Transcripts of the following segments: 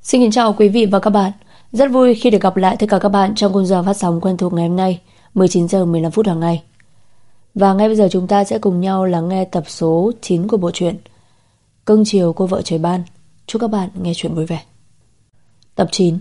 Xin kính chào quý vị và các bạn. Rất vui khi được gặp lại tất cả các bạn trong khung giờ phát sóng quen thuộc ngày hôm nay, 19 giờ 15 phút hàng ngày. Và ngay bây giờ chúng ta sẽ cùng nhau lắng nghe tập số 9 của bộ truyện Cưng chiều cô vợ trời ban. Chúc các bạn nghe chuyện vui vẻ. Tập 9.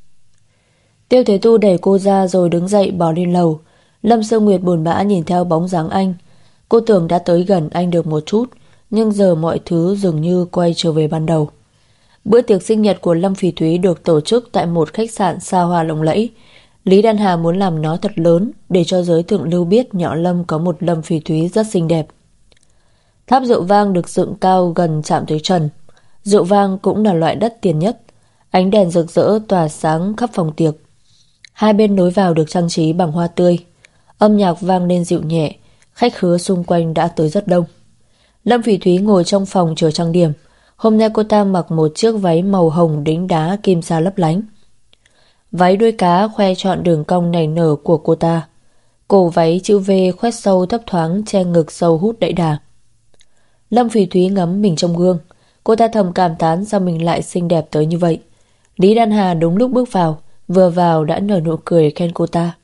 Tiêu Thế Tu đẩy cô ra rồi đứng dậy bỏ lên lầu. Lâm Sương Nguyệt buồn bã nhìn theo bóng dáng anh. Cô tưởng đã tới gần anh được một chút, nhưng giờ mọi thứ dường như quay trở về ban đầu. Bữa tiệc sinh nhật của Lâm Phỉ Thúy được tổ chức tại một khách sạn xa hoa lộng lẫy. Lý Đan Hà muốn làm nó thật lớn để cho giới thượng lưu biết nhỏ Lâm có một Lâm Phỉ Thúy rất xinh đẹp. Tháp rượu vang được dựng cao gần chạm tới trần. Rượu vang cũng là loại đắt tiền nhất. Ánh đèn rực rỡ tỏa sáng khắp phòng tiệc. Hai bên lối vào được trang trí bằng hoa tươi. Âm nhạc vang lên dịu nhẹ. Khách khứa xung quanh đã tới rất đông. Lâm Phỉ Thúy ngồi trong phòng chờ trang điểm. Hôm nay cô ta mặc một chiếc váy màu hồng đính đá kim sa lấp lánh. Váy đuôi cá khoe trọn đường cong nảy nở của cô ta. Cổ váy chữ V khoét sâu thấp thoáng che ngực sâu hút đẫy đà. Lâm Phỉ Thúy ngắm mình trong gương. Cô ta thầm cảm thán sao mình lại xinh đẹp tới như vậy. Lý Đan Hà đúng lúc bước vào, vừa vào đã nở nụ cười khen cô ta.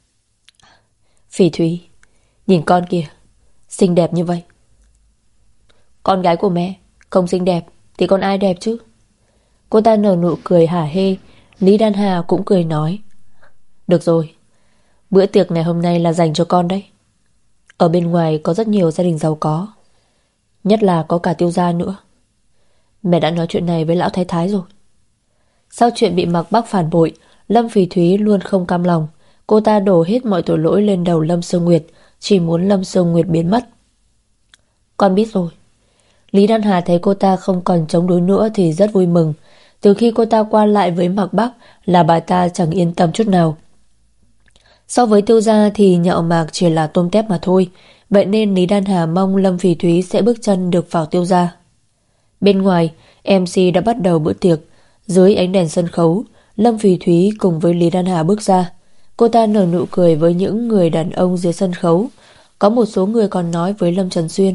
Phỉ Thúy, nhìn con kìa, xinh đẹp như vậy. Con gái của mẹ, không xinh đẹp thì còn ai đẹp chứ? Cô ta nở nụ cười hả hê. Lý Đan Hà cũng cười nói, được rồi, bữa tiệc ngày hôm nay là dành cho con đấy. Ở bên ngoài có rất nhiều gia đình giàu có, nhất là có cả Tiêu gia nữa. Mẹ đã nói chuyện này với lão thái thái rồi. Sau chuyện bị Mạc Bắc phản bội, Lâm Phỉ Thúy luôn không cam lòng. Cô ta đổ hết mọi tội lỗi lên đầu Lâm Sương Nguyệt, chỉ muốn Lâm Sương Nguyệt biến mất. Con biết rồi. Lý Đan Hà thấy cô ta không còn chống đối nữa thì rất vui mừng. Từ khi cô ta qua lại với Mạc Bắc là bà ta chẳng yên tâm chút nào. So với Tiêu gia thì nhạo Mạc chỉ là tôm tép mà thôi. Vậy nên Lý Đan Hà mong Lâm Phỉ Thúy sẽ bước chân được vào Tiêu gia. Bên ngoài, MC đã bắt đầu bữa tiệc. Dưới ánh đèn sân khấu, Lâm Phỉ Thúy cùng với Lý Đan Hà bước ra. Cô ta nở nụ cười với những người đàn ông dưới sân khấu. Có một số người còn nói với Lâm Trần Xuyên,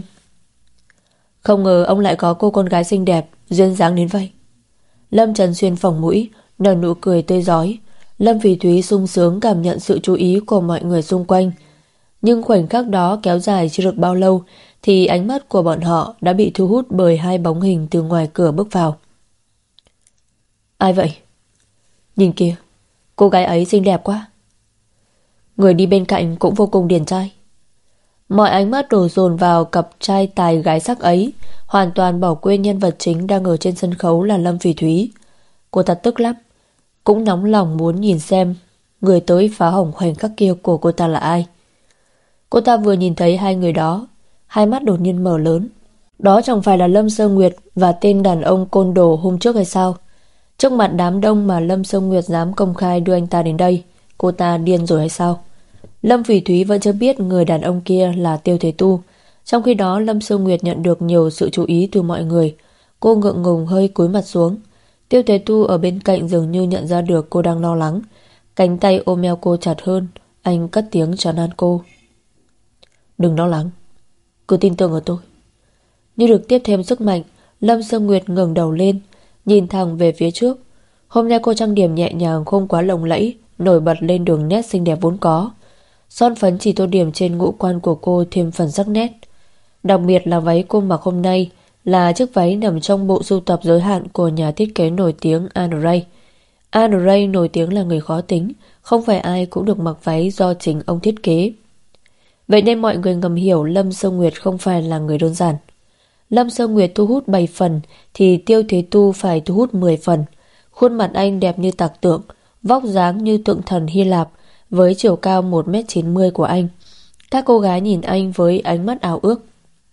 không ngờ ông lại có cô con gái xinh đẹp, duyên dáng đến vậy. Lâm Trần Xuyên phỏng mũi, nở nụ cười tươi rói. Lâm Phỉ Thúy sung sướng cảm nhận sự chú ý của mọi người xung quanh. Nhưng khoảnh khắc đó kéo dài chưa được bao lâu thì ánh mắt của bọn họ đã bị thu hút bởi hai bóng hình từ ngoài cửa bước vào. Ai vậy? Nhìn kìa, cô gái ấy xinh đẹp quá. Người đi bên cạnh cũng vô cùng điển trai. Mọi ánh mắt đổ dồn vào cặp trai tài gái sắc ấy, hoàn toàn bỏ quên nhân vật chính đang ở trên sân khấu là Lâm Phỉ Thúy. Cô ta tức lắm, cũng nóng lòng muốn nhìn xem người tới phá hỏng khoảnh khắc kia của cô ta là ai. Cô ta vừa nhìn thấy hai người đó, hai mắt đột nhiên mở lớn. Đó chẳng phải là Lâm Sương Nguyệt và tên đàn ông côn đồ hôm trước hay sao? Trước mặt đám đông mà Lâm Sương Nguyệt dám công khai đưa anh ta đến đây, cô ta điên rồi hay sao? Lâm Phỉ Thúy vẫn chưa biết người đàn ông kia là Tiêu Thế Tu. Trong khi đó Lâm Sương Nguyệt nhận được nhiều sự chú ý từ mọi người. Cô ngượng ngùng hơi cúi mặt xuống. Tiêu Thế Tu ở bên cạnh dường như nhận ra được cô đang lo lắng. Cánh tay ôm eo cô chặt hơn. Anh cất tiếng trấn an cô. Đừng lo lắng, cứ tin tưởng ở tôi. Như được tiếp thêm sức mạnh, Lâm Sương Nguyệt ngẩng đầu lên, nhìn thẳng về phía trước. Hôm nay cô trang điểm nhẹ nhàng, không quá lộng lẫy, nổi bật lên đường nét xinh đẹp vốn có. Son phấn chỉ tô điểm trên ngũ quan của cô thêm phần sắc nét. Đặc biệt là váy cô mặc hôm nay là chiếc váy nằm trong bộ sưu tập giới hạn của nhà thiết kế nổi tiếng Anne Ray. Anne Ray nổi tiếng là người khó tính, không phải ai cũng được mặc váy do chính ông thiết kế. Vậy nên mọi người ngầm hiểu Lâm Sương Nguyệt không phải là người đơn giản. Lâm Sương Nguyệt thu hút 7 phần thì Tiêu Thế Tu phải thu hút 10 phần. Khuôn mặt anh đẹp như tạc tượng, vóc dáng như tượng thần Hy Lạp, với chiều cao 1m90 của anh. Các cô gái nhìn anh với ánh mắt ao ước.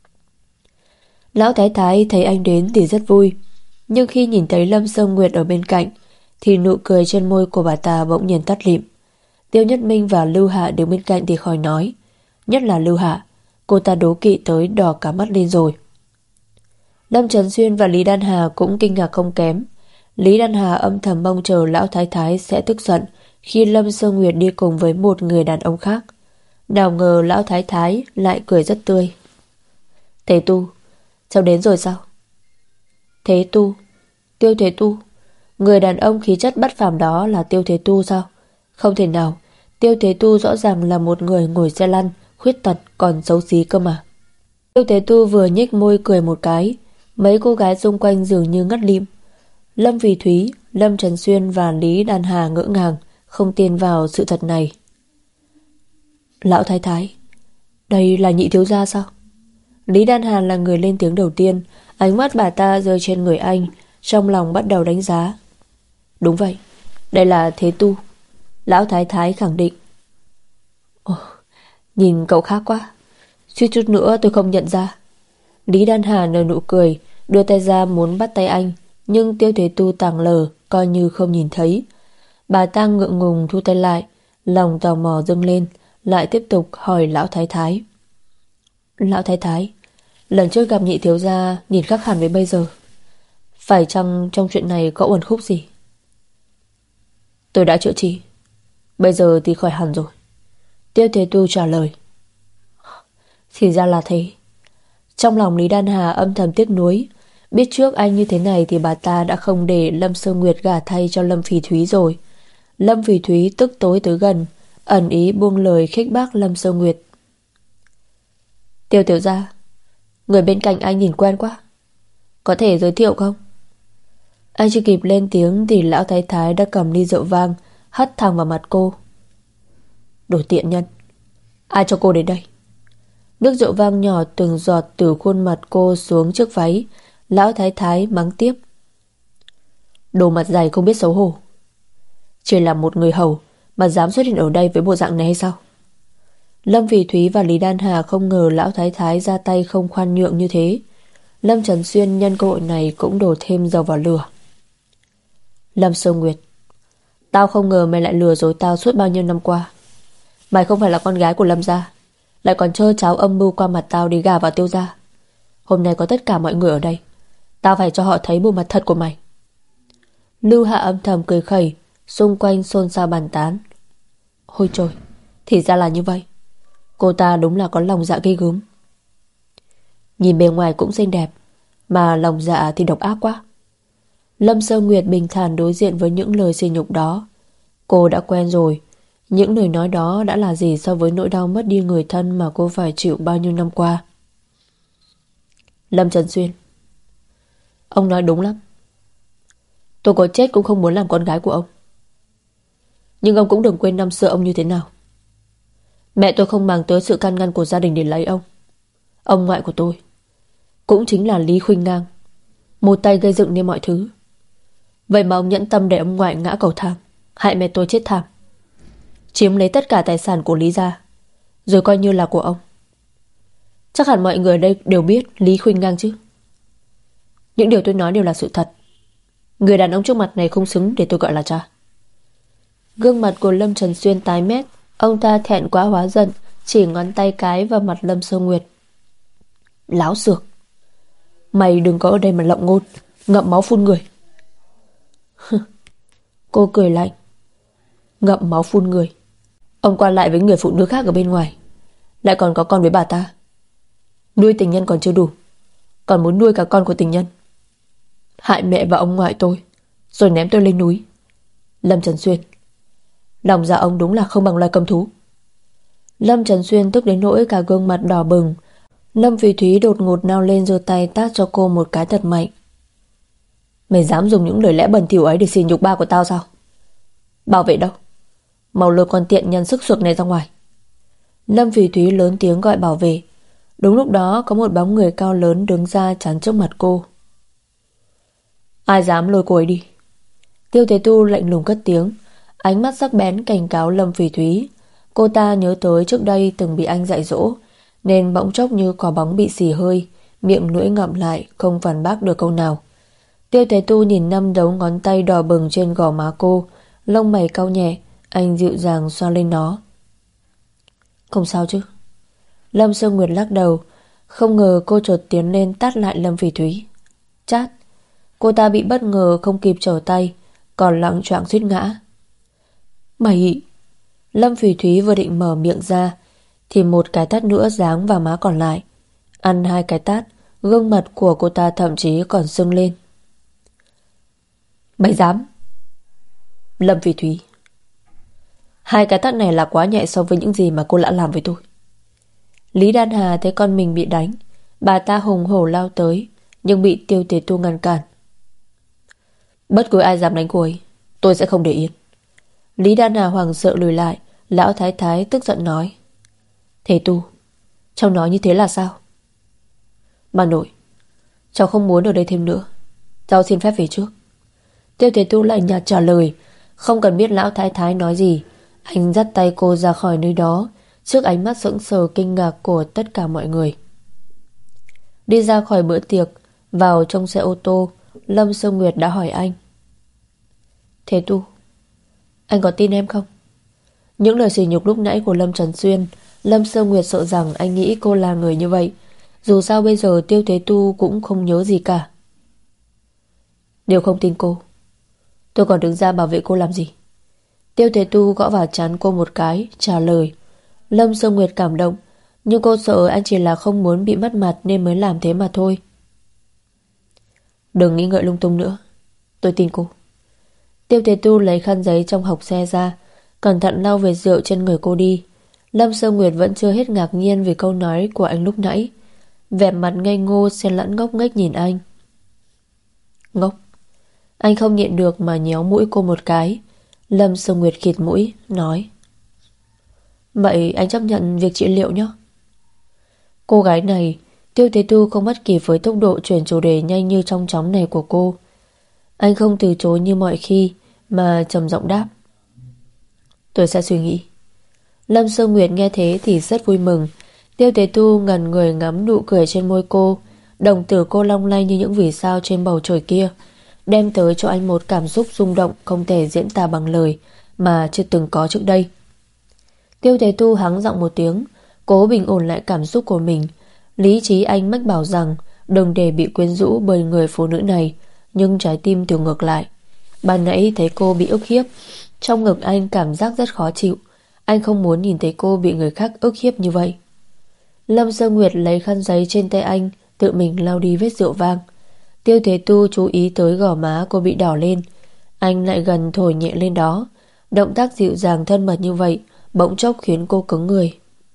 Lão Thái Thái thấy anh đến thì rất vui, nhưng khi nhìn thấy Lâm Sương Nguyệt ở bên cạnh thì nụ cười trên môi của bà ta bỗng nhiên tắt lịm. Tiêu Nhất Minh và Lưu Hạ đứng bên cạnh thì khỏi nói. Nhất là Lưu Hạ, cô ta đố kỵ tới đỏ cả mắt lên rồi. Lâm Trấn Xuyên và Lý Đan Hà cũng kinh ngạc không kém. Lý Đan Hà âm thầm mong chờ Lão Thái Thái sẽ tức giận khi Lâm Sương Nguyệt đi cùng với một người đàn ông khác. Nào ngờ Lão Thái Thái lại cười rất tươi. Thế Tu, cháu đến rồi sao? Thế Tu, Tiêu Thế Tu, Người đàn ông khí chất bất phàm đó là Tiêu Thế Tu sao? Không thể nào. Tiêu Thế Tu rõ ràng là một người ngồi xe lăn, khuyết tật còn xấu xí cơ mà. Tiêu Thế Tu vừa nhếch môi cười một cái, mấy cô gái xung quanh dường như ngất lịm. Lâm Vì Thúy, Lâm Trần Xuyên và Lý Đan Hà ngỡ ngàng, không tin vào sự thật này. Lão thái thái, đây là nhị thiếu gia sao? Lý Đan Hà là người lên tiếng đầu tiên. Ánh mắt bà ta rơi trên người anh, trong lòng bắt đầu đánh giá. Đúng vậy, đây là Thế Tu. Lão thái thái khẳng định. Ồ, nhìn cậu khác quá, suýt chút nữa tôi không nhận ra. Lý Đan Hà nở nụ cười, đưa tay ra muốn bắt tay anh, nhưng Tiêu Thế Tu tàng lờ, coi như không nhìn thấy. Bà ta ngượng ngùng thu tay lại, lòng tò mò dâng lên, lại tiếp tục hỏi lão thái thái. Lão thái thái, lần trước gặp nhị thiếu gia nhìn khác hẳn với bây giờ. Phải chăng trong chuyện này có uẩn khúc gì? Tôi đã chữa trị, bây giờ thì khỏi hẳn rồi. Tiêu Thế Tu trả lời. Thì ra là thế. Trong lòng Lý Đan Hà âm thầm tiếc nuối. Biết trước anh như thế này thì bà ta đã không để Lâm Sơ Nguyệt gả thay cho Lâm Phỉ Thúy rồi. Lâm Phỉ Thúy tức tối tới gần, ẩn ý buông lời khích bác Lâm Sơ Nguyệt. Tiêu tiểu gia, người bên cạnh anh nhìn quen quá, có thể giới thiệu không? Anh chưa kịp lên tiếng thì lão thái thái đã cầm ly rượu vang hất thẳng vào mặt cô. Đồ tiện nhân, ai cho cô đến đây? Nước rượu vang nhỏ từng giọt từ khuôn mặt cô xuống trước váy. Lão thái thái mắng tiếp. Đồ mặt dày không biết xấu hổ, chỉ là một người hầu mà dám xuất hiện ở đây với bộ dạng này hay sao? Lâm Phỉ Thúy và Lý Đan Hà không ngờ lão thái thái ra tay không khoan nhượng như thế. Lâm Trần Xuyên nhân cơ hội này cũng đổ thêm dầu vào lửa. Lâm Sơ Nguyệt, tao không ngờ mày lại lừa dối tao suốt bao nhiêu năm qua. Mày không phải là con gái của Lâm gia, lại còn trơ cháo âm mưu qua mặt tao để gả vào Tiêu gia. Hôm nay có tất cả mọi người ở đây, tao phải cho họ thấy bộ mặt thật của mày. Lưu Hạ âm thầm cười khẩy, xung quanh xôn xao bàn tán. Ôi trời, thì ra là như vậy. Cô ta đúng là có lòng dạ ghê gớm. Nhìn bề ngoài cũng xinh đẹp, mà lòng dạ thì độc ác quá. Lâm Sơ Nguyệt bình thản đối diện với những lời sỉ nhục đó. Cô đã quen rồi. Những lời nói đó đã là gì so với nỗi đau mất đi người thân mà cô phải chịu bao nhiêu năm qua. Lâm Trần Xuyên, ông nói đúng lắm. Tôi có chết cũng không muốn làm con gái của ông. Nhưng ông cũng đừng quên năm xưa ông như thế nào. Mẹ tôi không màng tới sự can ngăn của gia đình để lấy ông. Ông ngoại của tôi cũng chính là Lý Khuynh Ngang, một tay gây dựng nên mọi thứ. Vậy mà ông nhẫn tâm để ông ngoại ngã cầu thang, hại mẹ tôi chết thảm, chiếm lấy tất cả tài sản của Lý gia, rồi coi như là của ông. Chắc hẳn mọi người ở đây đều biết Lý Khuynh Ngang chứ. Những điều tôi nói đều là sự thật. Người đàn ông trước mặt này không xứng để tôi gọi là cha. Gương mặt của Lâm Trần Xuyên tái mét. Ông ta thẹn quá hóa giận, chỉ ngón tay cái vào mặt Lâm Sơ Nguyệt. Láo xược, mày đừng có ở đây mà lộng ngôn, ngậm máu phun người. Cô cười lạnh. Ngậm máu phun người? Ông qua lại với người phụ nữ khác ở bên ngoài, lại còn có con với bà ta. Nuôi tình nhân còn chưa đủ, còn muốn nuôi cả con của tình nhân. Hại mẹ và ông ngoại tôi, rồi ném tôi lên núi. Lâm Trần Xuyên, lòng dạ ông đúng là không bằng loài cầm thú. Lâm Trần Xuyên tức đến nỗi cả gương mặt đỏ bừng. Lâm Phỉ Thúy đột ngột nao lên giơ tay tát cho cô một cái thật mạnh. Mày dám dùng những lời lẽ bẩn thỉu ấy để sỉ nhục ba của tao sao? Bảo vệ đâu? Mau lôi con tiện nhân sức sược này ra ngoài. Lâm Phỉ Thúy lớn tiếng gọi bảo vệ. Đúng lúc đó có một bóng người cao lớn đứng ra chắn trước mặt cô. Ai dám lôi cô ấy đi? Tiêu Thế Tu lạnh lùng cất tiếng, ánh mắt sắc bén cảnh cáo Lâm Phỉ Thúy. Cô ta nhớ tới trước đây từng bị anh dạy dỗ, nên bỗng chốc như quả bóng bị xì hơi, miệng lưỡi ngậm lại, không phản bác được câu nào. Tiêu Thế Tu nhìn năm dấu ngón tay đỏ bừng trên gò má cô, lông mày cau nhẹ, anh dịu dàng xoa lên nó. Không sao chứ? Lâm Sơ Nguyệt lắc đầu. Không ngờ cô chợt tiến lên tát lại Lâm Phỉ Thúy. Chát. Cô ta bị bất ngờ không kịp trở tay, còn loạng choạng suýt ngã. Mày... Lâm Phỉ Thúy vừa định mở miệng ra thì một cái tát nữa giáng vào má còn lại. Ăn hai cái tát, gương mặt của cô ta thậm chí còn sưng lên. Mày dám? Lâm Phỉ Thúy. Hai cái tát này là quá nhẹ so với những gì mà cô đã làm với tôi. Lý Đan Hà thấy con mình bị đánh, bà ta hùng hổ lao tới, nhưng bị Tiêu Tế Tu ngăn cản. Bất cứ ai dám đánh cô ấy, tôi sẽ không để yên. Lý Đan Hà hoảng sợ lùi lại. Lão Thái Thái tức giận nói: Thế Tu, cháu nói như thế là sao? Bà nội, cháu không muốn ở đây thêm nữa, cháu xin phép về trước. Tiêu Thế Tu lạnh nhạt trả lời. Không cần biết Lão Thái Thái nói gì, anh dắt tay cô ra khỏi nơi đó trước ánh mắt sững sờ kinh ngạc của tất cả mọi người. Đi ra khỏi bữa tiệc, vào trong xe ô tô, Lâm Sơ Nguyệt đã hỏi anh: Thế Tu, anh có tin em không? Những lời sỉ nhục lúc nãy của Lâm Trần Xuyên, Lâm Sơ Nguyệt sợ rằng anh nghĩ cô là người như vậy. Dù sao bây giờ Tiêu Thế Tu cũng không nhớ gì cả. Đều không tin cô, tôi còn đứng ra bảo vệ cô làm gì? Tiêu Thế Tu gõ vào trán cô một cái, trả lời. Lâm Sơ Nguyệt cảm động, nhưng cô sợ anh chỉ là không muốn bị mất mặt nên mới làm thế mà thôi. Đừng nghĩ ngợi lung tung nữa, tôi tin cô. Tiêu Thế Tu lấy khăn giấy trong hộc xe ra, cẩn thận lau về rượu trên người cô đi. Lâm Sơ Nguyệt vẫn chưa hết ngạc nhiên vì câu nói của anh lúc nãy. Vẻ mặt ngây ngô xen lẫn ngốc nghếch nhìn anh. Ngốc. Anh không nhịn được mà nhéo mũi cô một cái. Lâm Sơ Nguyệt khịt mũi, nói: Vậy anh chấp nhận việc trị liệu nhé. Cô gái này, Tiêu Thế Tu không bắt kịp với tốc độ chuyển chủ đề nhanh như trong chóng này của cô. Anh không từ chối như mọi khi, mà trầm giọng đáp: Tôi sẽ suy nghĩ. Lâm Sơ Nguyệt nghe thế thì rất vui mừng. Tiêu Thế Tu ngẩn người ngắm nụ cười trên môi cô. Đồng tử cô long lanh như những vì sao trên bầu trời kia, đem tới cho anh một cảm xúc rung động không thể diễn tả bằng lời, mà chưa từng có trước đây. Tiêu Thế Tu hắng giọng một tiếng, cố bình ổn lại cảm xúc của mình. Lý trí anh mách bảo rằng đừng để bị quyến rũ bởi người phụ nữ này, nhưng trái tim thì ngược lại. Ban nãy thấy cô bị ức hiếp, trong ngực anh cảm giác rất khó chịu. Anh không muốn nhìn thấy cô bị người khác ức hiếp như vậy. Lâm Sơ Nguyệt lấy khăn giấy trên tay anh, tự mình lau đi vết rượu vang. Tiêu Thế Tu chú ý tới gò má cô bị đỏ lên. Anh lại gần thổi nhẹ lên đó. Động tác dịu dàng thân mật như vậy bỗng chốc khiến cô cứng người.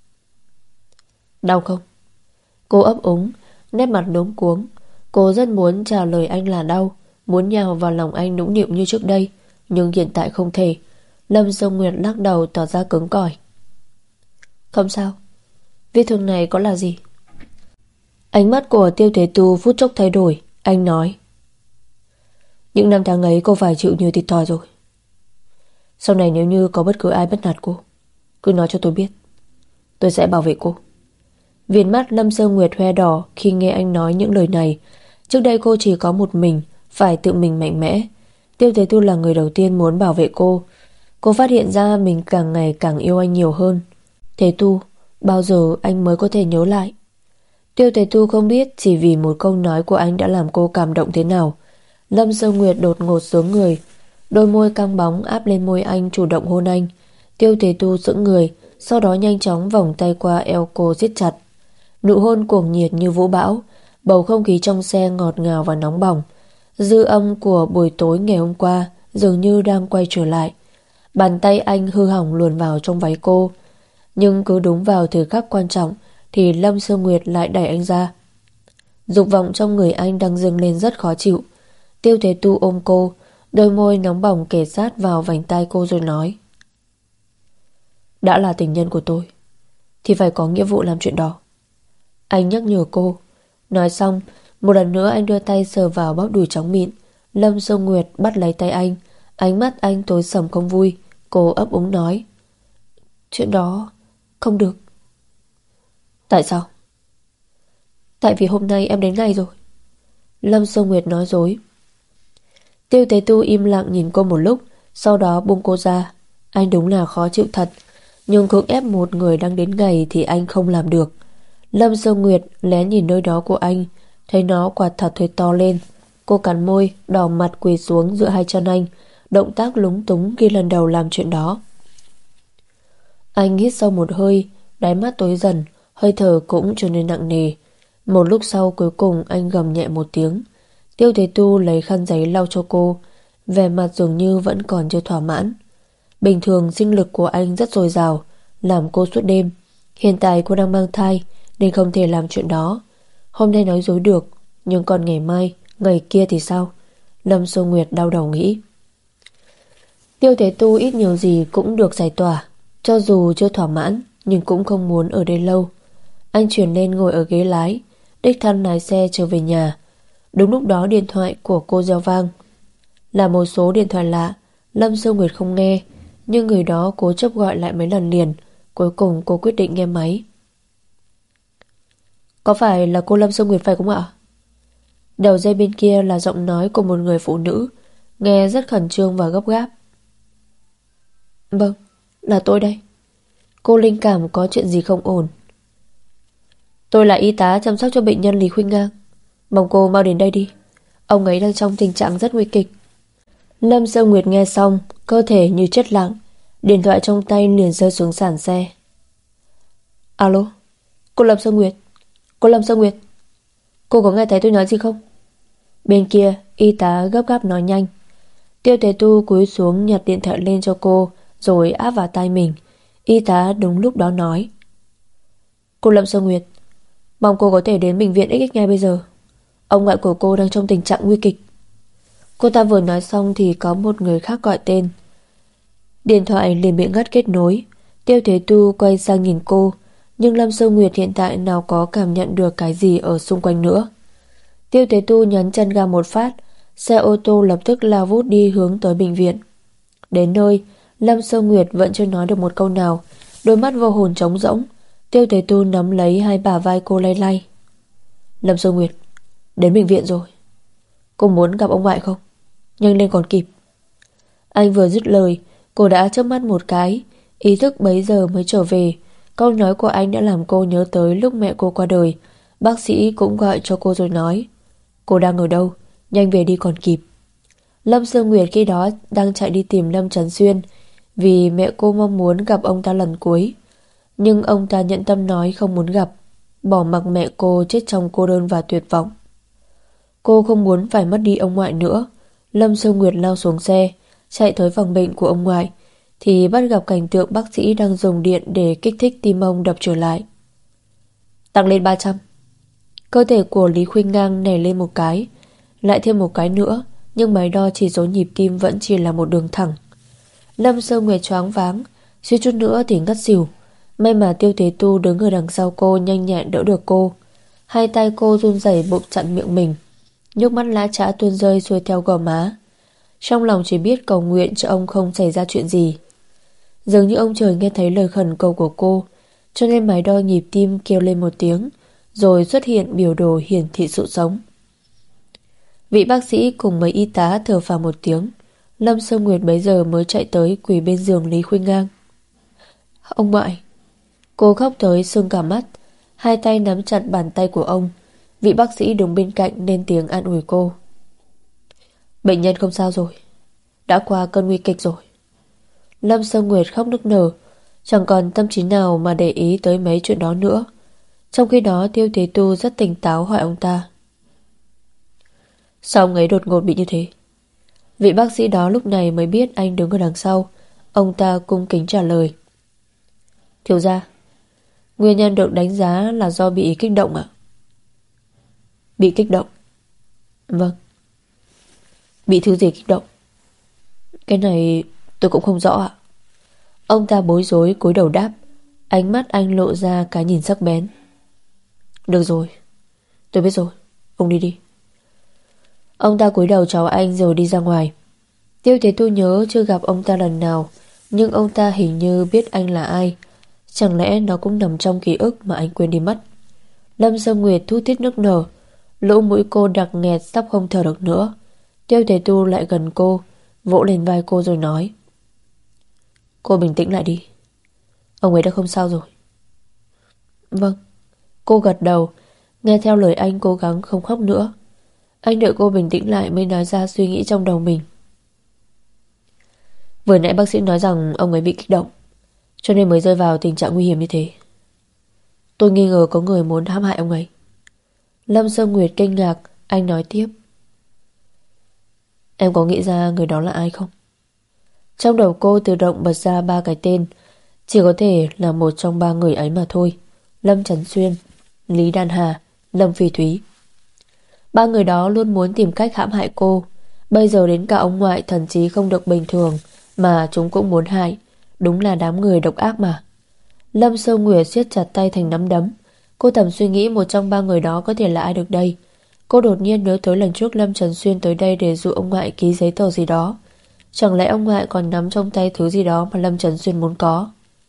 Đau không? Cô ấp úng, nét mặt luống cuống. Cô rất muốn trả lời anh là đau, muốn nhào vào lòng anh nũng nịu như trước đây, nhưng hiện tại không thể. Lâm Sơ Nguyệt lắc đầu tỏ ra cứng cỏi. Không sao, vết thương này có là gì? Ánh mắt của Tiêu Thế Tu phút chốc thay đổi. Anh nói: Những năm tháng ấy cô phải chịu nhiều thiệt thòi rồi. Sau này nếu như có bất cứ ai bắt nạt cô, cứ nói cho tôi biết, tôi sẽ bảo vệ cô. Viền mắt Lâm Sơ Nguyệt hoe đỏ khi nghe anh nói những lời này. Trước đây cô chỉ có một mình, phải tự mình mạnh mẽ. Tiêu Thế Tu là người đầu tiên muốn bảo vệ cô. Cô phát hiện ra mình càng ngày càng yêu anh nhiều hơn. Thế Tu, bao giờ anh mới có thể nhớ lại? Tiêu Thế Tu không biết chỉ vì một câu nói của anh đã làm cô cảm động thế nào. Lâm Sơ Nguyệt đột ngột xuống người, đôi môi căng bóng áp lên môi anh, chủ động hôn anh. Tiêu Thế Tu sững người, sau đó nhanh chóng vòng tay qua eo cô siết chặt. Nụ hôn cuồng nhiệt như vũ bão. Bầu không khí trong xe ngọt ngào và nóng bỏng. Dư âm của buổi tối ngày hôm qua dường như đang quay trở lại. Bàn tay anh hư hỏng luồn vào trong váy cô, nhưng cứ đúng vào thời khắc quan trọng thì Lâm Sơ Nguyệt lại đẩy anh ra. Dục vọng trong người anh đang dâng lên rất khó chịu. Tiêu Thế Tu ôm cô, đôi môi nóng bỏng kề sát vào vành tai cô rồi nói: Đã là tình nhân của tôi thì phải có nghĩa vụ làm chuyện đó. Anh nhắc nhở cô. Nói xong, một lần nữa anh đưa tay sờ vào bắp đùi trắng mịn. Lâm Sơ Nguyệt bắt lấy tay anh. Ánh mắt anh tối sầm không vui. Cô ấp úng nói: Chuyện đó không được. Tại sao? Tại vì hôm nay em đến ngày rồi. Lâm Sơ Nguyệt nói dối. Tiêu Thế Tu im lặng nhìn cô một lúc, sau đó buông cô ra. Anh đúng là khó chịu thật, nhưng cưỡng ép một người đang đến ngày thì anh không làm được. Lâm Sơ Nguyệt lén nhìn nơi đó của anh, thấy nó quả thật hơi to lên. Cô cắn môi, đỏ mặt quỳ xuống giữa hai chân anh, động tác lúng túng khi lần đầu làm chuyện đó. Anh hít sâu một hơi, đáy mắt tối dần, hơi thở cũng trở nên nặng nề. Một lúc sau cuối cùng anh gầm nhẹ một tiếng. Tiêu Thế Tu lấy khăn giấy lau cho cô. vẻ mặt dường như vẫn còn chưa thỏa mãn. Bình thường sinh lực của anh rất dồi dào, làm cô suốt đêm. Hiện tại cô đang mang thai nên không thể làm chuyện đó. Hôm nay nói dối được, nhưng còn ngày mai, ngày kia thì sao? Lâm Sơ Nguyệt đau đầu nghĩ. Tiêu Thế Tu ít nhiều gì cũng được giải tỏa. Cho dù chưa thỏa mãn, nhưng cũng không muốn ở đây lâu. Anh chuyển lên ngồi ở ghế lái, đích thân lái xe trở về nhà. Đúng lúc đó điện thoại của cô reo vang. Là một số điện thoại lạ. Lâm Sơ Nguyệt không nghe, nhưng người đó cố chấp gọi lại mấy lần liền. Cuối cùng cô quyết định nghe máy. Có phải là cô Lâm Sơ Nguyệt phải không ạ? Đầu dây bên kia là giọng nói của một người phụ nữ, nghe rất khẩn trương và gấp gáp. Vâng, là tôi đây. Cô linh cảm có chuyện gì không ổn. Tôi là y tá chăm sóc cho bệnh nhân Lý Khuynh Ngang. Mong cô mau đến đây đi. Ông ấy đang trong tình trạng rất nguy kịch. Lâm Sơ Nguyệt nghe xong, cơ thể như chết lặng. Điện thoại trong tay liền rơi xuống sàn xe. Alo, cô Lâm Sơ Nguyệt. Cô Lâm Sơ Nguyệt, cô có nghe thấy tôi nói gì không? Bên kia, y tá gấp gáp nói nhanh. Tiêu Thế Tu cúi xuống nhặt điện thoại lên cho cô, rồi áp vào tai mình. Y tá đúng lúc đó nói. Cô Lâm Sơ Nguyệt, mong cô có thể đến bệnh viện XX ngay bây giờ. Ông ngoại của cô đang trong tình trạng nguy kịch. Cô ta vừa nói xong thì có một người khác gọi tên. Điện thoại liền bị ngắt kết nối. Tiêu Thế Tu quay sang nhìn cô, nhưng Lâm Sơ Nguyệt hiện tại nào có cảm nhận được cái gì ở xung quanh nữa. Tiêu Thế Tu nhấn chân ga một phát, xe ô tô lập tức lao vút đi hướng tới bệnh viện. Đến nơi, Lâm Sơ Nguyệt vẫn chưa nói được một câu nào, đôi mắt vô hồn trống rỗng. Tiêu Thế Tu nắm lấy hai bả vai cô lay lay. Lâm Sơ Nguyệt, đến bệnh viện rồi. Cô muốn gặp ông ngoại không? Nhanh lên còn kịp. Anh vừa dứt lời, cô đã chớp mắt một cái, ý thức bấy giờ mới trở về. Câu nói của anh đã làm cô nhớ tới lúc mẹ cô qua đời. Bác sĩ cũng gọi cho cô rồi nói. Cô đang ở đâu? Nhanh về đi còn kịp. Lâm Sơ Nguyệt khi đó đang chạy đi tìm Lâm Trấn Xuyên, vì mẹ cô mong muốn gặp ông ta lần cuối. Nhưng ông ta nhận tâm nói không muốn gặp, bỏ mặc mẹ cô chết trong cô đơn và tuyệt vọng. Cô không muốn phải mất đi ông ngoại nữa. Lâm Sơ Nguyệt lao xuống xe, chạy tới phòng bệnh của ông ngoại, thì bắt gặp cảnh tượng bác sĩ đang dùng điện để kích thích tim ông đập trở lại. Tăng lên 300. Cơ thể của Lý Khuynh Ngang nảy lên một cái, lại thêm một cái nữa, nhưng máy đo chỉ số nhịp tim vẫn chỉ là một đường thẳng. Lâm Sơ Nguyệt choáng váng, suýt chút nữa thì ngất xỉu. May mà Tiêu Thế Tu đứng ở đằng sau cô nhanh nhẹn đỡ được cô. Hai tay cô run rẩy bụng chặn miệng mình, nước mắt lã chã tuôn rơi xuôi theo gò má. Trong lòng chỉ biết cầu nguyện cho ông không xảy ra chuyện gì. Dường như ông trời nghe thấy lời khẩn cầu của cô, cho nên máy đo nhịp tim kêu lên một tiếng, rồi xuất hiện biểu đồ hiển thị sự sống. Vị bác sĩ cùng mấy y tá thở phào một tiếng. Lâm Sơ Nguyệt bấy giờ mới chạy tới quỳ bên giường Lý Khuynh Ngang. Ông ngoại. Cô khóc tới sưng cả mắt, hai tay nắm chặt bàn tay của ông. Vị bác sĩ đứng bên cạnh lên tiếng an ủi cô. Bệnh nhân không sao rồi, đã qua cơn nguy kịch rồi. Lâm Sơ Nguyệt khóc nức nở, chẳng còn tâm trí nào mà để ý tới mấy chuyện đó nữa. Trong khi đó Tiêu Thế Tu rất tỉnh táo hỏi ông ta. Sao ông ấy đột ngột bị như thế? Vị bác sĩ đó lúc này mới biết anh đứng ở đằng sau. Ông ta cung kính trả lời. Thiếu gia, nguyên nhân được đánh giá là do bị kích động ạ. Bị kích động? Vâng. Bị thứ gì kích động? Cái này tôi cũng không rõ ạ. Ông ta bối rối cúi đầu đáp. Ánh mắt anh lộ ra cái nhìn sắc bén. Được rồi, tôi biết rồi, ông đi đi. Ông ta cúi đầu chào anh rồi đi ra ngoài. Tiêu Thế Tu nhớ chưa gặp ông ta lần nào, nhưng ông ta hình như biết anh là ai. Chẳng lẽ nó cũng nằm trong ký ức mà anh quên đi mất? Lâm Sơ Nguyệt thút thít nức nở, lỗ mũi cô đặc nghẹt sắp không thở được nữa. Tiêu Thế Tu lại gần cô, vỗ lên vai cô rồi nói. Cô bình tĩnh lại đi, ông ấy đã không sao rồi. Vâng. Cô gật đầu, nghe theo lời anh cố gắng không khóc nữa. Anh đợi cô bình tĩnh lại mới nói ra suy nghĩ trong đầu mình. Vừa nãy bác sĩ nói rằng ông ấy bị kích động, cho nên mới rơi vào tình trạng nguy hiểm như thế. Tôi nghi ngờ có người muốn hãm hại ông ấy. Lâm Sơ Nguyệt kinh ngạc. Anh nói tiếp. Em có nghĩ ra người đó là ai không? Trong đầu cô tự động bật ra 3 cái tên. Chỉ có thể là một trong 3 người ấy mà thôi. Lâm Trấn Xuyên, Lý Đan Hà, Lâm Phỉ Thúy. 3 người đó luôn muốn tìm cách hãm hại cô. Bây giờ đến cả ông ngoại thần trí không được bình thường mà chúng cũng muốn hại. Đúng là đám người độc ác mà. Lâm Sơ Nguyệt siết chặt tay thành nắm đấm. Cô thầm suy nghĩ một trong 3 người đó có thể là ai được đây. Cô đột nhiên nhớ tới lần trước Lâm Trấn Xuyên tới đây để dụ ông ngoại ký giấy tờ gì đó. Chẳng lẽ ông ngoại còn nắm trong tay thứ gì đó mà Lâm Trấn Xuyên muốn có?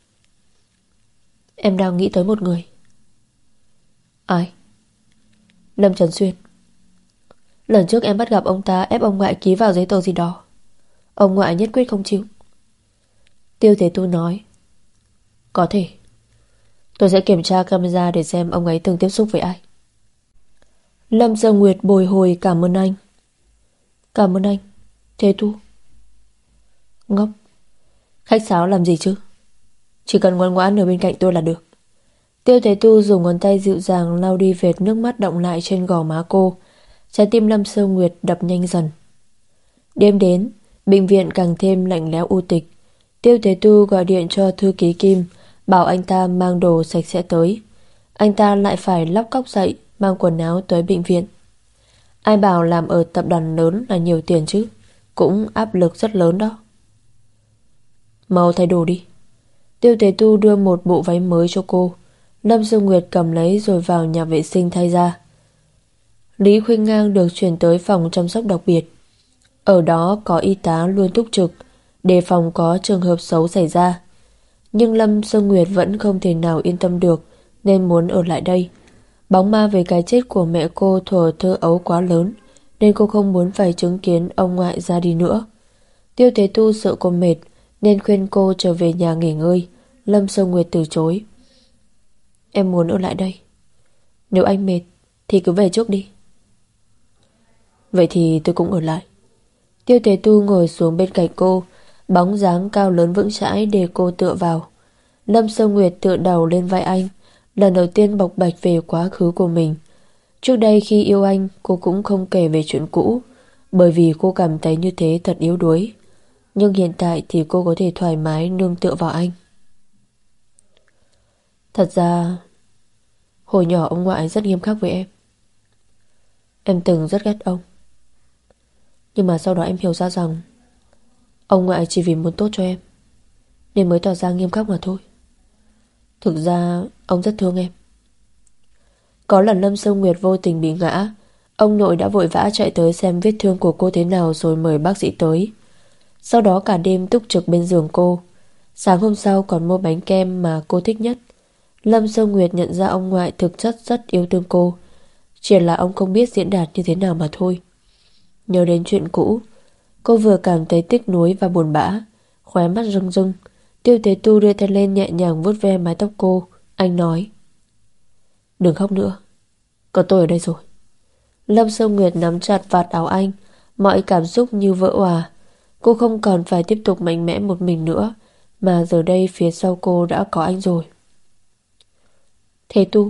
Em đang nghĩ tới một người. Ai? Lâm Trấn Xuyên. Lần trước em bắt gặp ông ta ép ông ngoại ký vào giấy tờ gì đó. Ông ngoại nhất quyết không chịu. Tiêu Thế Tu nói. Có thể. Tôi sẽ kiểm tra camera để xem ông ấy từng tiếp xúc với ai. Lâm Sơ Nguyệt bồi hồi cảm ơn anh. Cảm ơn anh. Thế Tu. Ngốc. Khách sáo làm gì chứ? Chỉ cần ngoan ngoãn ở bên cạnh tôi là được. Tiêu Thế Tu dùng ngón tay dịu dàng lau đi vệt nước mắt đọng lại trên gò má cô. Trái tim Lâm Sơ Nguyệt đập nhanh dần. Đêm đến, bệnh viện càng thêm lạnh lẽo u tịch. Tiêu Thế Tu gọi điện cho thư ký Kim, bảo anh ta mang đồ sạch sẽ tới. Anh ta lại phải lóc cóc dậy, mang quần áo tới bệnh viện. Ai bảo làm ở tập đoàn lớn là nhiều tiền chứ, cũng áp lực rất lớn đó. Mau thay đồ đi. Tiêu Thế Tu đưa một bộ váy mới cho cô. Lâm Dương Nguyệt cầm lấy rồi vào nhà vệ sinh thay ra. Lý Khuynh Ngang được chuyển tới phòng chăm sóc đặc biệt. Ở đó có y tá luôn túc trực, đề phòng có trường hợp xấu xảy ra. Nhưng Lâm Sương Nguyệt vẫn không thể nào yên tâm được, nên muốn ở lại đây. Bóng ma về cái chết của mẹ cô thuở thơ ấu quá lớn, nên cô không muốn phải chứng kiến ông ngoại ra đi nữa. Tiêu Thế Tu sợ cô mệt, nên khuyên cô trở về nhà nghỉ ngơi. Lâm Sương Nguyệt từ chối. Em muốn ở lại đây. Nếu anh mệt thì cứ về trước đi. Vậy thì tôi cũng ở lại. Tiêu Thế Tu ngồi xuống bên cạnh cô, bóng dáng cao lớn vững chãi để cô tựa vào. Lâm Sơ Nguyệt tựa đầu lên vai anh, lần đầu tiên bộc bạch về quá khứ của mình. Trước đây khi yêu anh, cô cũng không kể về chuyện cũ, bởi vì cô cảm thấy như thế thật yếu đuối. Nhưng hiện tại thì cô có thể thoải mái nương tựa vào anh. Thật ra, hồi nhỏ ông ngoại rất nghiêm khắc với em. Em từng rất ghét ông. Nhưng mà sau đó em hiểu ra rằng ông ngoại chỉ vì muốn tốt cho em, nên mới tỏ ra nghiêm khắc mà thôi. Thực ra ông rất thương em. Có lần Lâm Sông Nguyệt vô tình bị ngã, ông nội đã vội vã chạy tới xem vết thương của cô thế nào rồi mời bác sĩ tới. Sau đó cả đêm túc trực bên giường cô. Sáng hôm sau còn mua bánh kem mà cô thích nhất. Lâm Sông Nguyệt nhận ra ông ngoại thực chất rất yêu thương cô, chỉ là ông không biết diễn đạt như thế nào mà thôi. Nhớ đến chuyện cũ, cô vừa cảm thấy tiếc nuối và buồn bã, khóe mắt rưng rưng. Tiêu Thế Tu đưa tay lên nhẹ nhàng vuốt ve mái tóc cô. Anh nói, đừng khóc nữa, có tôi ở đây rồi. Lâm Sông Nguyệt nắm chặt vạt áo anh, mọi cảm xúc như vỡ òa. Cô không còn phải tiếp tục mạnh mẽ một mình nữa, mà giờ đây phía sau cô đã có anh rồi. Thế Tu.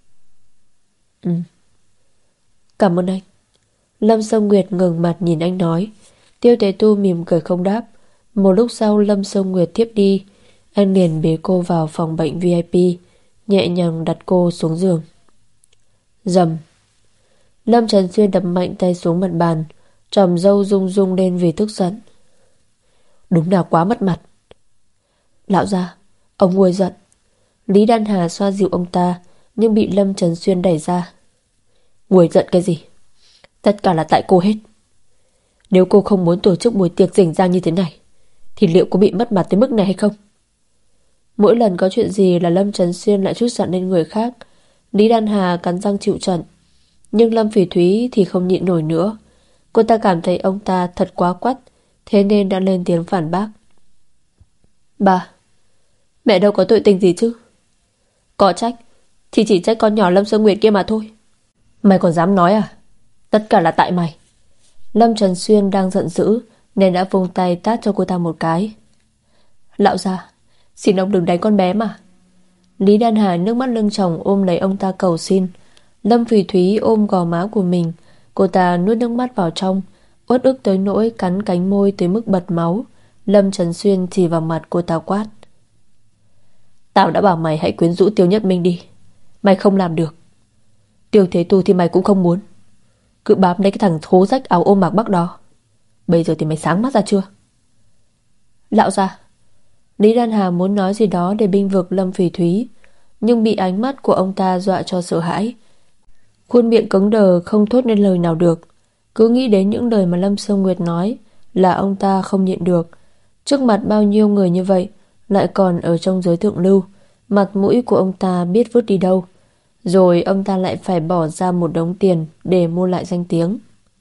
Cảm ơn anh. Lâm Sông Nguyệt ngẩng mặt nhìn anh nói. Tiêu Thế Tu mỉm cười không đáp. Một lúc sau Lâm Sông Nguyệt tiếp đi. Anh liền bế cô vào phòng bệnh VIP, nhẹ nhàng đặt cô xuống giường. Rầm. Lâm Trấn Xuyên đập mạnh tay xuống mặt bàn, tròm râu rung rung lên vì tức giận. Đúng là quá mất mặt. Lão gia, ông nguôi giận. Lý Đan Hà xoa dịu ông ta, nhưng bị Lâm Trấn Xuyên đẩy ra. Nguôi giận cái gì? Tất cả là tại cô hết. Nếu cô không muốn tổ chức buổi tiệc rình rang như thế này, thì liệu có bị mất mặt tới mức này hay không? Mỗi lần có chuyện gì là Lâm Trấn Xuyên lại trút giận lên người khác. Lý Đan Hà cắn răng chịu trận. Nhưng Lâm Phỉ Thúy thì không nhịn nổi nữa. Cô ta cảm thấy ông ta thật quá quắt, thế nên đã lên tiếng phản bác. Bà, mẹ đâu có tội tình gì chứ. Có trách thì chỉ trách con nhỏ Lâm Sơn Nguyệt kia mà thôi. Mày còn dám nói à? Tất cả là tại mày. Lâm Trần Xuyên đang giận dữ nên đã vung tay tát cho cô ta một cái. Lão gia, xin ông đừng đánh con bé mà. Lý Đan Hà nước mắt lưng tròng ôm lấy ông ta cầu xin. Lâm Phỉ Thúy ôm gò má của mình. Cô ta nuốt nước mắt vào trong. Uất ức tới nỗi cắn cánh môi tới mức bật máu. Lâm Trấn Xuyên chỉ vào mặt cô ta quát: Tao đã bảo mày hãy quyến rũ Tiêu Nhất Minh đi, mày không làm được. Tiêu Thế Tu thì mày cũng không muốn, cứ bám lấy cái thằng thố rách áo ôm mạc bắc đó. Bây giờ thì mày sáng mắt ra chưa? Lão gia. Lý Đan Hà muốn nói gì đó để bênh vực Lâm Phỉ Thúy, nhưng bị ánh mắt của ông ta dọa cho sợ hãi. Khuôn miệng cứng đờ không thốt nên lời nào được. Cứ nghĩ đến những lời mà Lâm Sương Nguyệt nói là ông ta không nhịn được. Trước mặt bao nhiêu người như vậy, lại còn ở trong giới thượng lưu, mặt mũi của ông ta biết vứt đi đâu. Rồi ông ta lại phải bỏ ra một đống tiền để mua lại danh tiếng.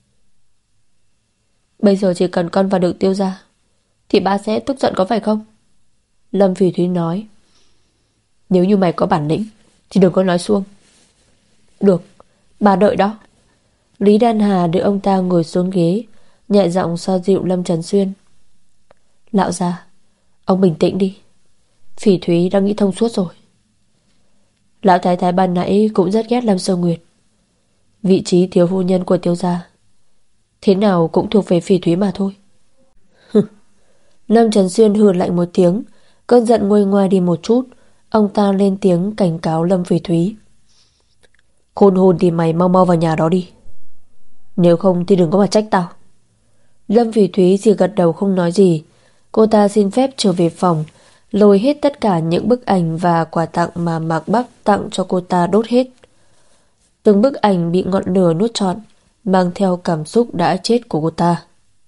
Bây giờ chỉ cần con vào được Tiêu gia thì ba sẽ tức giận có phải không? Lâm Phỉ Thúy nói. Nếu như mày có bản lĩnh thì đừng có nói suông. Được, bà đợi đó. Lý Đan Hà đưa ông ta ngồi xuống ghế, nhẹ giọng xoa dịu Lâm Trấn Xuyên. Lão gia, ông bình tĩnh đi. Phỉ Thúy đang nghĩ thông suốt rồi. Lão thái thái ban nãy cũng rất ghét Lâm Sơ Nguyệt. Vị trí thiếu phu nhân của Tiêu gia thế nào cũng thuộc về Phỉ Thúy mà thôi. Lâm Trấn Xuyên hừ lạnh một tiếng, cơn giận nguôi ngoai đi một chút. Ông ta lên tiếng cảnh cáo Lâm Phỉ Thúy. Khôn hồn thì mày mau mau vào nhà đó đi, nếu không thì đừng có mà trách tao. Lâm Phỉ Thúy chỉ gật đầu không nói gì. Cô ta xin phép trở về phòng, lôi hết tất cả những bức ảnh và quà tặng mà Mạc Bắc tặng cho cô ta đốt hết. Từng bức ảnh bị ngọn lửa nuốt trọn, mang theo cảm xúc đã chết của cô ta.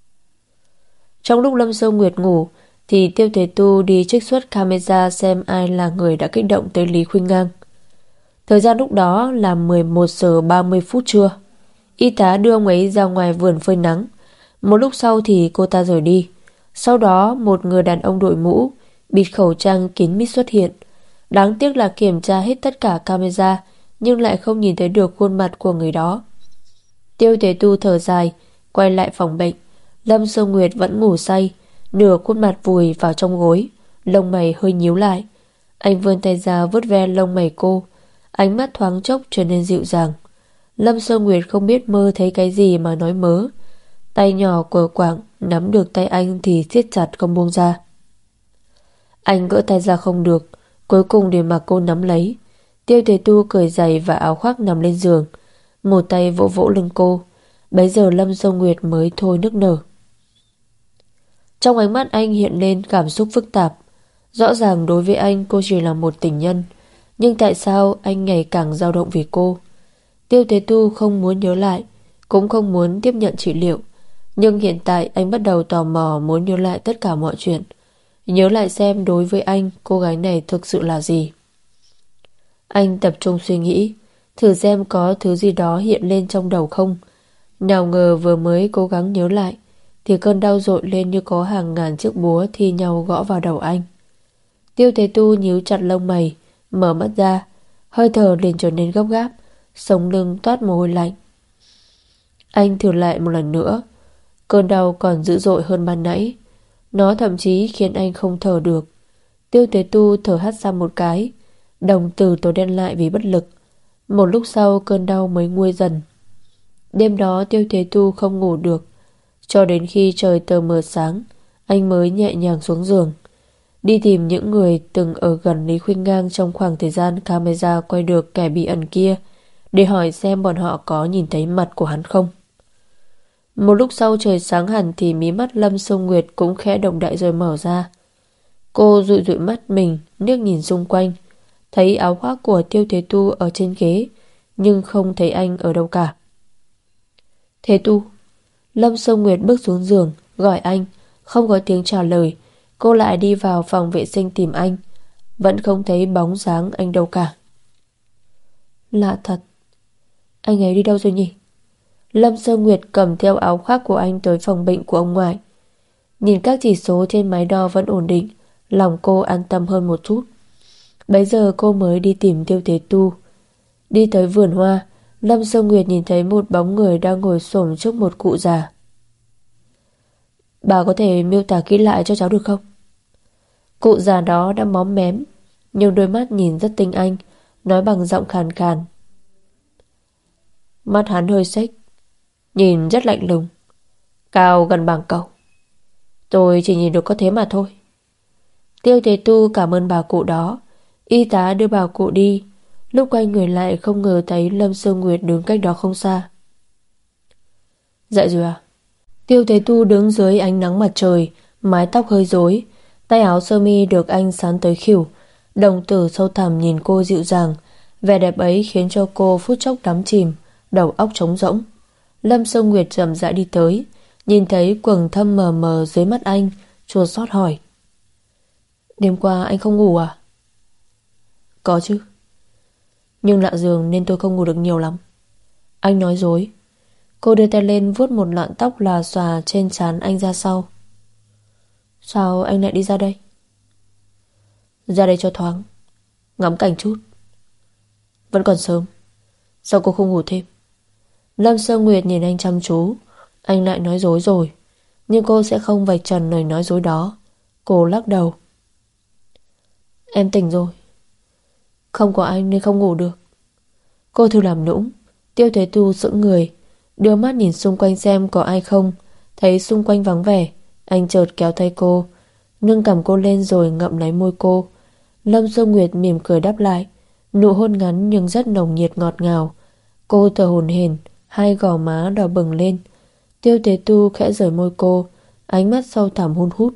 Trong lúc Lâm Sơ Nguyệt ngủ thì Tiêu Thế Tu đi trích xuất camera xem ai là người đã kích động tới Lý Khuynh Ngang. Thời gian lúc đó là 11 giờ 30 phút trưa. Y tá đưa ông ấy ra ngoài vườn phơi nắng. Một lúc sau thì cô ta rời đi. Sau đó một người đàn ông đội mũ, bịt khẩu trang kín mít xuất hiện. Đáng tiếc là kiểm tra hết tất cả camera nhưng lại không nhìn thấy được khuôn mặt của người đó. Tiêu Thế Tu thở dài, quay lại phòng bệnh. Lâm Sơ Nguyệt vẫn ngủ say, nửa khuôn mặt vùi vào trong gối, lông mày hơi nhíu lại. Anh vươn tay ra vuốt ve lông mày cô, ánh mắt thoáng chốc trở nên dịu dàng. Lâm Sơ Nguyệt không biết mơ thấy cái gì mà nói mớ. Tay nhỏ của Quảng nắm được tay anh thì siết chặt không buông ra. Anh gỡ tay ra không được, cuối cùng để mà cô nắm lấy. Tiêu Thế Tu cởi giày và áo khoác nằm lên giường, một tay vỗ vỗ lưng cô. Bấy giờ Lâm Sơ Nguyệt mới thôi nức nở. Trong ánh mắt anh hiện lên cảm xúc phức tạp. Rõ ràng đối với anh cô chỉ là một tình nhân, nhưng tại sao anh ngày càng dao động vì cô? Tiêu Thế Tu không muốn nhớ lại, cũng không muốn tiếp nhận trị liệu. Nhưng hiện tại anh bắt đầu tò mò muốn nhớ lại tất cả mọi chuyện. Nhớ lại xem đối với anh cô gái này thực sự là gì. Anh tập trung suy nghĩ, thử xem có thứ gì đó hiện lên trong đầu không. Nào ngờ vừa mới cố gắng nhớ lại thì cơn đau dội lên như có hàng ngàn chiếc búa thi nhau gõ vào đầu anh. Tiêu Thế Tu nhíu chặt lông mày, mở mắt ra, hơi thở liền trở nên gấp gáp, sống lưng toát mồ hôi lạnh. Anh thử lại một lần nữa. Cơn đau còn dữ dội hơn ban nãy. Nó thậm chí khiến anh không thở được. Tiêu Thế Tu thở hắt ra một cái, đồng tử tối đen lại vì bất lực. Một lúc sau cơn đau mới nguôi dần. Đêm đó Tiêu Thế Tu không ngủ được, cho đến khi trời tờ mờ sáng anh mới nhẹ nhàng xuống giường, đi tìm những người từng ở gần Lý Khuynh Ngang trong khoảng thời gian camera quay được kẻ bí ẩn kia, để hỏi xem bọn họ có nhìn thấy mặt của hắn không. Một lúc sau trời sáng hẳn thì mí mắt Lâm Sông Nguyệt cũng khẽ động đậy rồi mở ra. Cô dụi dụi mắt mình, liếc nhìn xung quanh, thấy áo khoác của Tiêu Thế Tu ở trên ghế, nhưng không thấy anh ở đâu cả. Thế Tu. Lâm Sông Nguyệt bước xuống giường, gọi anh. Không có tiếng trả lời. Cô lại đi vào phòng vệ sinh tìm anh, vẫn không thấy bóng dáng anh đâu cả. Lạ thật, anh ấy đi đâu rồi nhỉ? Lâm Sơ Nguyệt cầm theo áo khoác của anh tới phòng bệnh của ông ngoại. Nhìn các chỉ số trên máy đo vẫn ổn định, lòng cô an tâm hơn một chút. Bấy giờ cô mới đi tìm Tiêu Thế Tu. Đi tới vườn hoa, Lâm Sơ Nguyệt nhìn thấy một bóng người đang ngồi xổm trước một cụ già. Bà có thể miêu tả kỹ lại cho cháu được không? Cụ già đó đã móm mém, nhưng đôi mắt nhìn rất tinh anh, nói bằng giọng khàn khàn. Mắt hắn hơi xếch, nhìn rất lạnh lùng. cao gần bằng cậu. Tôi chỉ nhìn được có thế mà thôi. Tiêu Thế Tu cảm ơn bà cụ đó. Y tá đưa bà cụ đi. Lúc quay người lại không ngờ thấy Lâm Sương Nguyệt đứng cách đó không xa. Dậy rồi à? Tiêu Thế Tu đứng dưới ánh nắng mặt trời, mái tóc hơi rối, tay áo sơ mi được anh sắn tới khuỷu, đồng tử sâu thẳm nhìn cô dịu dàng. Vẻ đẹp ấy khiến cho cô phút chốc đắm chìm, đầu óc trống rỗng. Lâm Sương Nguyệt chậm rãi đi tới, nhìn thấy quầng thâm mờ mờ dưới mắt anh, chua xót hỏi: Đêm qua anh không ngủ à? Có chứ, nhưng lạ giường nên tôi không ngủ được nhiều lắm. Anh nói dối. Cô đưa tay lên vuốt một lọn tóc lòa xòa trên trán anh ra sau. Sao anh lại đi ra đây? Ra đây cho thoáng, ngắm cảnh chút. Vẫn còn sớm, sao cô không ngủ thêm? Lâm Sơ Nguyệt nhìn anh chăm chú. Anh lại nói dối rồi, nhưng cô sẽ không vạch trần lời nói dối đó. Cô lắc đầu. Em tỉnh rồi. Không có anh nên không ngủ được. Cô thử làm nũng. Tiêu Thế Tu sững người, đưa mắt nhìn xung quanh xem có ai không. Thấy xung quanh vắng vẻ, anh chợt kéo tay cô, nâng cằm cô lên rồi ngậm lấy môi cô. Lâm Sơ Nguyệt mỉm cười đáp lại, nụ hôn ngắn nhưng rất nồng nhiệt ngọt ngào. Cô thở hổn hển, hai gò má đỏ bừng lên. Tiêu Thế Tu khẽ rời môi cô, ánh mắt sâu thẳm hun hút.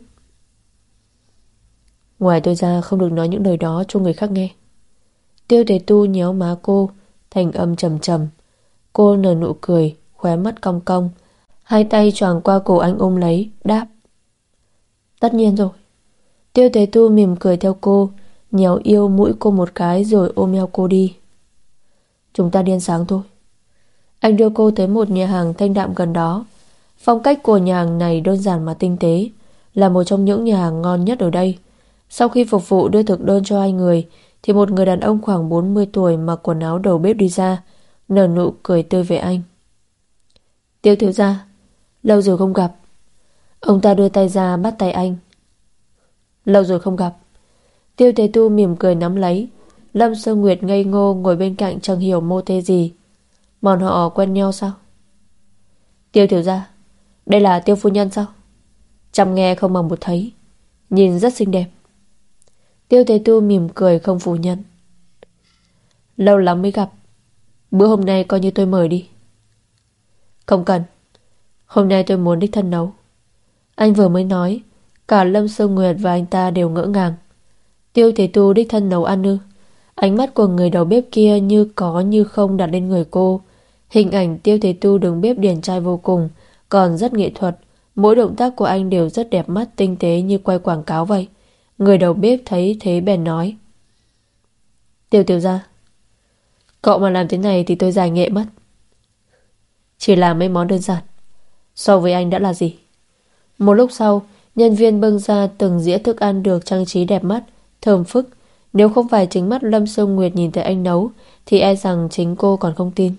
Ngoài tôi ra không được nói những lời đó cho người khác nghe. Tiêu Thế Tu nhéo má cô, thành âm trầm trầm. Cô nở nụ cười, khóe mắt cong cong, hai tay choàng qua cổ anh ôm lấy, đáp: Tất nhiên rồi. Tiêu Thế Tu mỉm cười theo cô, nhéo yêu mũi cô một cái rồi ôm eo cô đi. Chúng ta đi ăn sáng thôi. Anh đưa cô tới một nhà hàng thanh đạm gần đó. Phong cách của nhà hàng này đơn giản mà tinh tế, là một trong những nhà hàng ngon nhất ở đây. Sau khi phục vụ đưa thực đơn cho hai người, thì một người đàn ông khoảng 40 tuổi mặc quần áo đầu bếp đi ra, nở nụ cười tươi với anh. Tiêu thiếu gia, lâu rồi không gặp. Ông ta đưa tay ra bắt tay anh. Lâu rồi không gặp. Tiêu Thế Tu mỉm cười nắm lấy. Lâm Sơ Nguyệt ngây ngô ngồi bên cạnh chẳng hiểu mô tê gì. Bọn họ quen nhau sao? Tiêu thiếu gia, đây là Tiêu phu nhân sao? Chăm nghe không bằng một thấy, nhìn rất xinh đẹp. Tiêu Thế Tu mỉm cười không phủ nhận. Lâu lắm mới gặp, bữa hôm nay coi như tôi mời đi. Không cần, hôm nay tôi muốn đích thân nấu. Anh vừa mới nói, cả Lâm Sơ Nguyệt và anh ta đều ngỡ ngàng. Tiêu Thế Tu đích thân nấu ăn ư? Ánh mắt của người đầu bếp kia như có như không đặt lên người cô. Hình ảnh Tiêu Thế Tu đứng bếp điển trai vô cùng, còn rất nghệ thuật. Mỗi động tác của anh đều rất đẹp mắt, tinh tế như quay quảng cáo vậy. Người đầu bếp thấy thế bèn nói: Tiêu tiểu gia, cậu mà làm thế này thì tôi giải nghệ mất. Chỉ làm mấy món đơn giản, so với anh đã là gì? Một lúc sau, nhân viên bưng ra từng dĩa thức ăn được trang trí đẹp mắt, thơm phức. Nếu không phải chính mắt Lâm Sương Nguyệt nhìn thấy anh nấu, thì e rằng chính cô còn không tin.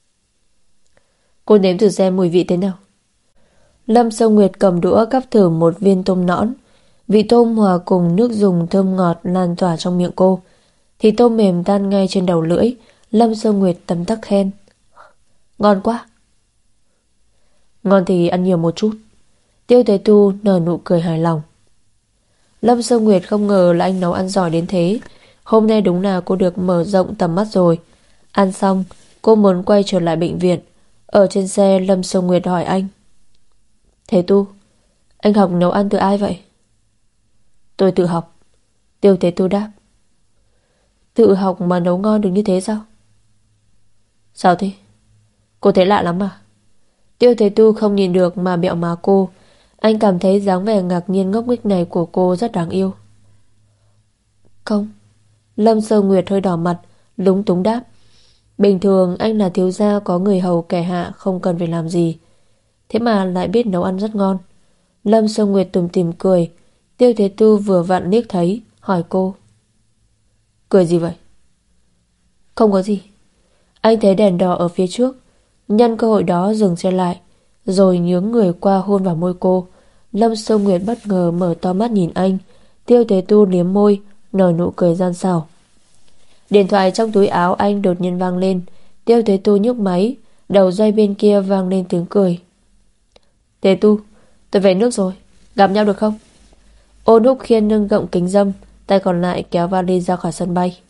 Cô nếm thử xem mùi vị thế nào. Lâm Sương Nguyệt cầm đũa gắp thử một viên tôm nõn. Vị tôm hòa cùng nước dùng thơm ngọt lan tỏa trong miệng cô. Thì tôm mềm tan ngay trên đầu lưỡi. Lâm Sương Nguyệt tấm tắc khen: Ngon quá. Ngon thì ăn nhiều một chút. Tiêu Thế Tu nở nụ cười hài lòng. Lâm Sương Nguyệt không ngờ là anh nấu ăn giỏi đến thế. Hôm nay đúng là cô được mở rộng tầm mắt rồi. Ăn xong, cô muốn quay trở lại bệnh viện. Ở trên xe, Lâm Sương Nguyệt hỏi anh: Thế Tu, anh học nấu ăn từ ai vậy? Tôi tự học. Tiêu Thế Tu đáp. Tự học mà nấu ngon được như thế sao? Sao thế? Cô thấy lạ lắm à? Tiêu Thế Tu không nhìn được mà bẹo má cô. Anh cảm thấy dáng vẻ ngạc nhiên ngốc nghếch này của cô rất đáng yêu. Không. Lâm Sơ Nguyệt hơi đỏ mặt, lúng túng đáp. Bình thường anh là thiếu gia có người hầu kẻ hạ, không cần phải làm gì. Thế mà lại biết nấu ăn rất ngon. Lâm Sơ Nguyệt tủm tỉm cười. Tiêu Thế Tu vừa vặn liếc thấy, hỏi cô: Cười gì vậy? Không có gì. Anh thấy đèn đỏ ở phía trước, nhân cơ hội đó dừng xe lại, rồi nhướng người qua hôn vào môi cô. Lâm Sơ Nguyệt bất ngờ mở to mắt nhìn anh. Tiêu Thế Tu liếm môi, nở nụ cười gian xảo. Điện thoại trong túi áo anh đột nhiên vang lên. Tiêu Thế Tu nhấc máy, đầu dây bên kia vang lên tiếng cười. Tề Tu, tôi về nước rồi, gặp nhau được không? Ôn Húc Khiên nâng gọng kính râm, tay còn lại kéo vali ra khỏi sân bay.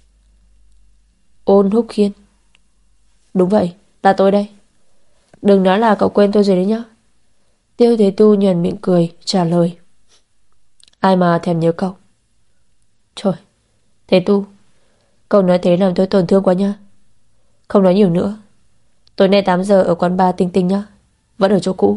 Ôn Húc Khiên. Đúng vậy, là tôi đây. Đừng nói là cậu quên tôi rồi đấy nhá. Tiêu Thế Tu nhoẻn miệng cười trả lời. Ai mà thèm nhớ cậu. Trời, Thế Tu, cậu nói thế làm tôi tổn thương quá nhá. Không nói nhiều nữa. Tối nay 8 giờ ở quán bar Tinh Tinh nhá. Vẫn ở chỗ cũ.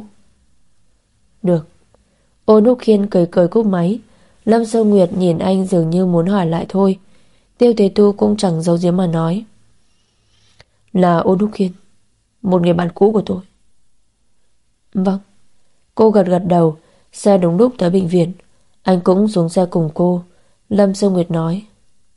Được. Ôn Húc Khiên cười cười cúp máy. Lâm Sơ Nguyệt nhìn anh dường như muốn hỏi lại thôi. Tiêu Thế Tu cũng chẳng giấu giếm mà nói. Là Ôn Húc Khiên, một người bạn cũ của tôi. Vâng. Cô gật gật đầu. Xe đúng lúc tới bệnh viện. Anh cũng xuống xe cùng cô. Lâm Sơ Nguyệt nói.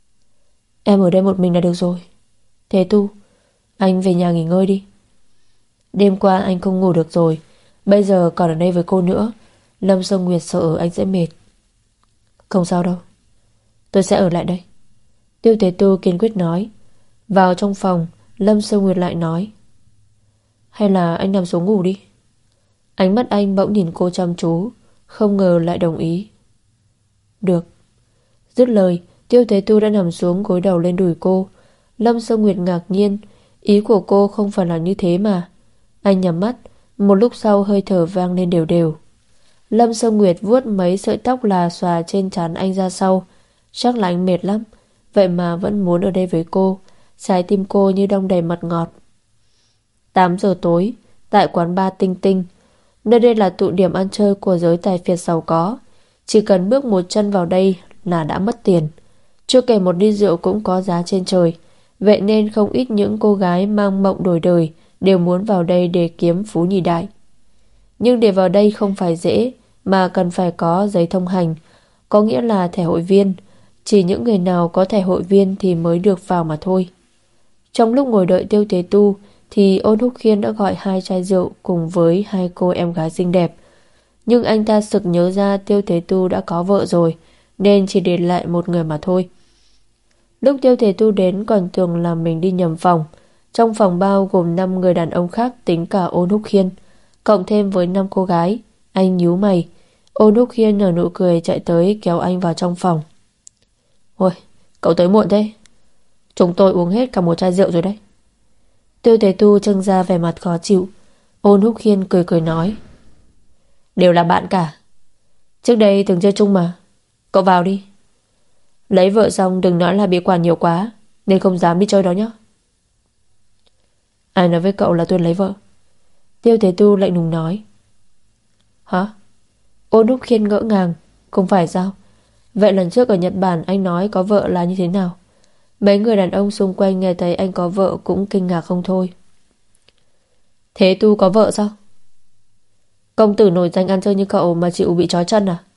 Em ở đây một mình là được rồi. Thế Tu, anh về nhà nghỉ ngơi đi. Đêm qua anh không ngủ được rồi, bây giờ còn ở đây với cô nữa. Lâm Sơ Nguyệt sợ anh sẽ mệt. Không sao đâu, tôi sẽ ở lại đây. Tiêu Thế Tu kiên quyết nói. Vào trong phòng, Lâm Sơ Nguyệt lại nói. Hay là anh nằm xuống ngủ đi. Ánh mắt anh bỗng nhìn cô chăm chú, không ngờ lại đồng ý. Được. Dứt lời, Tiêu Thế Tu đã nằm xuống gối đầu lên đùi cô. Lâm Sơ Nguyệt ngạc nhiên. Ý của cô không phải là như thế mà. Anh nhắm mắt. Một lúc sau hơi thở vang lên đều đều. Lâm Sơ Nguyệt vuốt mấy sợi tóc là xòa trên trán anh ra sau. Chắc là anh mệt lắm, vậy mà vẫn muốn ở đây với cô. Trái tim cô như đong đầy mật ngọt. 8 giờ tối, tại quán bar Tinh Tinh. Nơi đây là tụ điểm ăn chơi của giới tài phiệt giàu có. Chỉ cần bước một chân vào đây là đã mất tiền. Chưa kể một ly rượu cũng có giá trên trời. Vậy nên không ít những cô gái mang mộng đổi đời đều muốn vào đây để kiếm phú nhì đại. Nhưng để vào đây không phải dễ, mà cần phải có giấy thông hành, có nghĩa là thẻ hội viên. Chỉ những người nào có thẻ hội viên thì mới được vào mà thôi. Trong lúc ngồi đợi Tiêu Thế Tu thì Ôn Húc Khiên đã gọi 2 chai rượu cùng với 2 cô em gái xinh đẹp. Nhưng anh ta sực nhớ ra Tiêu Thế Tu đã có vợ rồi, nên chỉ để lại một người mà thôi. Lúc Tiêu Thế Tu đến còn tưởng là mình đi nhầm phòng. Trong phòng bao gồm 5 người đàn ông khác tính cả Ôn Húc Khiên, cộng thêm với 5 cô gái. Anh nhíu mày. Ôn Húc Khiên nở nụ cười chạy tới kéo anh vào trong phòng. Ôi, cậu tới muộn thế. Chúng tôi uống hết cả một chai rượu rồi đấy. Tiêu Thế Tu trưng ra vẻ mặt khó chịu. Ôn Húc Khiên cười cười nói. Đều là bạn cả. Trước đây từng chơi chung mà. Cậu vào đi. Lấy vợ xong đừng nói là bị quản nhiều quá, nên không dám đi chơi đó nhé. Ai nói với cậu là tôi lấy vợ? Tiêu Thế Tu lạnh lùng nói. Hả? Ôn Húc Khiên ngỡ ngàng. Không phải sao? Vậy lần trước ở Nhật Bản anh nói có vợ là như thế nào? Mấy người đàn ông xung quanh nghe thấy anh có vợ cũng kinh ngạc không thôi. Thế Tu có vợ sao? Công tử nổi danh ăn chơi như cậu mà chịu bị trói chân à?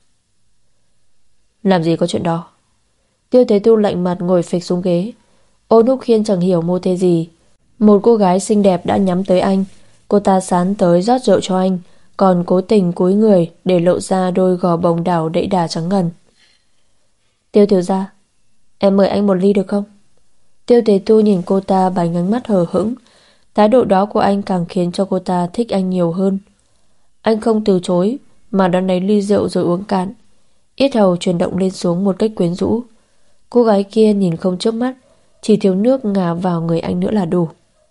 Làm gì có chuyện đó. Tiêu Thế Tu lạnh mặt ngồi phịch xuống ghế. Ôn Húc Khiên chẳng hiểu mô tê gì. Một cô gái xinh đẹp đã nhắm tới anh. Cô ta sán tới rót rượu cho anh, còn cố tình cúi người để lộ ra đôi gò bồng đảo đẫy đà trắng ngần. Tiêu Tiểu Gia, em mời anh một ly được không? Tiêu Thế Tu nhìn cô ta bằng ánh mắt hờ hững. Thái độ đó của anh càng khiến cho cô ta thích anh nhiều hơn. Anh không từ chối mà đón lấy ly rượu rồi uống cạn. Yết hầu chuyển động lên xuống một cách quyến rũ. Cô gái kia nhìn không chớp mắt, chỉ thiếu nước ngả vào người anh nữa là đủ.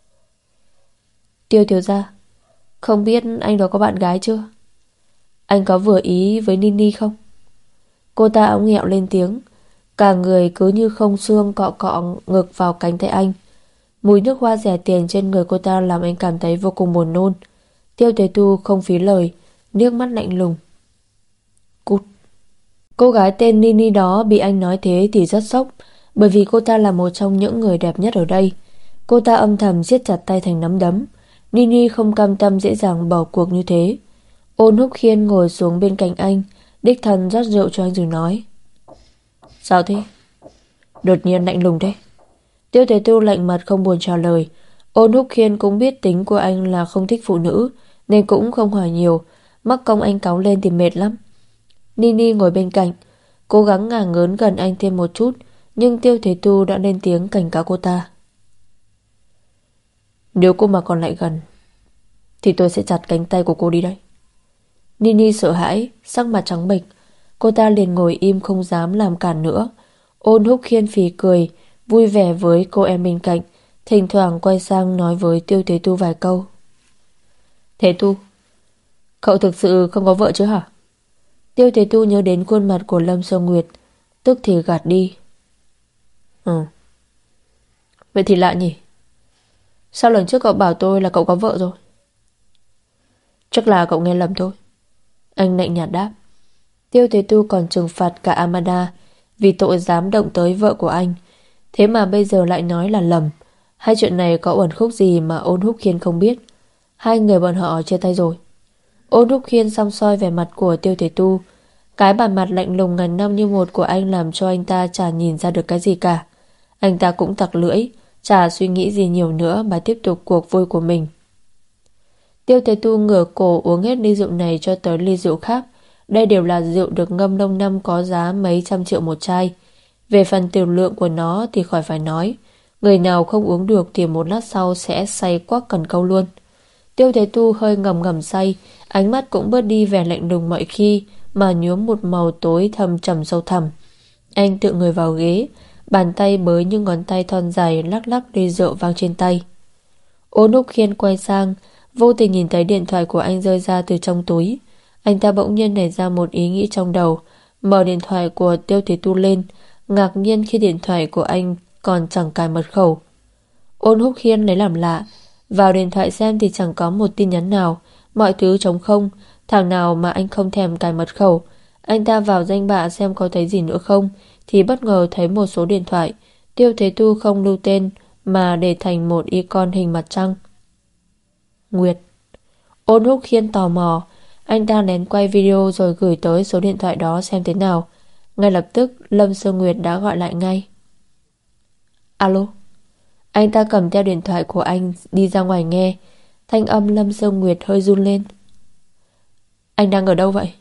Tiêu Tiểu Gia, không biết anh đó có bạn gái chưa? Anh có vừa ý với Nini không? Cô ta ống nghẹo lên tiếng. Cả người cứ như không xương cọ cọ ngược vào cánh tay anh. Mùi nước hoa rẻ tiền trên người cô ta làm anh cảm thấy vô cùng buồn nôn. Tiêu Thế Tu không phí lời, nước mắt lạnh lùng. Cút. Cô gái tên Nini đó bị anh nói thế thì rất sốc, bởi vì cô ta là một trong những người đẹp nhất ở đây. Cô ta âm thầm siết chặt tay thành nắm đấm. Nini không cam tâm dễ dàng bỏ cuộc như thế. Ôn Húc Khiên ngồi xuống bên cạnh anh, đích thân rót rượu cho anh rồi nói. Sao thế? Đột nhiên lạnh lùng thế. Tiêu Thế Tu lạnh mặt không buồn trả lời. Ôn Húc Khiên cũng biết tính của anh là không thích phụ nữ, nên cũng không hỏi nhiều. Mắc công anh cáu lên thì mệt lắm. Nini ngồi bên cạnh, cố gắng ngả ngớn gần anh thêm một chút, nhưng Tiêu Thế Tu đã lên tiếng cảnh cáo cô ta. Nếu cô mà còn lại gần thì tôi sẽ chặt cánh tay của cô đi đấy. Nini sợ hãi, sắc mặt trắng bệch. Cô ta liền ngồi im không dám làm cản nữa. Ôn Húc Khiên phì cười, vui vẻ với cô em bên cạnh, thỉnh thoảng quay sang nói với Tiêu Thế Tu vài câu. Thế Tu, cậu thực sự không có vợ chứ hả? Tiêu Thế Tu nhớ đến khuôn mặt của Lâm Sơ Nguyệt, tức thì gạt đi. Ừ. Vậy thì lạ nhỉ? Sao lần trước cậu bảo tôi là cậu có vợ rồi? Chắc là cậu nghe lầm thôi. Anh lạnh nhạt đáp. Tiêu Thế Tu còn trừng phạt cả Amanda vì tội dám động tới vợ của anh. Thế mà bây giờ lại nói là lầm. Hai chuyện này có uẩn khúc gì mà Ôn Húc Khiên không biết? Hai người bọn họ chia tay rồi. Ôn Húc Khiên săm soi vẻ mặt của Tiêu Thế Tu. Cái bản mặt lạnh lùng ngàn năm như một của anh làm cho anh ta chả nhìn ra được cái gì cả. Anh ta cũng tặc lưỡi, chả suy nghĩ gì nhiều nữa mà tiếp tục cuộc vui của mình. Tiêu Thế Tu ngửa cổ uống hết ly rượu này cho tới ly rượu khác. Đây đều là rượu được ngâm lâu năm có giá mấy trăm triệu một chai. Về phần tiểu lượng của nó thì khỏi phải nói. Người nào không uống được thì một lát sau sẽ say quắc cần câu luôn. Tiêu Thế Tu hơi ngầm ngầm say, ánh mắt cũng bớt đi vẻ lạnh lùng mọi khi mà nhuốm một màu tối thầm trầm sâu thẳm. Anh tựa người vào ghế, bàn tay bới những ngón tay thon dài lắc lắc ly rượu vang trên tay. Ôn Húc Khiên quay sang, vô tình nhìn thấy điện thoại của anh rơi ra từ trong túi. Anh ta bỗng nhiên nảy ra một ý nghĩ trong đầu, mở điện thoại của Tiêu Thế Tu lên, ngạc nhiên khi điện thoại của anh còn chẳng cài mật khẩu. Ôn Húc Khiên lấy làm lạ, vào điện thoại xem thì chẳng có một tin nhắn nào, mọi thứ trống không, thảo nào mà anh không thèm cài mật khẩu. Anh ta vào danh bạ xem có thấy gì nữa không, thì bất ngờ thấy một số điện thoại. Tiêu Thế Tu không lưu tên mà để thành một icon hình mặt trăng. Nguyệt. Ôn Húc Khiên tò mò, anh ta lén quay video rồi gửi tới số điện thoại đó xem thế nào. Ngay lập tức Lâm Sơ Nguyệt đã gọi lại ngay. Alo. Anh ta cầm theo điện thoại của anh đi ra ngoài nghe. Thanh âm Lâm Sơ Nguyệt hơi run lên. Anh đang ở đâu vậy?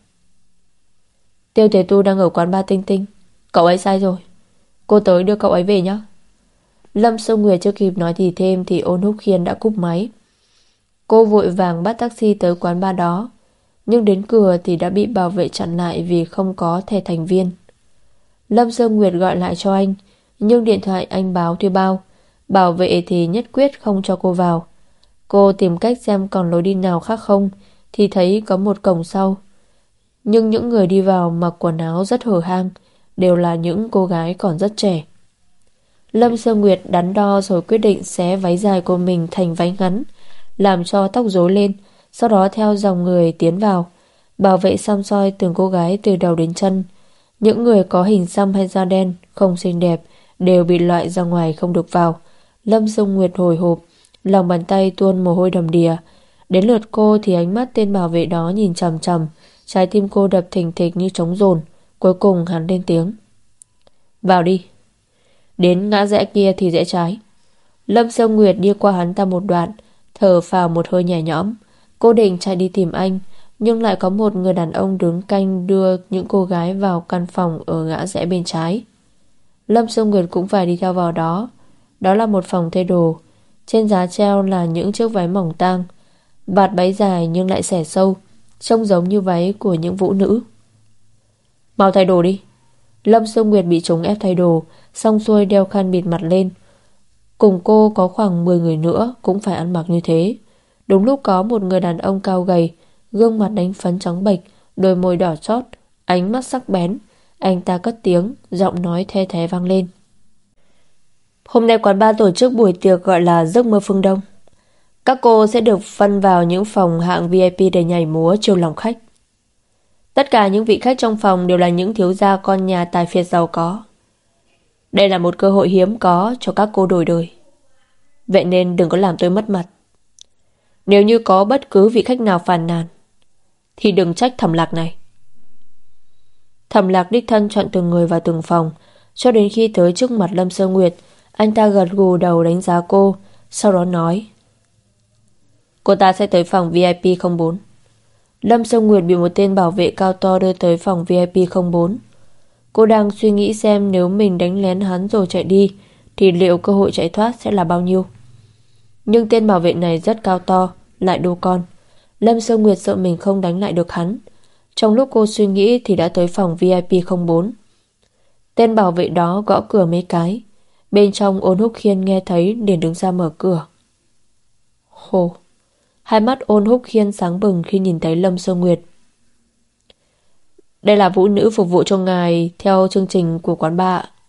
Tiêu Thế Tu đang ở quán Ba Tinh Tinh. Cậu ấy sai rồi, cô tới đưa cậu ấy về nhé. Lâm Sơ Nguyệt chưa kịp nói gì thêm thì Ôn Húc Khiên đã cúp máy. Cô vội vàng bắt taxi tới quán bar đó, nhưng đến cửa thì đã bị bảo vệ chặn lại vì không có thẻ thành viên. Lâm Sơ Nguyệt gọi lại cho anh, nhưng điện thoại anh báo thuê bao. Bảo vệ thì nhất quyết không cho cô vào. Cô tìm cách xem còn lối đi nào khác không thì thấy có một cổng sau. Nhưng những người đi vào mặc quần áo rất hở hang, đều là những cô gái còn rất trẻ. Lâm Sơ Nguyệt đắn đo rồi quyết định xé váy dài của mình thành váy ngắn, làm cho tóc rối lên, sau đó theo dòng người tiến vào. Bảo vệ săm soi từng cô gái từ đầu đến chân. Những người có hình xăm hay da đen, không xinh đẹp đều bị loại ra ngoài không được vào. Lâm Sơ Nguyệt hồi hộp, lòng bàn tay tuôn mồ hôi đầm đìa. Đến lượt cô thì ánh mắt tên bảo vệ đó nhìn chằm chằm, trái tim cô đập thình thịch như trống dồn. Cuối cùng hắn lên tiếng. Vào đi. Đến ngã rẽ kia thì rẽ trái. Lâm Sơ Nguyệt đi qua hắn ta một đoạn, thở phào một hơi nhẹ nhõm. Cô định chạy đi tìm anh, nhưng lại có một người đàn ông đứng canh đưa những cô gái vào căn phòng ở ngã rẽ bên trái. Lâm Sơ Nguyệt cũng phải đi theo vào đó. Đó là một phòng thay đồ. Trên giá treo là những chiếc váy mỏng tang, vạt váy dài nhưng lại xẻ sâu, trông giống như váy của những vũ nữ. Mau thay đồ đi. Lâm Sơ Nguyệt bị chúng ép thay đồ, xong xuôi đeo khăn bịt mặt lên. Cùng cô có khoảng 10 người nữa cũng phải ăn mặc như thế. Đúng lúc có một người đàn ông cao gầy, gương mặt đánh phấn trắng bệch, đôi môi đỏ chót, ánh mắt sắc bén. Anh ta cất tiếng, giọng nói the thé vang lên. Hôm nay quán bar tổ chức buổi tiệc gọi là Giấc mơ phương Đông. Các cô sẽ được phân vào những phòng hạng VIP để nhảy múa chiều lòng khách. Tất cả những vị khách trong phòng đều là những thiếu gia con nhà tài phiệt giàu có. Đây là một cơ hội hiếm có cho các cô đổi đời. Vậy nên đừng có làm tôi mất mặt. Nếu như có bất cứ vị khách nào phàn nàn thì đừng trách Thẩm Lạc này. Thẩm Lạc đích thân chọn từng người vào từng phòng. Cho đến khi tới trước mặt Lâm Sơ Nguyệt, anh ta gật gù đầu đánh giá cô, sau đó nói. Cô ta sẽ tới phòng VIP 04. Lâm Sơ Nguyệt bị một tên bảo vệ cao to đưa tới phòng VIP 04. Cô đang suy nghĩ xem nếu mình đánh lén hắn rồi chạy đi thì liệu cơ hội chạy thoát sẽ là bao nhiêu. Nhưng tên bảo vệ này rất cao to, lại đô con. Lâm Sơ Nguyệt sợ mình không đánh lại được hắn. Trong lúc cô suy nghĩ thì đã tới phòng VIP 04. Tên bảo vệ đó gõ cửa mấy cái. Bên trong Ôn Húc Khiên nghe thấy liền đứng ra mở cửa. Hồ. Hai mắt Ôn Húc Khiên sáng bừng khi nhìn thấy Lâm Sơ Nguyệt. Đây là vũ nữ phục vụ cho ngài theo chương trình của quán bar ạ.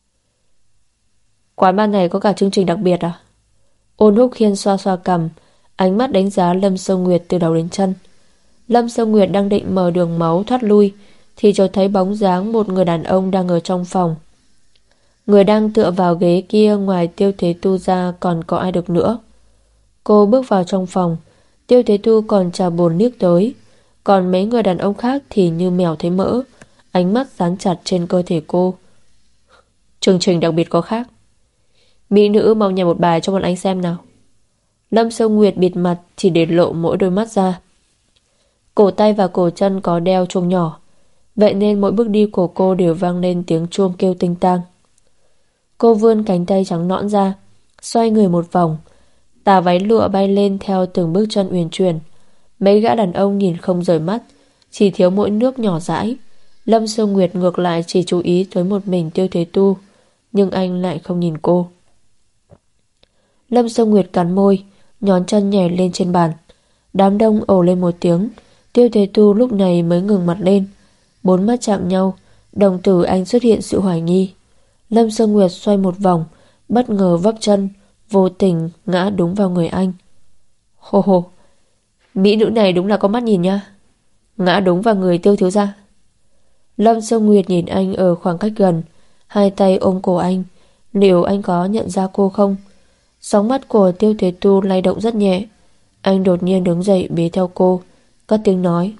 Quán bar này có cả chương trình đặc biệt à? Ôn Húc Khiên xoa xoa cằm, ánh mắt đánh giá Lâm Sơ Nguyệt từ đầu đến chân. Lâm Sơ Nguyệt đang định mở đường máu thoát lui thì chợt thấy bóng dáng một người đàn ông đang ở trong phòng. Người đang tựa vào ghế kia ngoài Tiêu Thế Tu ra còn có ai được nữa. Cô bước vào trong phòng. Tiêu Thế Tu còn trà bồn liếc tới. Còn mấy người đàn ông khác thì như mèo thấy mỡ, ánh mắt dán chặt trên cơ thể cô. Chương trình đặc biệt có khác. Mỹ nữ mau nhảy một bài cho bọn anh xem nào. Lâm Sơ Nguyệt bịt mặt chỉ để lộ mỗi đôi mắt ra. Cổ tay và cổ chân có đeo chuông nhỏ, vậy nên mỗi bước đi của cô đều vang lên tiếng chuông kêu tinh tang. Cô vươn cánh tay trắng nõn ra, xoay người một vòng. Tà váy lụa bay lên theo từng bước chân uyển chuyển. Mấy gã đàn ông nhìn không rời mắt, chỉ thiếu mỗi nước nhỏ dãi. Lâm Sơ Nguyệt ngược lại chỉ chú ý tới một mình Tiêu Thế Tu, nhưng anh lại không nhìn cô. Lâm Sơ Nguyệt cắn môi, nhón chân nhảy lên trên bàn. Đám đông ồ lên một tiếng. Tiêu Thế Tu lúc này mới ngừng mặt lên. Bốn mắt chạm nhau, đồng tử anh xuất hiện sự hoài nghi. Lâm Sơ Nguyệt xoay một vòng, bất ngờ vấp chân, vô tình ngã đúng vào người anh. Hồ hồ, mỹ nữ này đúng là có mắt nhìn nha. Ngã đúng vào người Tiêu thiếu gia. Lâm Sơ Nguyệt nhìn anh ở khoảng cách gần, hai tay ôm cổ anh. Liệu anh có nhận ra cô không? Sóng mắt của Tiêu Thế Tu lay động rất nhẹ. Anh đột nhiên đứng dậy bế theo cô, cất tiếng nói: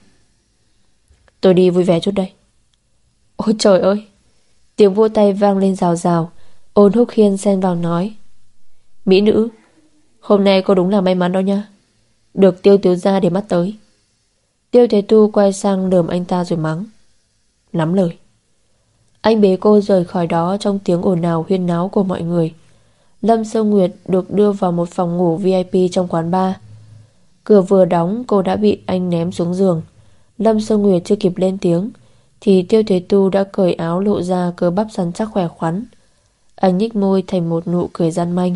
Tôi đi vui vẻ chút đây. Ôi trời ơi! Tiếng vỗ tay vang lên rào rào. Ôn Húc Khiên xen vào nói: Mỹ nữ, hôm nay cô đúng là may mắn đó nha, được Tiêu thiếu gia để mắt tới. Tiêu Thế Tu quay sang lườm anh ta rồi mắng: Lắm lời. Anh bế cô rời khỏi đó trong tiếng ồn ào huyên náo của mọi người. Lâm Sơ Nguyệt được đưa vào một phòng ngủ VIP trong quán bar. Cửa vừa đóng cô đã bị anh ném xuống giường. Lâm Sơ Nguyệt chưa kịp lên tiếng thì Tiêu Thế Tu đã cởi áo lộ ra cơ bắp săn chắc khỏe khoắn. Anh nhếch môi thành một nụ cười gian manh.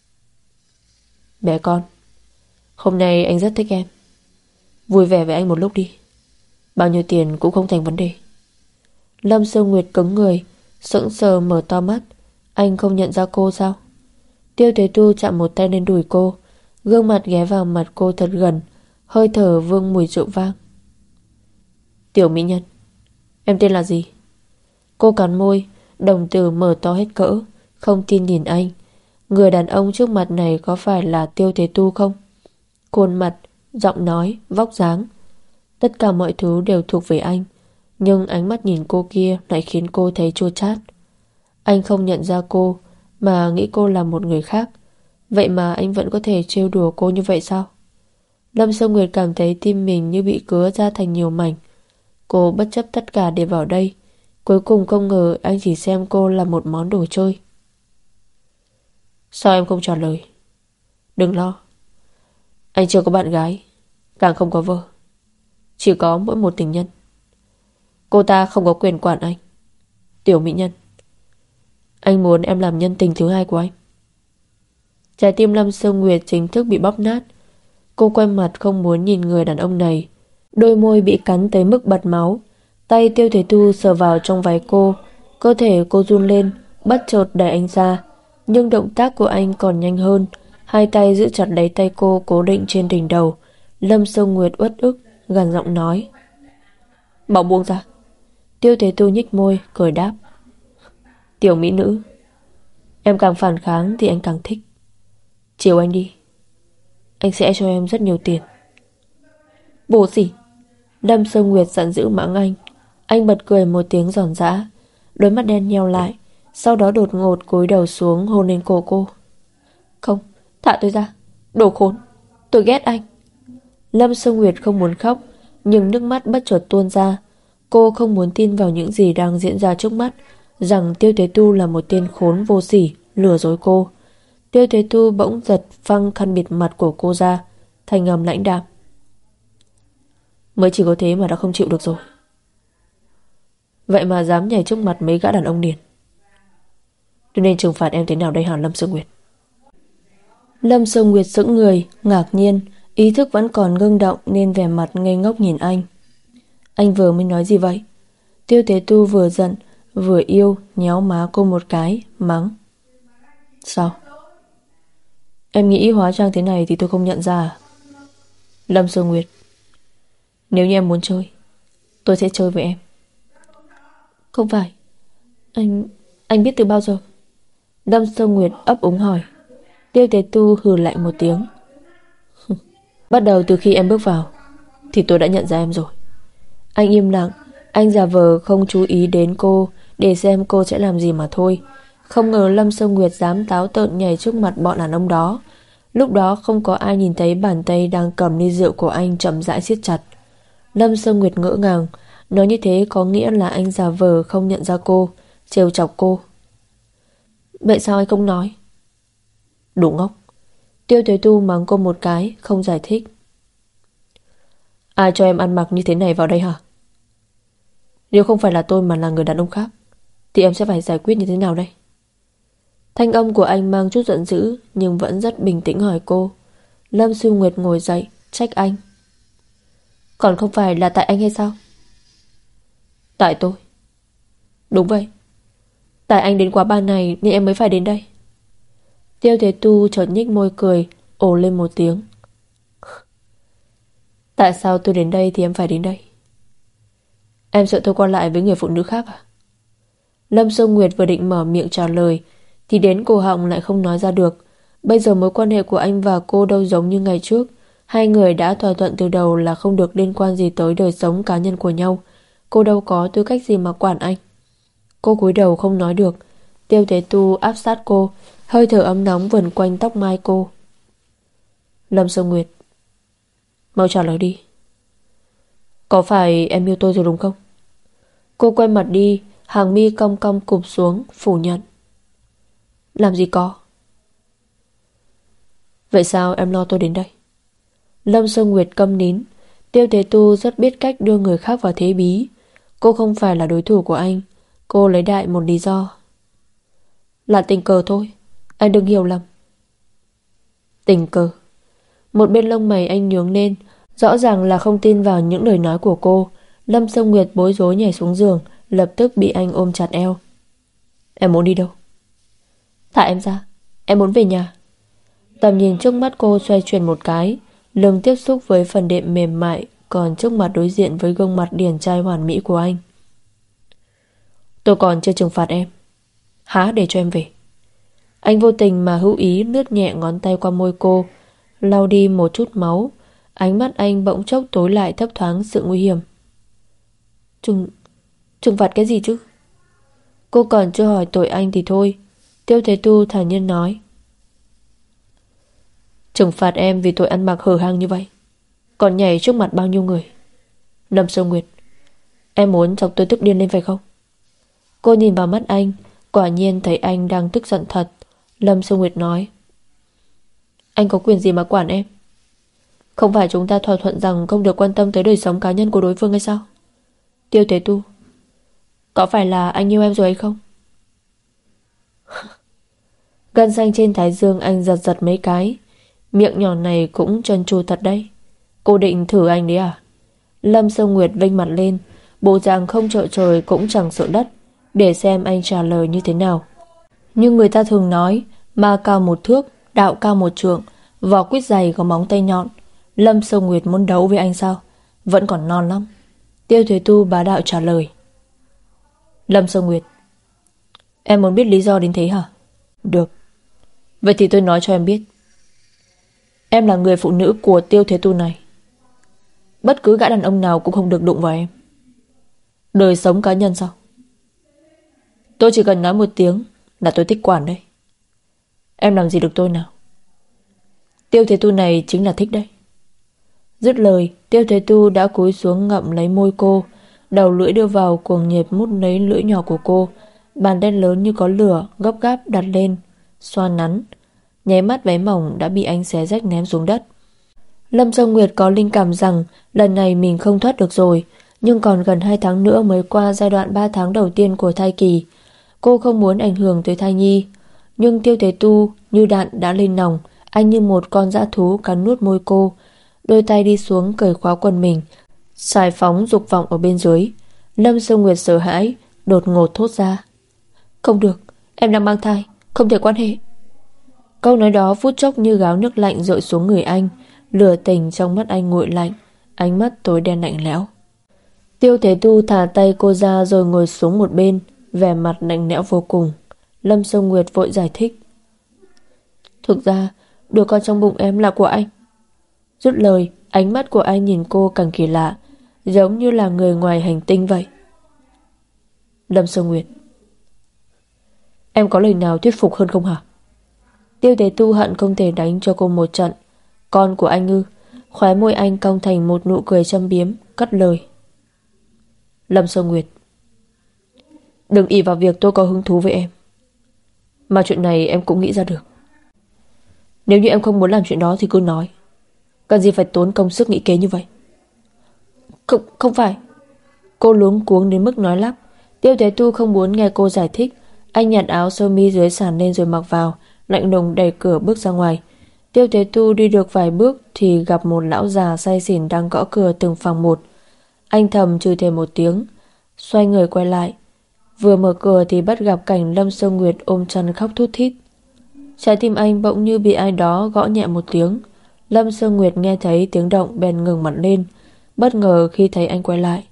Bé con, hôm nay anh rất thích em. Vui vẻ với anh một lúc đi. Bao nhiêu tiền cũng không thành vấn đề. Lâm Sơ Nguyệt cứng người, sững sờ mở to mắt. Anh không nhận ra cô sao? Tiêu Thế Tu chạm một tay lên đùi cô, gương mặt ghé vào mặt cô thật gần, hơi thở vương mùi rượu vang. Tiểu mỹ nhân, em tên là gì? Cô cắn môi, đồng tử mở to hết cỡ, không tin nhìn anh. Người đàn ông trước mặt này có phải là Tiêu Thế Tu không? Khuôn mặt, giọng nói, vóc dáng, tất cả mọi thứ đều thuộc về anh. Nhưng ánh mắt nhìn cô kia lại khiến cô thấy chua chát. Anh không nhận ra cô, mà nghĩ cô là một người khác. Vậy mà anh vẫn có thể trêu đùa cô như vậy sao? Lâm Sơ Nguyệt cảm thấy tim mình như bị cứa ra thành nhiều mảnh. Cô bất chấp tất cả để vào đây. Cuối cùng không ngờ anh chỉ xem cô là một món đồ chơi. Sao em không trả lời? Đừng lo, anh chưa có bạn gái, càng không có vợ, chỉ có mỗi một tình nhân. Cô ta không có quyền quản anh. Tiểu mỹ nhân, anh muốn em làm nhân tình thứ hai của anh. Trái tim Lâm Sơ Nguyệt chính thức bị bóp nát. Cô quay mặt không muốn nhìn người đàn ông này. Đôi môi bị cắn tới mức bật máu. Tay Tiêu Thế Tu sờ vào trong váy cô. Cơ thể cô run lên, bất chợt đẩy anh ra. Nhưng động tác của anh còn nhanh hơn. Hai tay giữ chặt lấy tay cô cố định trên đỉnh đầu. Lâm Sơ Nguyệt uất ức, gằn giọng nói: Bảo buông ra. Tiêu Thế Tu nhếch môi, cười đáp: Tiểu mỹ nữ, em càng phản kháng thì anh càng thích. Chiều anh đi, anh sẽ cho em rất nhiều tiền. Vô sỉ! Lâm Sơ Nguyệt giận dữ mắng anh. Anh bật cười một tiếng giòn giã, đôi mắt đen nheo lại, sau đó đột ngột cúi đầu xuống hôn lên cổ cô. Không, thả tôi ra, đồ khốn, tôi ghét anh. Lâm Sơ Nguyệt không muốn khóc, nhưng nước mắt bất chợt tuôn ra. Cô không muốn tin vào những gì đang diễn ra trước mắt, rằng Tiêu Thế Tu là một tên khốn vô sỉ, lừa dối cô. Tiêu Thế Tu bỗng giật phăng khăn bịt mặt của cô ra, thành âm lãnh đạm: Mới chỉ có thế mà đã không chịu được rồi. Vậy mà dám nhảy trước mặt mấy gã đàn ông điên. Tôi nên trừng phạt em thế nào đây hả Lâm Sương Nguyệt? Lâm Sương Nguyệt sững người, ngạc nhiên, ý thức vẫn còn ngưng động nên vẻ mặt ngây ngốc nhìn anh. Anh vừa mới nói gì vậy? Tiêu Thế Tu vừa giận vừa yêu nhéo má cô một cái, mắng. Sao? Em nghĩ hóa trang thế này thì tôi không nhận ra à? Lâm Sương Nguyệt, nếu như em muốn chơi, tôi sẽ chơi với em. Không phải. Anh biết từ bao giờ? Lâm Sương Nguyệt ấp úng hỏi. Tiêu Thế Tu hừ lạnh một tiếng. Bắt đầu từ khi em bước vào thì tôi đã nhận ra em rồi. Anh im lặng. Anh giả vờ không chú ý đến cô để xem cô sẽ làm gì mà thôi. Không ngờ Lâm Sương Nguyệt dám táo tợn nhảy trước mặt bọn đàn ông đó. Lúc đó không có ai nhìn thấy bàn tay đang cầm ly rượu của anh chậm rãi siết chặt. Lâm Sương Nguyệt ngỡ ngàng. Nói như thế có nghĩa là anh giả vờ không nhận ra cô, trêu chọc cô. Vậy sao anh không nói? Đủ ngốc. Tiêu Thế Tu mắng cô một cái, không giải thích. Ai cho em ăn mặc như thế này vào đây hả? Nếu không phải là tôi mà là người đàn ông khác thì em sẽ phải giải quyết như thế nào đây? Thanh âm của anh mang chút giận dữ nhưng vẫn rất bình tĩnh hỏi cô. Lâm Sương Nguyệt ngồi dậy, trách anh. Còn không phải là tại anh hay sao? Tại tôi. Đúng vậy. Tại anh đến quán bar này nên em mới phải đến đây. Tiêu Thế Tu chợt nhếch môi cười, ồ lên một tiếng. Tại sao tôi đến đây thì em phải đến đây? Em sợ tôi qua lại với người phụ nữ khác à? Lâm Sương Nguyệt vừa định mở miệng trả lời thì đến cổ họng lại không nói ra được. Bây giờ mối quan hệ của anh và cô đâu giống như ngày trước. Hai người đã thỏa thuận từ đầu là không được liên quan gì tới đời sống cá nhân của nhau. Cô đâu có tư cách gì mà quản anh. Cô cúi đầu không nói được. Tiêu Thế Tu áp sát cô, hơi thở ấm nóng vần quanh tóc mai cô. Lâm Sương Nguyệt, mau trả lời đi. Có phải em yêu tôi rồi đúng không? Cô quay mặt đi, hàng mi cong cong cụp xuống, phủ nhận. Làm gì có. Vậy sao em lo tôi đến đây? Lâm Sương Nguyệt câm nín. Tiêu Thế Tu rất biết cách đưa người khác vào thế bí. Cô không phải là đối thủ của anh. Cô lấy đại một lý do. Là tình cờ thôi, anh đừng hiểu lầm. Tình cờ. Một bên lông mày anh nhướng lên, rõ ràng là không tin vào những lời nói của cô. Lâm Sương Nguyệt bối rối nhảy xuống giường, lập tức bị anh ôm chặt eo. Em muốn đi đâu? Thả em ra, em muốn về nhà. Tầm nhìn trước mắt cô xoay chuyển một cái, lưng tiếp xúc với phần đệm mềm mại, còn trước mặt đối diện với gương mặt điển trai hoàn mỹ của anh. Tôi còn chưa trừng phạt em, há để cho em về. Anh vô tình mà hữu ý lướt nhẹ ngón tay qua môi cô, lau đi một chút máu. Ánh mắt anh bỗng chốc tối lại, thấp thoáng sự nguy hiểm. Trừng phạt cái gì chứ? Cô còn chưa hỏi tội anh thì thôi. Tiêu Thế Tu thản nhiên nói. Trừng phạt em vì tội ăn mặc hở hang như vậy, còn nhảy trước mặt bao nhiêu người. Lâm Sương Nguyệt, em muốn chọc tôi tức điên lên phải không? Cô nhìn vào mắt anh, quả nhiên thấy anh đang tức giận thật. Lâm Sương Nguyệt nói. Anh có quyền gì mà quản em? Không phải chúng ta thỏa thuận rằng không được quan tâm tới đời sống cá nhân của đối phương hay sao? Tiêu Thế Tu, có phải là anh yêu em rồi hay không? Gân xanh trên thái dương anh giật giật mấy cái. Miệng nhỏ này cũng trơn tru thật đấy. Cô định thử anh đấy à? Lâm Sương Nguyệt vênh mặt lên, bộ dạng không sợ trời cũng chẳng sợ đất, để xem anh trả lời như thế nào. Nhưng người ta thường nói, ma cao một thước, đạo cao một trượng, vỏ quýt dày có móng tay nhọn. Lâm Sương Nguyệt muốn đấu với anh sao? Vẫn còn non lắm. Tiêu Thế Tu bá đạo trả lời. Lâm Sương Nguyệt, em muốn biết lý do đến thế hả? Được. Vậy thì tôi nói cho em biết. Em là người phụ nữ của Tiêu Thế Tu này. Bất cứ gã đàn ông nào cũng không được đụng vào em. Đời sống cá nhân sao? Tôi chỉ cần nói một tiếng là tôi thích quản đây. Em làm gì được tôi nào? Tiêu Thế Tu này chính là thích đấy. Dứt lời, Tiêu Thế Tu đã cúi xuống ngậm lấy môi cô, đầu lưỡi đưa vào cuồng nhiệt mút lấy lưỡi nhỏ của cô. Bàn tay lớn như có lửa gấp gáp đặt lên, xoa nắn. Nháy mắt váy mỏng đã bị anh xé rách ném xuống đất. Lâm Sông Nguyệt có linh cảm rằng lần này mình không thoát được rồi, nhưng còn gần 2 tháng nữa mới qua giai đoạn 3 tháng đầu tiên của thai kỳ. Cô không muốn ảnh hưởng tới thai nhi. Nhưng Tiêu Thế Tu như đạn đã lên nòng. Anh như một con dã thú cắn nuốt môi cô. Đôi tay đi xuống cởi khóa quần mình, xài phóng dục vọng ở bên dưới. Lâm Sông Nguyệt sợ hãi, đột ngột thốt ra: "Không được, em đang mang thai, không thể quan hệ." Câu nói đó phút chốc như gáo nước lạnh dội xuống người anh. Lửa tình trong mắt anh nguội lạnh, ánh mắt tối đen lạnh lẽo. Tiêu Thế Tu thả tay cô ra rồi ngồi xuống một bên, vẻ mặt lạnh lẽo vô cùng. Lâm Sông Nguyệt vội giải thích: "Thực ra đứa con trong bụng em là của anh." Dứt lời, ánh mắt của anh nhìn cô càng kỳ lạ, giống như là người ngoài hành tinh vậy. Lâm Sông Nguyệt: "Em có lời nào thuyết phục hơn không hả?" Tiêu Thế Tu hận không thể đánh cho cô một trận. "Con của anh ư?" Khóe môi anh cong thành một nụ cười châm biếm, cất lời: "Lâm Sông Nguyệt, đừng ỷ vào việc tôi có hứng thú với em, mà chuyện này em cũng nghĩ ra được. Nếu như em không muốn làm chuyện đó thì cứ nói, cần gì phải tốn công sức nghĩ kế như vậy." Không phải." Cô luống cuống đến mức nói lắp. Tiêu Thế Tu không muốn nghe cô giải thích. Anh nhặt áo sơ mi dưới sàn lên rồi mặc vào, lạnh lùng đẩy cửa bước ra ngoài. Tiêu Thế Tu đi được vài bước thì gặp một lão già say xỉn đang gõ cửa từng phòng một. Anh thầm chửi thề một tiếng, xoay người quay lại. Vừa mở cửa thì bắt gặp cảnh Lâm Sông Nguyệt ôm chăn khóc thút thít. Trái tim anh bỗng như bị ai đó gõ nhẹ một tiếng. Lâm Sông Nguyệt nghe thấy tiếng động bèn ngừng mặt lên, bất ngờ khi thấy anh quay lại.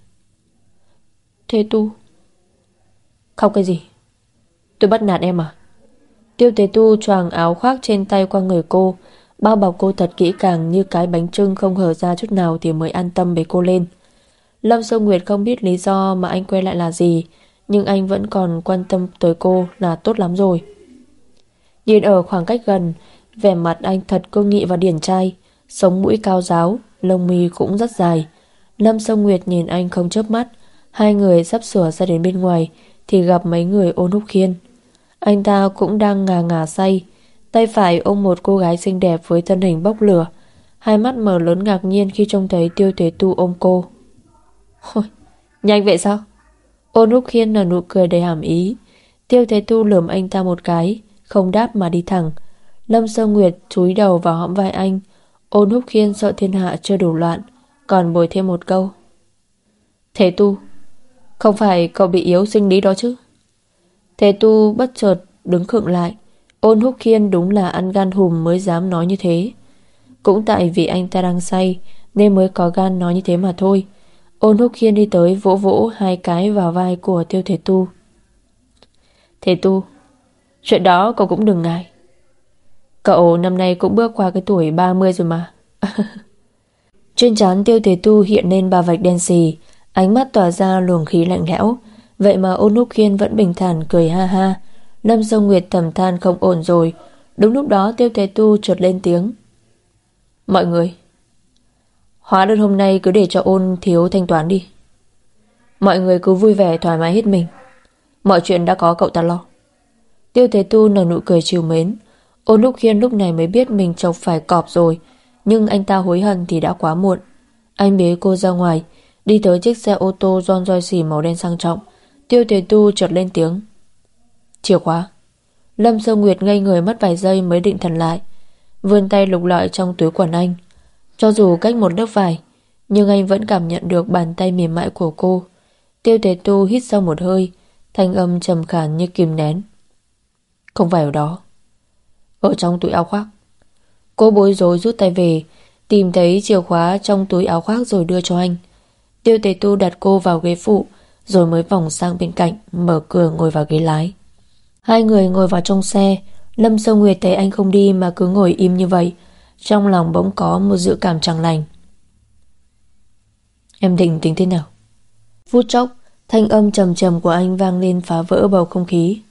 "Thế Tu." "Khóc cái gì? Tôi bắt nạt em à?" Tiêu Thế Tu choàng áo khoác trên tay qua người cô, bao bọc cô thật kỹ càng như cái bánh chưng không hở ra chút nào thì mới an tâm bế cô lên. Lâm Sông Nguyệt không biết lý do mà anh quay lại là gì, nhưng anh vẫn còn quan tâm tới cô là tốt lắm rồi. Nhìn ở khoảng cách gần, vẻ mặt anh thật cương nghị và điển trai, sống mũi cao ráo, lông mi cũng rất dài. Lâm Sông Nguyệt nhìn anh không chớp mắt. Hai người sắp sửa ra đến bên ngoài thì gặp mấy người Ôn Húc Khiên. Anh ta cũng đang ngà ngà say, tay phải ôm một cô gái xinh đẹp với thân hình bốc lửa, hai mắt mở lớn ngạc nhiên khi trông thấy Tiêu Thế Tu ôm cô. "Ôi, nhanh vậy sao?" Ôn Húc Khiên nở nụ cười đầy hàm ý. Tiêu Thế Tu lườm anh ta một cái, không đáp mà đi thẳng. Lâm Sông Nguyệt chúi đầu vào hõm vai anh. Ôn Húc Khiên sợ thiên hạ chưa đủ loạn, còn bồi thêm một câu: "Thế Tu, không phải cậu bị yếu sinh lý đó chứ?" Thế Tu bất chợt đứng khựng lại. Ôn Húc Khiên đúng là ăn gan hùm mới dám nói như thế. Cũng tại vì anh ta đang say nên mới có gan nói như thế mà thôi. Ôn Húc Khiên đi tới vỗ vỗ hai cái vào vai của Tiêu Thế Tu. "Thế Tu, chuyện đó cậu cũng đừng ngại. Cậu năm nay cũng bước qua cái tuổi 30 rồi mà." Trên trán Tiêu Thế Tu hiện lên ba vạch đen xì, ánh mắt tỏa ra luồng khí lạnh lẽo. Vậy mà Ôn Húc Khiên vẫn bình thản cười ha ha. Lâm Sông Nguyệt thầm than không ổn rồi. Đúng lúc đó Tiêu Thế Tu chợt lên tiếng: "Mọi người, hóa đơn hôm nay cứ để cho Ôn thiếu thanh toán đi. Mọi người cứ vui vẻ thoải mái hết mình. Mọi chuyện đã có cậu ta lo." Tiêu Thế Tu nở nụ cười trìu mến. Ôn Húc Khiên lúc này mới biết mình chọc phải cọp rồi, nhưng anh ta hối hận thì đã quá muộn. Anh bế cô ra ngoài, đi tới chiếc xe ô tô Rolls Royce màu đen sang trọng. Tiêu Thế Tu chợt lên tiếng: "Chìa khóa." Lâm Sông Nguyệt ngây người mất vài giây mới định thần lại, vươn tay lục lọi trong túi quần anh. Cho dù cách một lớp vải, nhưng anh vẫn cảm nhận được bàn tay mềm mại của cô. Tiêu Thế Tu hít sâu một hơi, thanh âm trầm khàn như kìm nén: "Không phải ở đó, ở trong túi áo khoác." Cô bối rối rút tay về, tìm thấy chìa khóa trong túi áo khoác rồi đưa cho anh. Tiêu Thế Tu đặt cô vào ghế phụ, rồi mới vòng sang bên cạnh, mở cửa ngồi vào ghế lái. Hai người ngồi vào trong xe. Lâm Sông Nguyệt thấy anh không đi mà cứ ngồi im như vậy, trong lòng bỗng có một dự cảm chẳng lành. "Em định tính thế nào?" Phút chốc, thanh âm trầm trầm của anh vang lên phá vỡ bầu không khí.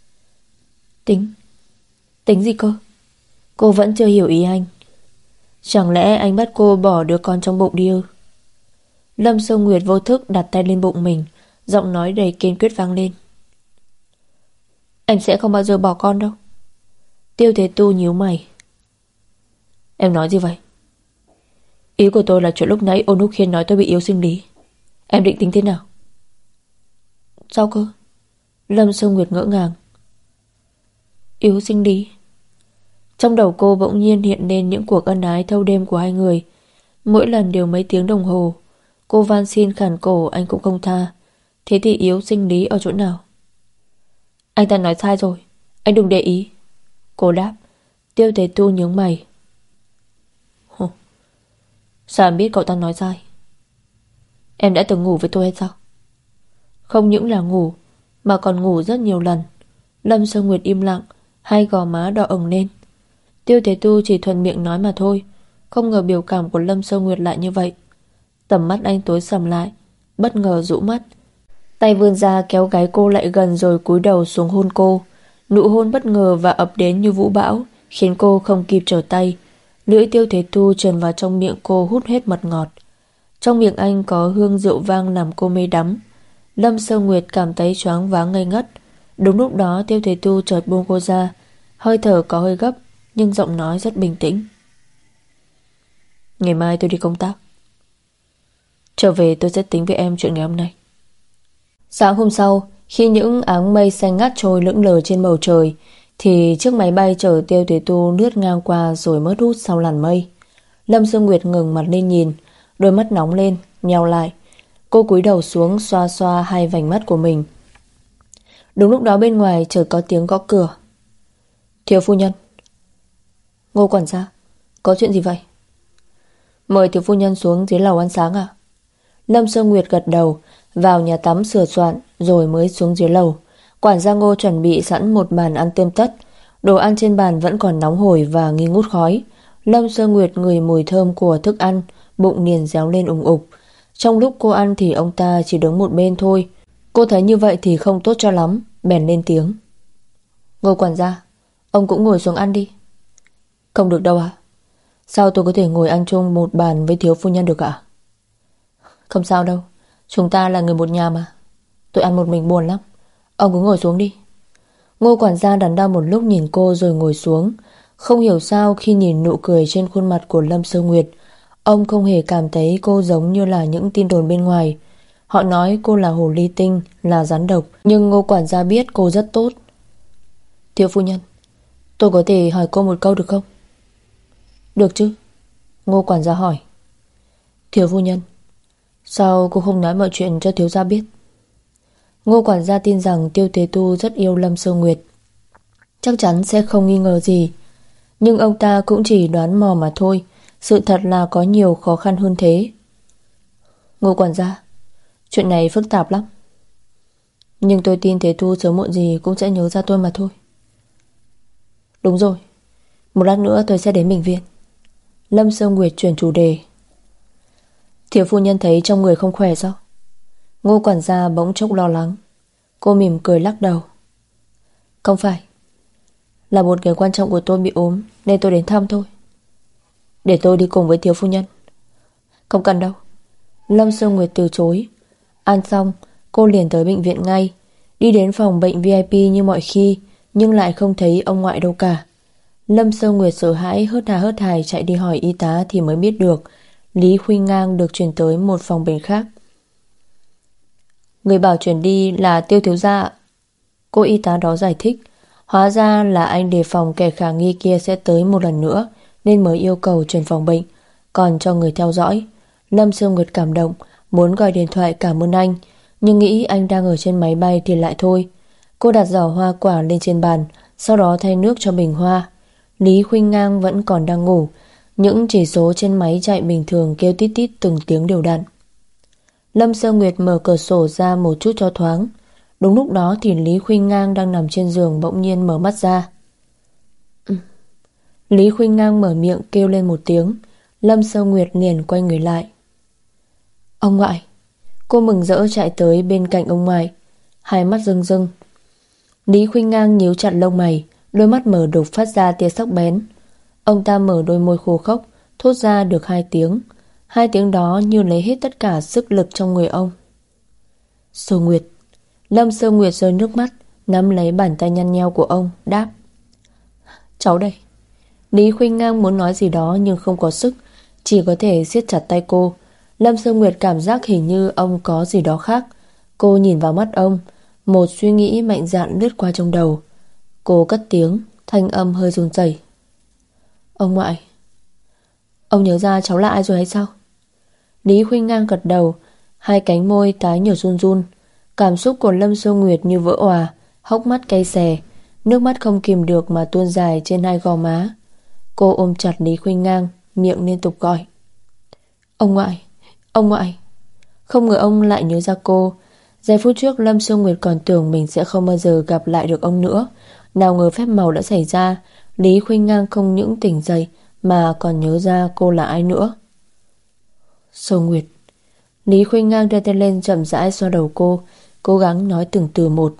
Tính gì cơ?" Cô vẫn chưa hiểu ý anh. Chẳng lẽ anh bắt cô bỏ đứa con trong bụng đi ư? Lâm Sông Nguyệt vô thức đặt tay lên bụng mình, giọng nói đầy kiên quyết vang lên: "Anh sẽ không bao giờ bỏ con đâu." Tiêu Thế Tu nhíu mày: "Em nói gì vậy?" Ý của tôi là chuyện lúc nãy Ôn Húc Khiên nói tôi bị yếu sinh lý. Em định tính thế nào? Sao cơ? Lâm Sơ Nguyệt ngỡ ngàng. Yếu sinh lý? Trong đầu cô bỗng nhiên hiện lên những cuộc ân ái thâu đêm của hai người. Mỗi lần đều mấy tiếng đồng hồ. Cô van xin khản cổ anh cũng không tha. Thế thì yếu sinh lý ở chỗ nào? Anh ta nói sai rồi, anh đừng để ý. Cô đáp. Tiêu Tế Tu nhướng mày. Hồ, sao em biết cậu ta nói sai? Em đã từng ngủ với tôi hay sao? Không những là ngủ, mà còn ngủ rất nhiều lần. Lâm Sơ Nguyệt im lặng, hai gò má đỏ ửng lên. Tiêu Tế Tu chỉ thuận miệng nói mà thôi. Không ngờ biểu cảm của Lâm Sơ Nguyệt lại như vậy. Tầm mắt anh tối sầm lại, bất ngờ rũ mắt. Tay vươn ra kéo gáy cô lại gần rồi cúi đầu xuống hôn cô. Nụ hôn bất ngờ và ập đến như vũ bão, khiến cô không kịp trở tay. Lưỡi Tiêu Thế Tu trườn vào trong miệng cô hút hết mật ngọt. Trong miệng anh có hương rượu vang làm cô mê đắm. Lâm Sơ Nguyệt cảm thấy choáng váng ngây ngất. Đúng lúc đó Tiêu Thế Tu chợt buông cô ra. Hơi thở có hơi gấp, nhưng giọng nói rất bình tĩnh. Ngày mai tôi đi công tác. Trở về tôi sẽ tính với em chuyện ngày hôm nay. Sáng hôm sau, khi những áng mây xanh ngắt trôi lững lờ trên bầu trời, thì chiếc máy bay chở Tiêu Thế Tu lướt ngang qua rồi mất hút sau làn mây. Lâm Sương Nguyệt ngừng mặt lên nhìn, đôi mắt nóng lên, nheo lại. Cô cúi đầu xuống xoa xoa hai vành mắt của mình. Đúng lúc đó bên ngoài chợt có tiếng gõ cửa. Thiếu phu nhân. Ngô quản gia, có chuyện gì vậy? Mời thiếu phu nhân xuống dưới lầu ăn sáng à? Lâm Sương Nguyệt gật đầu, vào nhà tắm sửa soạn rồi mới xuống dưới lầu. Quản gia Ngô chuẩn bị sẵn một bàn ăn tươm tất. Đồ ăn trên bàn vẫn còn nóng hổi và nghi ngút khói. Lâm Sương Nguyệt ngửi mùi thơm của thức ăn, bụng liền réo lên ùng ục. Trong lúc cô ăn thì ông ta chỉ đứng một bên thôi. Cô thấy như vậy thì không tốt cho lắm, bèn lên tiếng. Ngô quản gia, ông cũng ngồi xuống ăn đi. Không được đâu ạ. Sao tôi có thể ngồi ăn chung một bàn với thiếu phu nhân được ạ? Không sao đâu, chúng ta là người một nhà mà. Tôi ăn một mình buồn lắm. Ông cứ ngồi xuống đi. Ngô quản gia đắn đo một lúc nhìn cô rồi ngồi xuống. Không hiểu sao khi nhìn nụ cười trên khuôn mặt của Lâm Sơ Nguyệt, ông không hề cảm thấy cô giống như là những tin đồn bên ngoài. Họ nói cô là hồ ly tinh, là rắn độc, nhưng Ngô quản gia biết cô rất tốt. Thiếu phu nhân, tôi có thể hỏi cô một câu được không? Được chứ? Ngô quản gia hỏi. Thiếu phu nhân, sao cô không nói mọi chuyện cho thiếu gia biết? Ngô quản gia tin rằng Tiêu Thế Tu rất yêu Lâm Sơ Nguyệt, chắc chắn sẽ không nghi ngờ gì. Nhưng ông ta cũng chỉ đoán mò mà thôi. Sự thật là có nhiều khó khăn hơn thế. Ngô quản gia, chuyện này phức tạp lắm. Nhưng tôi tin Thế Tu sớm muộn gì cũng sẽ nhớ ra tôi mà thôi. Đúng rồi, một lát nữa tôi sẽ đến bệnh viện. Lâm Sơ Nguyệt chuyển chủ đề. Thiếu phu nhân thấy trong người không khỏe sao? Ngô quản gia bỗng chốc lo lắng. Cô mỉm cười lắc đầu. Không phải, là một người quan trọng của tôi bị ốm nên tôi đến thăm thôi. Để tôi đi cùng với thiếu phu nhân. Không cần đâu. Lâm Sơ Nguyệt từ chối. Ăn xong, cô liền tới bệnh viện ngay. Đi đến phòng bệnh VIP như mọi khi, nhưng lại không thấy ông ngoại đâu cả. Lâm Sơ Nguyệt sợ hãi hớt hải chạy đi hỏi y tá thì mới biết được Lý Khuynh Ngang được chuyển tới một phòng bệnh khác. Người bảo chuyển đi là Tiêu thiếu gia ạ. Cô y tá đó giải thích. Hóa ra là anh đề phòng kẻ khả nghi kia sẽ tới một lần nữa nên mới yêu cầu chuyển phòng bệnh, còn cho người theo dõi. Lâm Sương Nguyệt cảm động, muốn gọi điện thoại cảm ơn anh, nhưng nghĩ anh đang ở trên máy bay thì lại thôi. Cô đặt giỏ hoa quả lên trên bàn, sau đó thay nước cho bình hoa. Lý Khuynh Ngang vẫn còn đang ngủ. Những chỉ số trên máy chạy bình thường kêu tít tít từng tiếng đều đặn. Lâm Sơ Nguyệt mở cửa sổ ra một chút cho thoáng. Đúng lúc đó thì Lý Khuynh Ngang đang nằm trên giường bỗng nhiên mở mắt ra. Lý Khuynh Ngang mở miệng kêu lên một tiếng. Lâm Sơ Nguyệt liền quay người lại. Ông ngoại. Cô mừng rỡ chạy tới bên cạnh ông ngoại, hai mắt rưng rưng. Lý Khuynh Ngang nhíu chặt lông mày, đôi mắt mở đục phát ra tia sắc bén. Ông ta mở đôi môi khô khốc, thốt ra được hai tiếng. Hai tiếng đó như lấy hết tất cả sức lực trong người ông. Sơ Nguyệt. Lâm Sơ Nguyệt rơi nước mắt, nắm lấy bàn tay nhăn nheo của ông, đáp. Cháu đây. Lý Khuynh Ngang muốn nói gì đó nhưng không có sức, chỉ có thể siết chặt tay cô. Lâm Sương Nguyệt cảm giác hình như ông có gì đó khác. Cô nhìn vào mắt ông, một suy nghĩ mạnh dạn lướt qua trong đầu. Cô cất tiếng, thanh âm hơi run rẩy. Ông ngoại, ông nhớ ra cháu là ai rồi hay sao? Lý Khuynh Ngang gật đầu, hai cánh môi tái nhợt run run. Cảm xúc của Lâm Sương Nguyệt như vỡ òa, hốc mắt cay xè, nước mắt không kìm được mà tuôn dài trên hai gò má. Cô ôm chặt Lý Khuynh Ngang, miệng liên tục gọi. Ông ngoại, ông ngoại. Không ngờ ông lại nhớ ra cô. Giây phút trước Lâm Sương Nguyệt còn tưởng mình sẽ không bao giờ gặp lại được ông nữa. Nào ngờ phép màu đã xảy ra. Lý Khuynh Ngang không những tỉnh dậy mà còn nhớ ra cô là ai nữa. Sương Nguyệt. Lý Khuynh Ngang đưa tay lên chậm rãi xoa đầu cô, cố gắng nói từng từ một.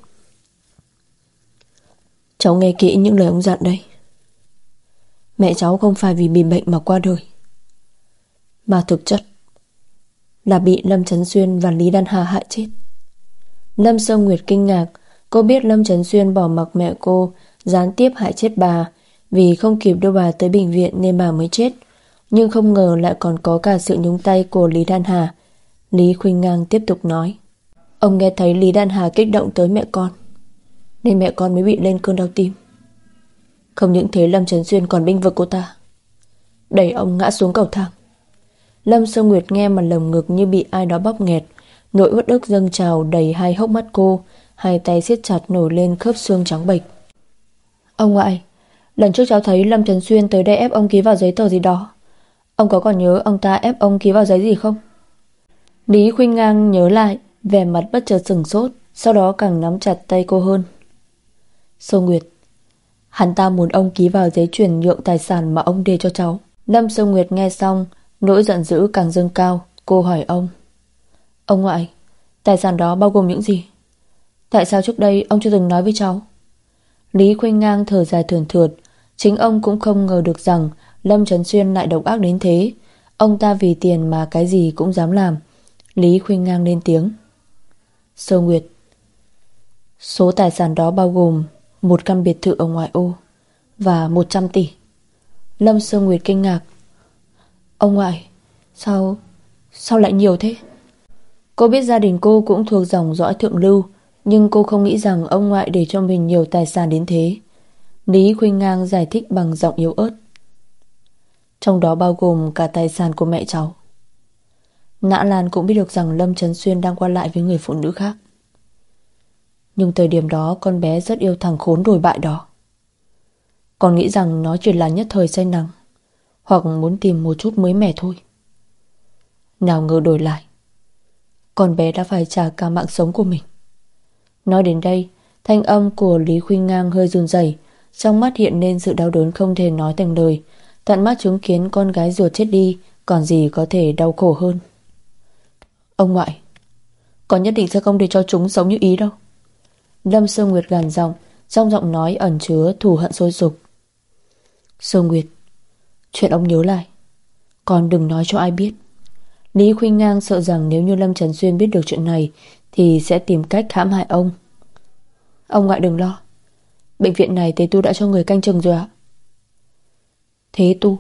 Cháu nghe kỹ những lời ông dặn đây. Mẹ cháu không phải vì bị bệnh mà qua đời, mà thực chất là bị Lâm Chấn Xuyên và Lý Đan Hà hại chết. Lâm Sương Nguyệt kinh ngạc. Cô biết Lâm Chấn Xuyên bỏ mặc mẹ cô, gián tiếp hại chết bà. Vì không kịp đưa bà tới bệnh viện nên bà mới chết. Nhưng không ngờ lại còn có cả sự nhúng tay của Lý Đan Hà. Lý Khuynh Ngang tiếp tục nói. Ông nghe thấy Lý Đan Hà kích động tới mẹ con, nên mẹ con mới bị lên cơn đau tim. Không những thế, Lâm Chấn Xuyên còn bênh vực cô ta, đẩy ông ngã xuống cầu thang. Lâm Sương Nguyệt nghe mà lồng ngực như bị ai đó bóp nghẹt. Nỗi uất ức dâng trào đầy hai hốc mắt cô. Hai tay siết chặt nổi lên khớp xương trắng bệch. Ông ngoại, lần trước cháu thấy Lâm Chấn Xuyên tới đây ép ông ký vào giấy tờ gì đó. Ông có còn nhớ ông ta ép ông ký vào giấy gì không? Lý Khuynh Ngang nhớ lại, vẻ mặt bất chợt sửng sốt, sau đó càng nắm chặt tay cô hơn. Sương Nguyệt, hắn ta muốn ông ký vào giấy chuyển nhượng tài sản mà ông để cho cháu. Lâm Sương Nguyệt nghe xong, nỗi giận dữ càng dâng cao. Cô hỏi ông. Ông ngoại, tài sản đó bao gồm những gì? Tại sao trước đây ông chưa từng nói với cháu? Lý Khuynh Ngang thở dài thườn thượt. Chính ông cũng không ngờ được rằng Lâm Chấn Xuyên lại độc ác đến thế. Ông ta vì tiền mà cái gì cũng dám làm. Lý Khuynh Ngang lên tiếng. Sơ Nguyệt, số tài sản đó bao gồm một căn biệt thự ở ngoại ô và 100 tỷ. Lâm Sơ Nguyệt kinh ngạc. Ông ngoại, sao lại nhiều thế? Cô biết gia đình cô cũng thuộc dòng dõi thượng lưu, nhưng cô không nghĩ rằng ông ngoại để cho mình nhiều tài sản đến thế. Lý Khuynh Ngang giải thích bằng giọng yếu ớt. Trong đó bao gồm cả tài sản của mẹ cháu. Nã Lan cũng biết được rằng Lâm Chấn Xuyên đang qua lại với người phụ nữ khác. Nhưng thời điểm đó con bé rất yêu thằng khốn đồi bại đó. Còn nghĩ rằng nó chỉ là nhất thời say nắng, hoặc muốn tìm một chút mới mẻ thôi. Nào ngờ đổi lại, con bé đã phải trả cả mạng sống của mình. Nói đến đây, thanh âm của Lý Khuynh Ngang hơi run rẩy, trong mắt hiện lên sự đau đớn không thể nói thành lời. Tận mắt chứng kiến con gái ruột chết đi, còn gì có thể đau khổ hơn. Ông ngoại, con nhất định sẽ không để cho chúng sống như ý đâu. Lâm Sương Nguyệt gằn giọng, trong giọng nói ẩn chứa thù hận sôi sục. Sương Nguyệt, chuyện ông nhớ lại, con đừng nói cho ai biết. Lý Khuynh Ngang sợ rằng nếu như Lâm Trấn Xuyên biết được chuyện này thì sẽ tìm cách hãm hại ông. Ông ngoại đừng lo, bệnh viện này Thế Tu đã cho người canh chừng rồi ạ. Thế Tu?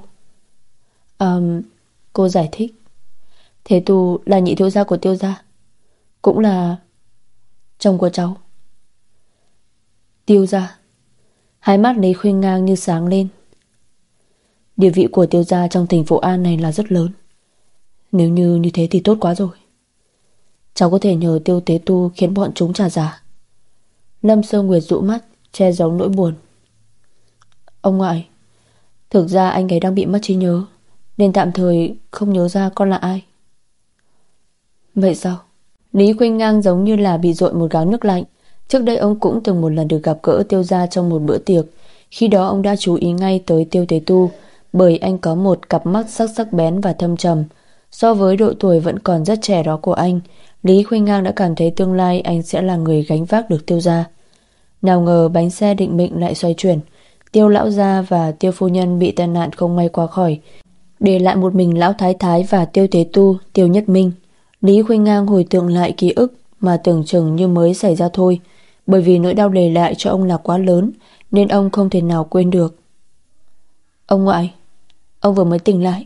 Cô giải thích. Thế Tu là nhị thiếu gia của Tiêu gia, cũng là chồng của cháu. Tiêu gia? Hai mắt Lý Khuynh Ngang như sáng lên. Địa vị của Tiêu gia trong thành phố An này là rất lớn. Nếu như thế thì tốt quá rồi. Cháu có thể nhờ Tiêu Tế Tu khiến bọn chúng trả giá. Lâm Sơ Nguyệt dụ mắt, che giấu nỗi buồn. Ông ngoại, thực ra anh ấy đang bị mất trí nhớ, nên tạm thời không nhớ ra con là ai. Vậy sao? Lý Khuynh Ngang giống như là bị dội một gáo nước lạnh. Trước đây ông cũng từng một lần được gặp gỡ Tiêu gia trong một bữa tiệc. Khi đó ông đã chú ý ngay tới Tiêu Tế Tu, bởi anh có một cặp mắt sắc bén và thâm trầm. So với độ tuổi vẫn còn rất trẻ đó của anh, Lý Khuynh Ngang đã cảm thấy tương lai anh sẽ là người gánh vác được Tiêu gia. Nào ngờ bánh xe định mệnh lại xoay chuyển. Tiêu lão gia và Tiêu phu nhân bị tai nạn không may qua khỏi, để lại một mình lão thái thái và Tiêu Tế Tu, Tiêu Nhất Minh. Lý Khuynh Ngang hồi tưởng lại ký ức mà tưởng chừng như mới xảy ra thôi, bởi vì nỗi đau để lại cho ông là quá lớn, nên ông không thể nào quên được. Ông ngoại, ông vừa mới tỉnh lại,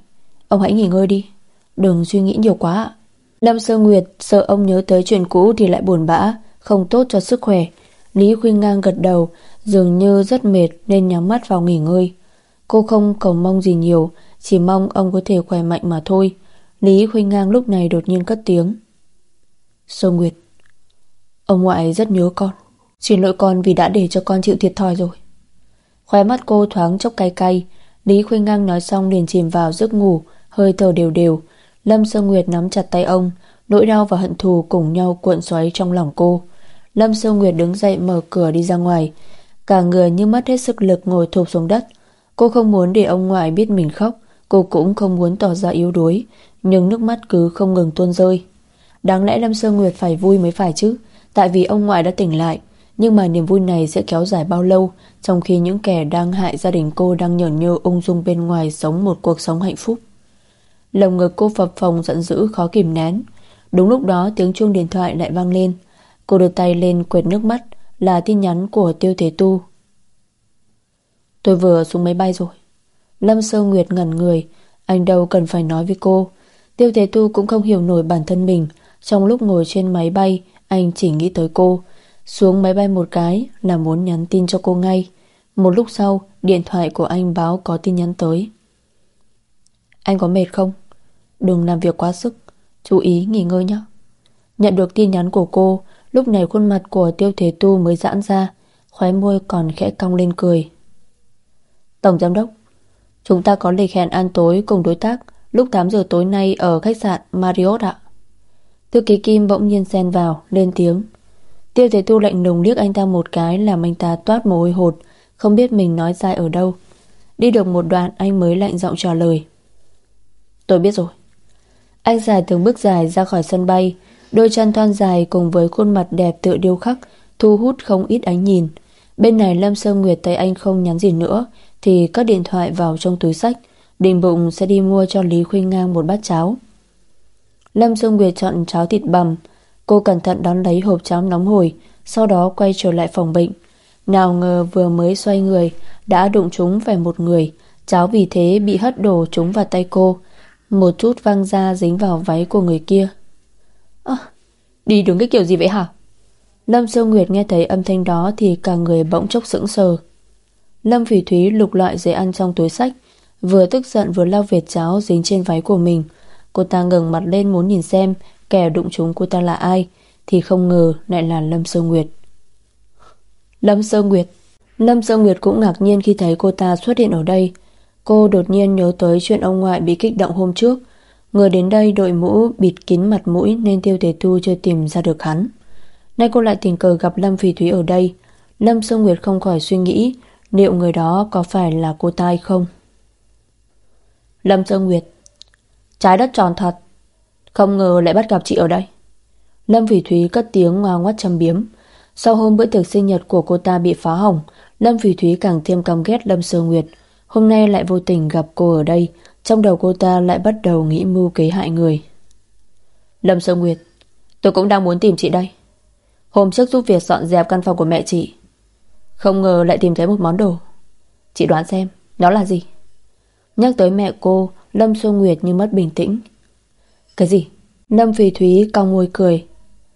Ông hãy nghỉ ngơi đi, đừng suy nghĩ nhiều quá ạ. Lâm Sơ Nguyệt sợ ông nhớ tới chuyện cũ thì lại buồn bã, không tốt cho sức khỏe. Lý Khuynh Ngang gật đầu, dường như rất mệt nên nhắm mắt vào nghỉ ngơi. Cô không cầu mong gì nhiều, chỉ mong ông có thể khỏe mạnh mà thôi. Lý Khuynh Ngang lúc này đột nhiên cất tiếng. Sơ Nguyệt, ông ngoại rất nhớ con. Xin lỗi con vì đã để cho con chịu thiệt thòi rồi. Khóe mắt cô thoáng chốc cay cay. Lý Khuynh Ngang nói xong liền chìm vào giấc ngủ, hơi thở đều đều. Lâm Sơ Nguyệt nắm chặt tay ông, nỗi đau và hận thù cùng nhau cuộn xoáy trong lòng cô. Lâm Sơ Nguyệt đứng dậy mở cửa đi ra ngoài, cả người như mất hết sức lực ngồi thụp xuống đất. Cô không muốn để ông ngoại biết mình khóc, cô cũng không muốn tỏ ra yếu đuối, nhưng nước mắt cứ không ngừng tuôn rơi. Đáng lẽ Lâm Sơ Nguyệt phải vui mới phải chứ, tại vì ông ngoại đã tỉnh lại. Nhưng mà niềm vui này sẽ kéo dài bao lâu, trong khi những kẻ đang hại gia đình cô đang nhởn nhơ ung dung bên ngoài sống một cuộc sống hạnh phúc. Lồng ngực cô phập phồng giận dữ khó kìm nén. Đúng lúc đó tiếng chuông điện thoại lại vang lên. Cô đưa tay lên quệt nước mắt, là tin nhắn của Tiêu Thế Tu. Tôi vừa xuống máy bay rồi. Lâm Sơ Nguyệt ngẩn người, anh đâu cần phải nói với cô. Tiêu Thế Tu cũng không hiểu nổi bản thân mình. Trong lúc ngồi trên máy bay, anh chỉ nghĩ tới cô. Xuống máy bay một cái là muốn nhắn tin cho cô ngay. Một lúc sau, điện thoại của anh báo có tin nhắn tới. Anh có mệt không? Đừng làm việc quá sức, chú ý nghỉ ngơi nhé. Nhận được tin nhắn của cô, lúc này khuôn mặt của Tiêu Thế Tu mới giãn ra, khóe môi còn khẽ cong lên cười. Tổng giám đốc, chúng ta có lịch hẹn ăn tối cùng đối tác lúc 8 giờ tối nay ở khách sạn Marriott ạ. Thư ký Kim bỗng nhiên xen vào, lên tiếng. Tiêu Thế Tu lạnh lùng liếc anh ta một cái làm anh ta toát mồ hôi hột, không biết mình nói sai ở đâu. Đi được một đoạn anh mới lạnh giọng trả lời. Tôi biết rồi. Anh dài từng bước dài ra khỏi sân bay, đôi chân thon dài cùng với khuôn mặt đẹp tự điêu khắc thu hút không ít ánh nhìn. Bên này Lâm Sơ Nguyệt thấy anh không nhắn gì nữa thì cất điện thoại vào trong túi xách, định bụng sẽ đi mua cho Lý Khuynh Ngang một bát cháo. Lâm Sơ Nguyệt chọn cháo thịt bằm. Cô cẩn thận đón lấy hộp cháo nóng hổi, sau đó quay trở lại phòng bệnh. Nào ngờ vừa mới xoay người đã đụng trúng phải một người. Cháo vì thế bị hất đổ trúng vào tay cô, một chút văng ra dính vào váy của người kia. Đi đứng cái kiểu gì vậy hả? Lâm Sơ Nguyệt nghe thấy âm thanh đó thì cả người bỗng chốc sững sờ. Lâm Phỉ Thúy lục loại giấy ăn trong túi xách, vừa tức giận vừa lau vệt cháo dính trên váy của mình. Cô ta ngẩng mặt lên muốn nhìn xem kẻ đụng trúng cô ta là ai, thì không ngờ lại là Lâm Sơ Nguyệt. Lâm Sơ Nguyệt. Lâm Sơ Nguyệt cũng ngạc nhiên khi thấy cô ta xuất hiện ở đây. Cô đột nhiên nhớ tới chuyện ông ngoại bị kích động hôm trước. Người đến đây đội mũ bịt kín mặt mũi nên Tiêu Thế Tu chưa tìm ra được hắn. Nay cô lại tình cờ gặp Lâm Phỉ Thúy ở đây. Lâm Sơ Nguyệt không khỏi suy nghĩ liệu người đó có phải là cô ta hay không. Lâm Sơ Nguyệt, trái đất tròn thật, không ngờ lại bắt gặp chị ở đây. Lâm Phỉ Thúy cất tiếng ngoa ngoắt châm biếm. Sau hôm bữa tiệc sinh nhật của cô ta bị phá hỏng, Lâm Phỉ Thúy càng thêm căm ghét Lâm Sơ Nguyệt. Hôm nay lại vô tình gặp cô ở đây, trong đầu cô ta lại bắt đầu nghĩ mưu kế hại người. Lâm Sơ Nguyệt, tôi cũng đang muốn tìm chị đây. Hôm trước giúp việc dọn dẹp căn phòng của mẹ chị, không ngờ lại tìm thấy một món đồ. Chị đoán xem nó là gì? Nhắc tới mẹ cô, Lâm Sơ Nguyệt như mất bình tĩnh. Cái gì? Lâm Phỉ Thúy cong môi cười.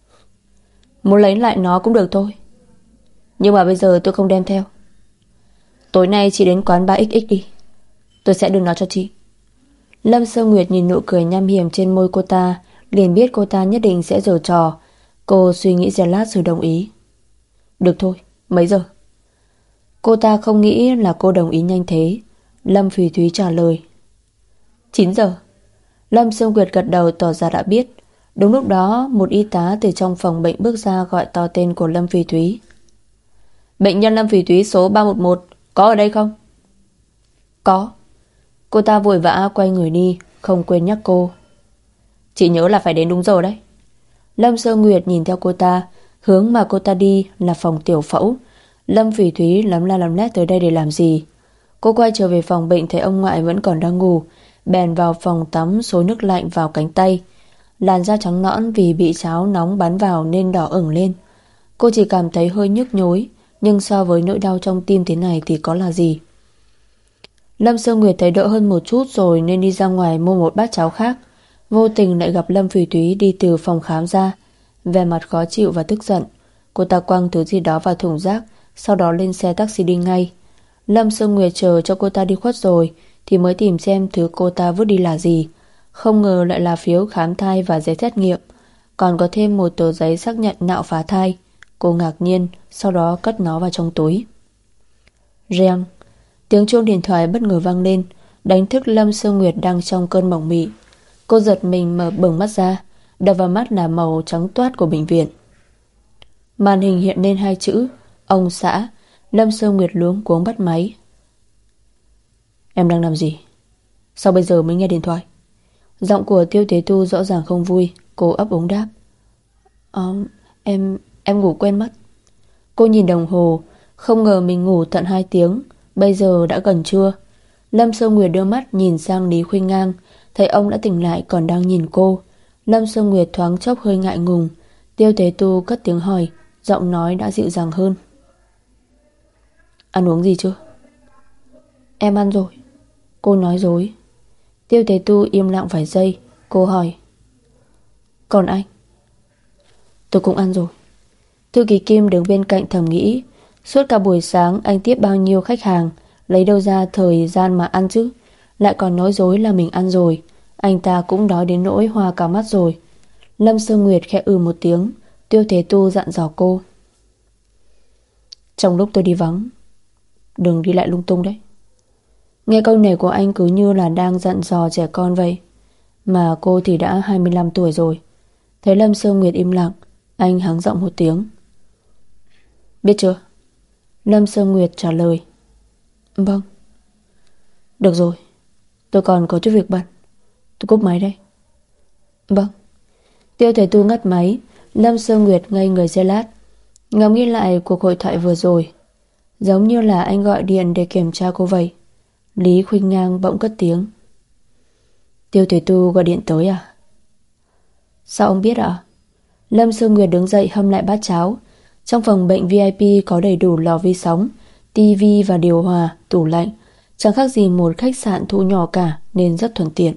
Muốn lấy lại nó cũng được thôi, nhưng mà bây giờ tôi không đem theo. Tối nay chị đến quán 3XX đi, tôi sẽ đưa nó cho chị. Lâm Sơ Nguyệt nhìn nụ cười nham hiểm trên môi cô ta, liền biết cô ta nhất định sẽ giở trò. Cô suy nghĩ giây lát rồi đồng ý. Được thôi, mấy giờ? Cô ta không nghĩ là cô đồng ý nhanh thế. Lâm Phỉ Thúy trả lời 9 giờ. Lâm Sơ Nguyệt gật đầu tỏ ra đã biết. Đúng lúc đó một y tá từ trong phòng bệnh bước ra gọi to tên của Lâm Phỉ Thúy. Bệnh nhân Lâm Phỉ Thúy số 311 có ở đây không? Có. Cô ta vội vã quay người đi, không quên nhắc cô. Chị nhớ là phải đến đúng giờ đấy. Lâm Sơ Nguyệt nhìn theo cô ta. Hướng mà cô ta đi là phòng tiểu phẫu. Lâm Phỉ Thúy lắm la lắm lét tới đây để làm gì? Cô quay trở về phòng bệnh thấy ông ngoại vẫn còn đang ngủ, bèn vào phòng tắm xối nước lạnh vào cánh tay. Làn da trắng nõn vì bị cháo nóng bắn vào nên đỏ ửng lên. Cô chỉ cảm thấy hơi nhức nhối, nhưng so với nỗi đau trong tim thế này thì có là gì. Lâm Sương Nguyệt thấy đỡ hơn một chút rồi nên đi ra ngoài mua một bát cháo khác. Vô tình lại gặp Lâm Phỉ Thúy đi từ phòng khám ra, vẻ mặt khó chịu và tức giận. Cô ta quăng thứ gì đó vào thùng rác, sau đó lên xe taxi đi ngay. Lâm Sương Nguyệt chờ cho cô ta đi khuất rồi thì mới tìm xem thứ cô ta vứt đi là gì. Không ngờ lại là phiếu khám thai và giấy xét nghiệm, còn có thêm một tờ giấy xác nhận nạo phá thai. Cô ngạc nhiên, sau đó cất nó vào trong túi. Reng, tiếng chuông điện thoại bất ngờ vang lên, đánh thức Lâm Sương Nguyệt đang trong cơn mộng mị. Cô giật mình mở bừng mắt ra, đập vào mắt là màu trắng toát của bệnh viện. Màn hình hiện lên hai chữ ông xã. Lâm Sương Nguyệt luống cuống bắt máy. Em đang làm gì? Sao bây giờ mới nghe điện thoại? Giọng của Tiêu Tế Tu rõ ràng không vui. Cô ấp úng đáp. Em ngủ quên mất. Cô nhìn đồng hồ, không ngờ mình ngủ tận 2 tiếng. Bây giờ đã gần trưa. Lâm Sương Nguyệt đưa mắt nhìn sang Lý Khuynh Ngang, thấy ông đã tỉnh lại còn đang nhìn cô. Lâm Sương Nguyệt thoáng chốc hơi ngại ngùng. Tiêu Tế Tu cất tiếng hỏi, giọng nói đã dịu dàng hơn. Ăn uống gì chưa? Em ăn rồi. Cô nói dối. Tiêu Tế Tu im lặng vài giây. Cô hỏi. Còn anh? Tôi cũng ăn rồi. Thư ký Kim đứng bên cạnh thầm nghĩ, suốt cả buổi sáng anh tiếp bao nhiêu khách hàng, lấy đâu ra thời gian mà ăn chứ. Lại còn nói dối là mình ăn rồi. Anh ta cũng đói đến nỗi hoa cả mắt rồi. Lâm Sương Nguyệt khẽ một tiếng. Tiêu Thế Tu dặn dò cô. Trong lúc tôi đi vắng, đừng đi lại lung tung đấy. Nghe câu này của anh cứ như là đang dặn dò trẻ con vậy. Mà cô thì đã 25 tuổi rồi. Thấy Lâm Sương Nguyệt im lặng, anh hắng giọng một tiếng. Biết chưa? Lâm Sương Nguyệt trả lời. Vâng. Được rồi, tôi còn có chút việc bận, tôi cúp máy đây. Vâng. Tiêu Thế Tu ngắt máy. Lâm Sương Nguyệt ngây người giây lát, ngẫm nghĩ lại cuộc hội thoại vừa rồi, giống như là anh gọi điện để kiểm tra cô vậy. Lý Khuynh Ngang bỗng cất tiếng. Tiêu Thế Tu gọi điện tới à? Sao ông biết ạ? Lâm Sương Nguyệt đứng dậy hâm lại bát cháo. Trong phòng bệnh VIP có đầy đủ lò vi sóng, tivi và điều hòa, tủ lạnh, chẳng khác gì một khách sạn thu nhỏ cả nên rất thuận tiện.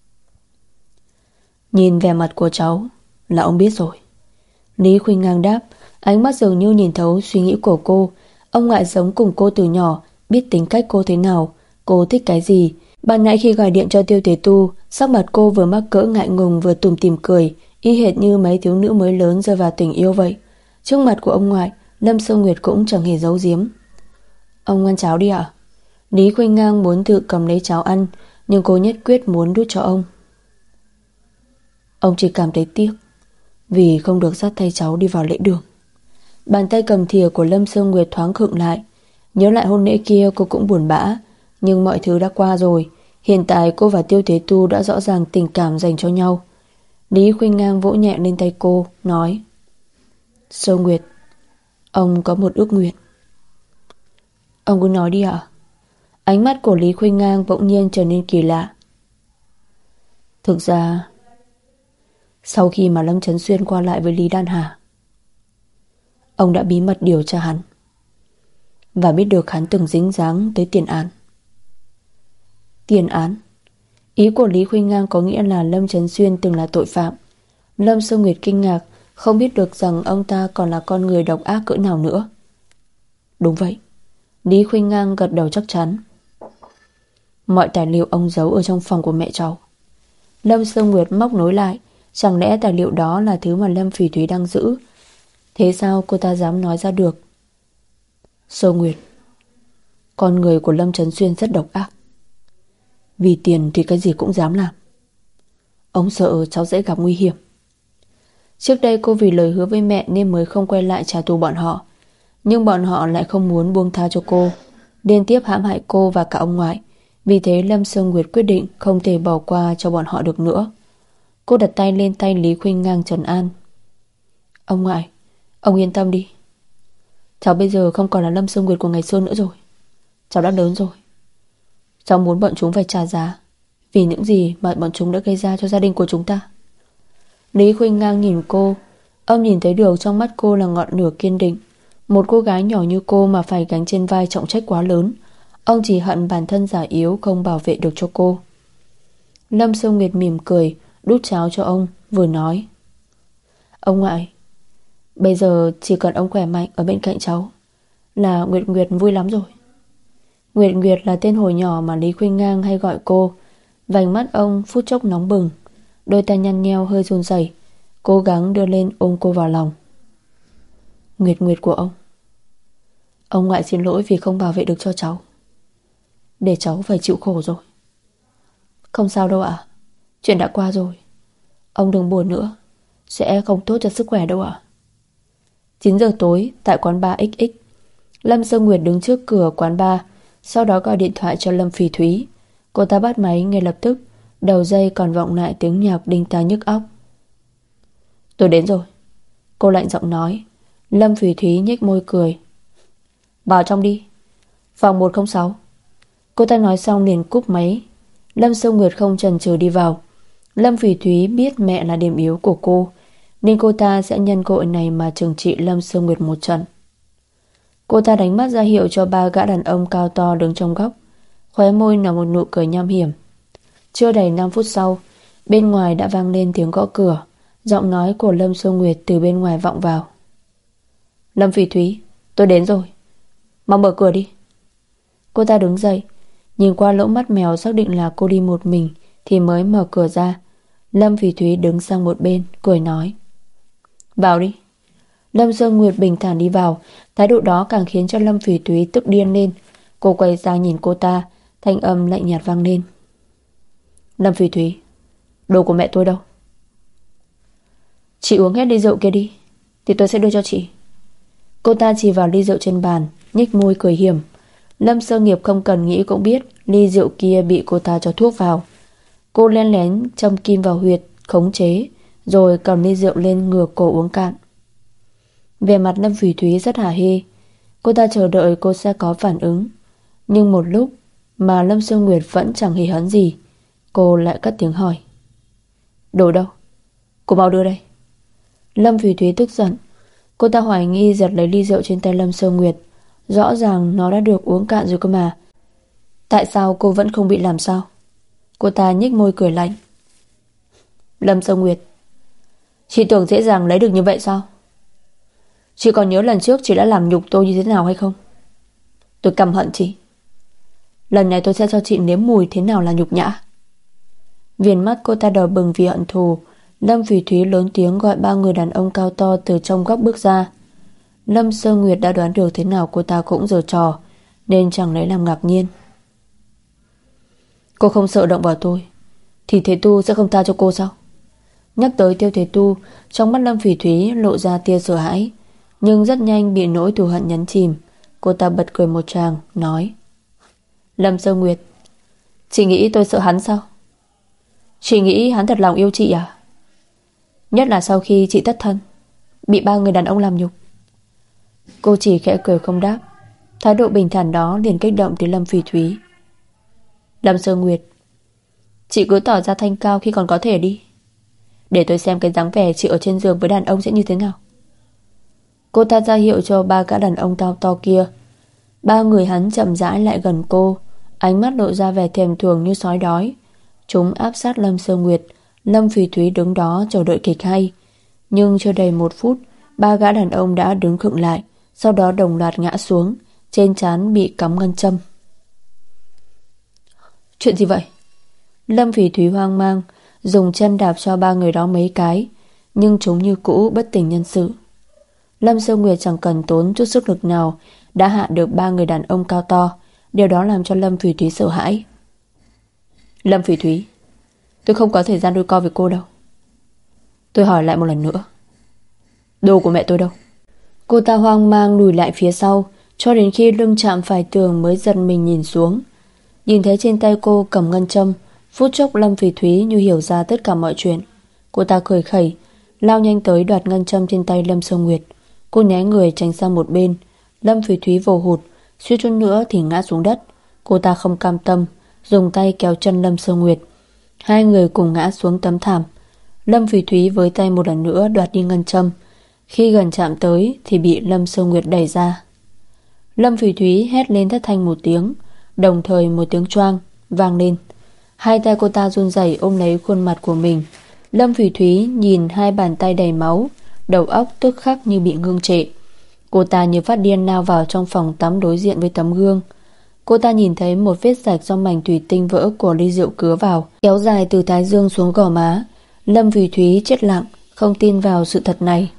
Nhìn vẻ mặt của cháu là ông biết rồi. Lý Khuynh Ngang đáp, ánh mắt dường như nhìn thấu suy nghĩ của cô. Ông ngoại sống cùng cô từ nhỏ, biết tính cách cô thế nào, cô thích cái gì. Ban nãy khi gọi điện cho Tiêu Thế Tu, sắc mặt cô vừa mắc cỡ ngại ngùng vừa tủm tỉm cười, y hệt như mấy thiếu nữ mới lớn rơi vào tình yêu vậy. Trước mặt của ông ngoại, Lâm Sương Nguyệt cũng chẳng hề giấu giếm. Ông ăn cháo đi ạ. Lý Khuynh Ngang muốn tự cầm lấy cháo ăn, nhưng cô nhất quyết muốn đút cho ông. Ông chỉ cảm thấy tiếc vì không được dắt tay cháu đi vào lễ đường. Bàn tay cầm thìa của Lâm Sương Nguyệt thoáng khựng lại. Nhớ lại hôn lễ kia cô cũng buồn bã, nhưng mọi thứ đã qua rồi. Hiện tại cô và Tiêu Thế Tu đã rõ ràng tình cảm dành cho nhau. Lý Khuynh Ngang vỗ nhẹ lên tay cô, nói. Sương Nguyệt, ông có một ước nguyện. Ông cứ nói đi ạ. Ánh mắt của Lý Khuynh Ngang bỗng nhiên trở nên kỳ lạ. Thực ra, sau khi mà Lâm Chấn Xuyên qua lại với Lý Đan Hà, ông đã bí mật điều tra hắn và biết được hắn từng dính dáng tới tiền án. Tiền án? Ý của Lý Khuynh Ngang có nghĩa là Lâm Chấn Xuyên từng là tội phạm. Lâm Sương Nguyệt kinh ngạc, không biết được rằng ông ta còn là con người độc ác cỡ nào nữa. Đúng vậy. Lý Khuynh Ngang gật đầu chắc chắn. Mọi tài liệu ông giấu ở trong phòng của mẹ cháu. Lâm Sương Nguyệt móc nối lại. Chẳng lẽ tài liệu đó là thứ mà Lâm Phỉ Thúy đang giữ? Thế sao cô ta dám nói ra được? Sương Nguyệt, con người của Lâm Chấn Xuyên rất độc ác. Vì tiền thì cái gì cũng dám làm. Ông sợ cháu dễ gặp nguy hiểm. Trước đây cô vì lời hứa với mẹ nên mới không quay lại trả thù bọn họ. Nhưng bọn họ lại không muốn buông tha cho cô, liên tiếp hãm hại cô và cả ông ngoại. Vì thế Lâm Sương Nguyệt quyết định không thể bỏ qua cho bọn họ được nữa. Cô đặt tay lên tay Lý Khuynh Ngang trấn an. Ông ngoại, ông yên tâm đi. Cháu bây giờ không còn là Lâm Sương Nguyệt của ngày xưa nữa rồi. Cháu đã lớn rồi. Cháu muốn bọn chúng phải trả giá vì những gì mà bọn chúng đã gây ra cho gia đình của chúng ta. Lý Khuynh Ngang nhìn cô. Ông nhìn thấy được trong mắt cô là ngọn lửa kiên định. Một cô gái nhỏ như cô mà phải gánh trên vai trọng trách quá lớn. Ông chỉ hận bản thân già yếu không bảo vệ được cho cô. Lâm Sơ Nguyệt mỉm cười, đút cháo cho ông, vừa nói: Ông ngoại, bây giờ chỉ cần ông khỏe mạnh ở bên cạnh cháu là Nguyệt Nguyệt vui lắm rồi. Nguyệt Nguyệt là tên hồi nhỏ mà Lý Khuynh Ngang hay gọi cô. Vành mắt ông phút chốc nóng bừng, đôi tay nhăn nheo hơi run rẩy, cố gắng đưa lên ôm cô vào lòng. Nguyệt Nguyệt của ông ngoại xin lỗi vì không bảo vệ được cho cháu, để cháu phải chịu khổ rồi. Không sao đâu ạ, chuyện đã qua rồi. Ông đừng buồn nữa, sẽ không tốt cho sức khỏe đâu ạ. 9 giờ tối tại quán bar XX, Lâm Sơ Nguyệt đứng trước cửa quán bar, sau đó gọi điện thoại cho Lâm Phỉ Thúy. Cô ta bắt máy ngay lập tức, đầu dây còn vọng lại tiếng nhạc đinh tai nhức óc. Tôi đến rồi, cô lạnh giọng nói. Lâm Phỉ Thúy nhếch môi cười. Vào trong đi, phòng 106. Cô ta nói xong liền cúp máy. Lâm Sơ Nguyệt không chần chừ đi vào. Lâm Phỉ Thúy biết mẹ là điểm yếu của cô, nên cô ta sẽ nhân cơ hội này mà trừng trị Lâm Sơ Nguyệt một trận. Cô ta đánh mắt ra hiệu cho 3 gã đàn ông cao to đứng trong góc, khóe môi nở một nụ cười nham hiểm. Chưa đầy 5 phút sau, bên ngoài đã vang lên tiếng gõ cửa. Giọng nói của Lâm Sơ Nguyệt từ bên ngoài vọng vào. Lâm Phỉ Thúy, tôi đến rồi, mau mở cửa đi. Cô ta đứng dậy, nhìn qua lỗ mắt mèo xác định là cô đi một mình thì mới mở cửa ra. Lâm Phỉ Thúy đứng sang một bên, cười nói: Vào đi. Lâm Sơ Nguyệt bình thản đi vào, thái độ đó càng khiến cho Lâm Phỉ Thúy tức điên lên. Cô quay sang nhìn cô ta, thanh âm lạnh nhạt vang lên: Lâm Phỉ Thúy, đồ của mẹ tôi đâu? Chị uống hết ly rượu kia đi, thì tôi sẽ đưa cho chị. Cô ta chỉ vào ly rượu trên bàn, nhếch môi cười hiểm. Lâm Sơ Nghiệp không cần nghĩ cũng biết ly rượu kia bị cô ta cho thuốc vào. Cô len lén châm kim vào huyệt, khống chế, rồi cầm ly rượu lên ngửa cổ uống cạn. Vẻ mặt Lâm Phỉ Thúy rất hả hê. Cô ta chờ đợi cô sẽ có phản ứng, nhưng một lúc mà Lâm Sơ Nguyệt vẫn chẳng hề hấn gì, cô lại cất tiếng hỏi: Đồ đâu? Cô mau đưa đây. Lâm Phỉ Thúy tức giận. Cô ta hoài nghi giật lấy ly rượu trên tay Lâm Sơ Nguyệt. Rõ ràng nó đã được uống cạn rồi cơ mà. Tại sao cô vẫn không bị làm sao? Cô ta nhếch môi cười lạnh. Lâm Sơ Nguyệt, chị tưởng dễ dàng lấy được như vậy sao? Chị còn nhớ lần trước chị đã làm nhục tôi như thế nào hay không? Tôi căm hận chị. Lần này tôi sẽ cho chị nếm mùi thế nào là nhục nhã. Viền mắt cô ta đỏ bừng vì hận thù. Lâm Phỉ Thúy lớn tiếng gọi 3 người đàn ông cao to từ trong góc bước ra. Lâm Sơ Nguyệt đã đoán được thế nào cô ta cũng giở trò, nên chẳng lấy làm ngạc nhiên. Cô không sợ động vào tôi thì Thế Tu sẽ không tha cho cô sao? Nhắc tới Tiêu Thế Tu, trong mắt Lâm Phỉ Thúy lộ ra tia sợ hãi, nhưng rất nhanh bị nỗi thù hận nhấn chìm. Cô ta bật cười một tràng, nói: Lâm Sơ Nguyệt, chị nghĩ tôi sợ hắn sao? Chị nghĩ hắn thật lòng yêu chị à? Nhất là sau khi chị thất thân, bị 3 người đàn ông làm nhục. Cô chỉ khẽ cười không đáp. Thái độ bình thản đó liền kích động tới Lâm Phỉ Thúy. Lâm Sơ Nguyệt, chị cứ tỏ ra thanh cao khi còn có thể đi, để tôi xem cái dáng vẻ chị ở trên giường với đàn ông sẽ như thế nào. Cô ta ra hiệu cho 3 gã đàn ông cao to kia. 3 người hắn chậm rãi lại gần cô, ánh mắt lộ ra vẻ thèm thuồng như sói đói. Chúng áp sát Lâm Sơ Nguyệt. Lâm Phỉ Thúy đứng đó chờ đợi kịch hay. Nhưng chưa đầy 1 phút, 3 gã đàn ông đã đứng khựng lại, sau đó đồng loạt ngã xuống, trên trán bị cắm ngân châm. Chuyện gì vậy? Lâm Phỉ Thúy hoang mang, dùng chân đạp cho 3 người đó mấy cái, nhưng chúng như cũ bất tỉnh nhân sự. Lâm Sơ Nguyệt chẳng cần tốn chút sức lực nào đã hạ được 3 người đàn ông cao to. Điều đó làm cho Lâm Phỉ Thúy sợ hãi. Lâm Phỉ Thúy, tôi không có thời gian đôi co với cô đâu. Tôi hỏi lại một lần nữa, đồ của mẹ tôi đâu? Cô ta hoang mang lùi lại phía sau, cho đến khi lưng chạm phải tường mới giật mình nhìn xuống. Nhìn thấy trên tay cô cầm ngân châm, phút chốc Lâm Phỉ Thúy như hiểu ra tất cả mọi chuyện. Cô ta cười khẩy, lao nhanh tới đoạt ngân châm trên tay Lâm Sơ Nguyệt. Cô né người tránh sang một bên. Lâm Phỉ Thúy vồ hụt, suýt chút nữa thì ngã xuống đất. Cô ta không cam tâm, dùng tay kéo chân Lâm Sơ Nguyệt. 2 người cùng ngã xuống tấm thảm. Lâm Phỉ Thúy với tay một lần nữa đoạt đi ngân châm. Khi gần chạm tới thì bị Lâm Sơ Nguyệt đẩy ra. Lâm Phỉ Thúy hét lên thất thanh một tiếng. Đồng thời một tiếng choang vang lên. Hai tay cô ta run rẩy ôm lấy khuôn mặt của mình. Lâm Phỉ Thúy nhìn hai bàn tay đầy máu, đầu óc tức khắc như bị ngưng trệ. Cô ta như phát điên lao vào trong phòng tắm đối diện với tấm gương. Cô ta nhìn thấy một vết rạch do mảnh thủy tinh vỡ của ly rượu cứa vào, kéo dài từ thái dương xuống gò má. Lâm Phỉ Thúy chết lặng, không tin vào sự thật này.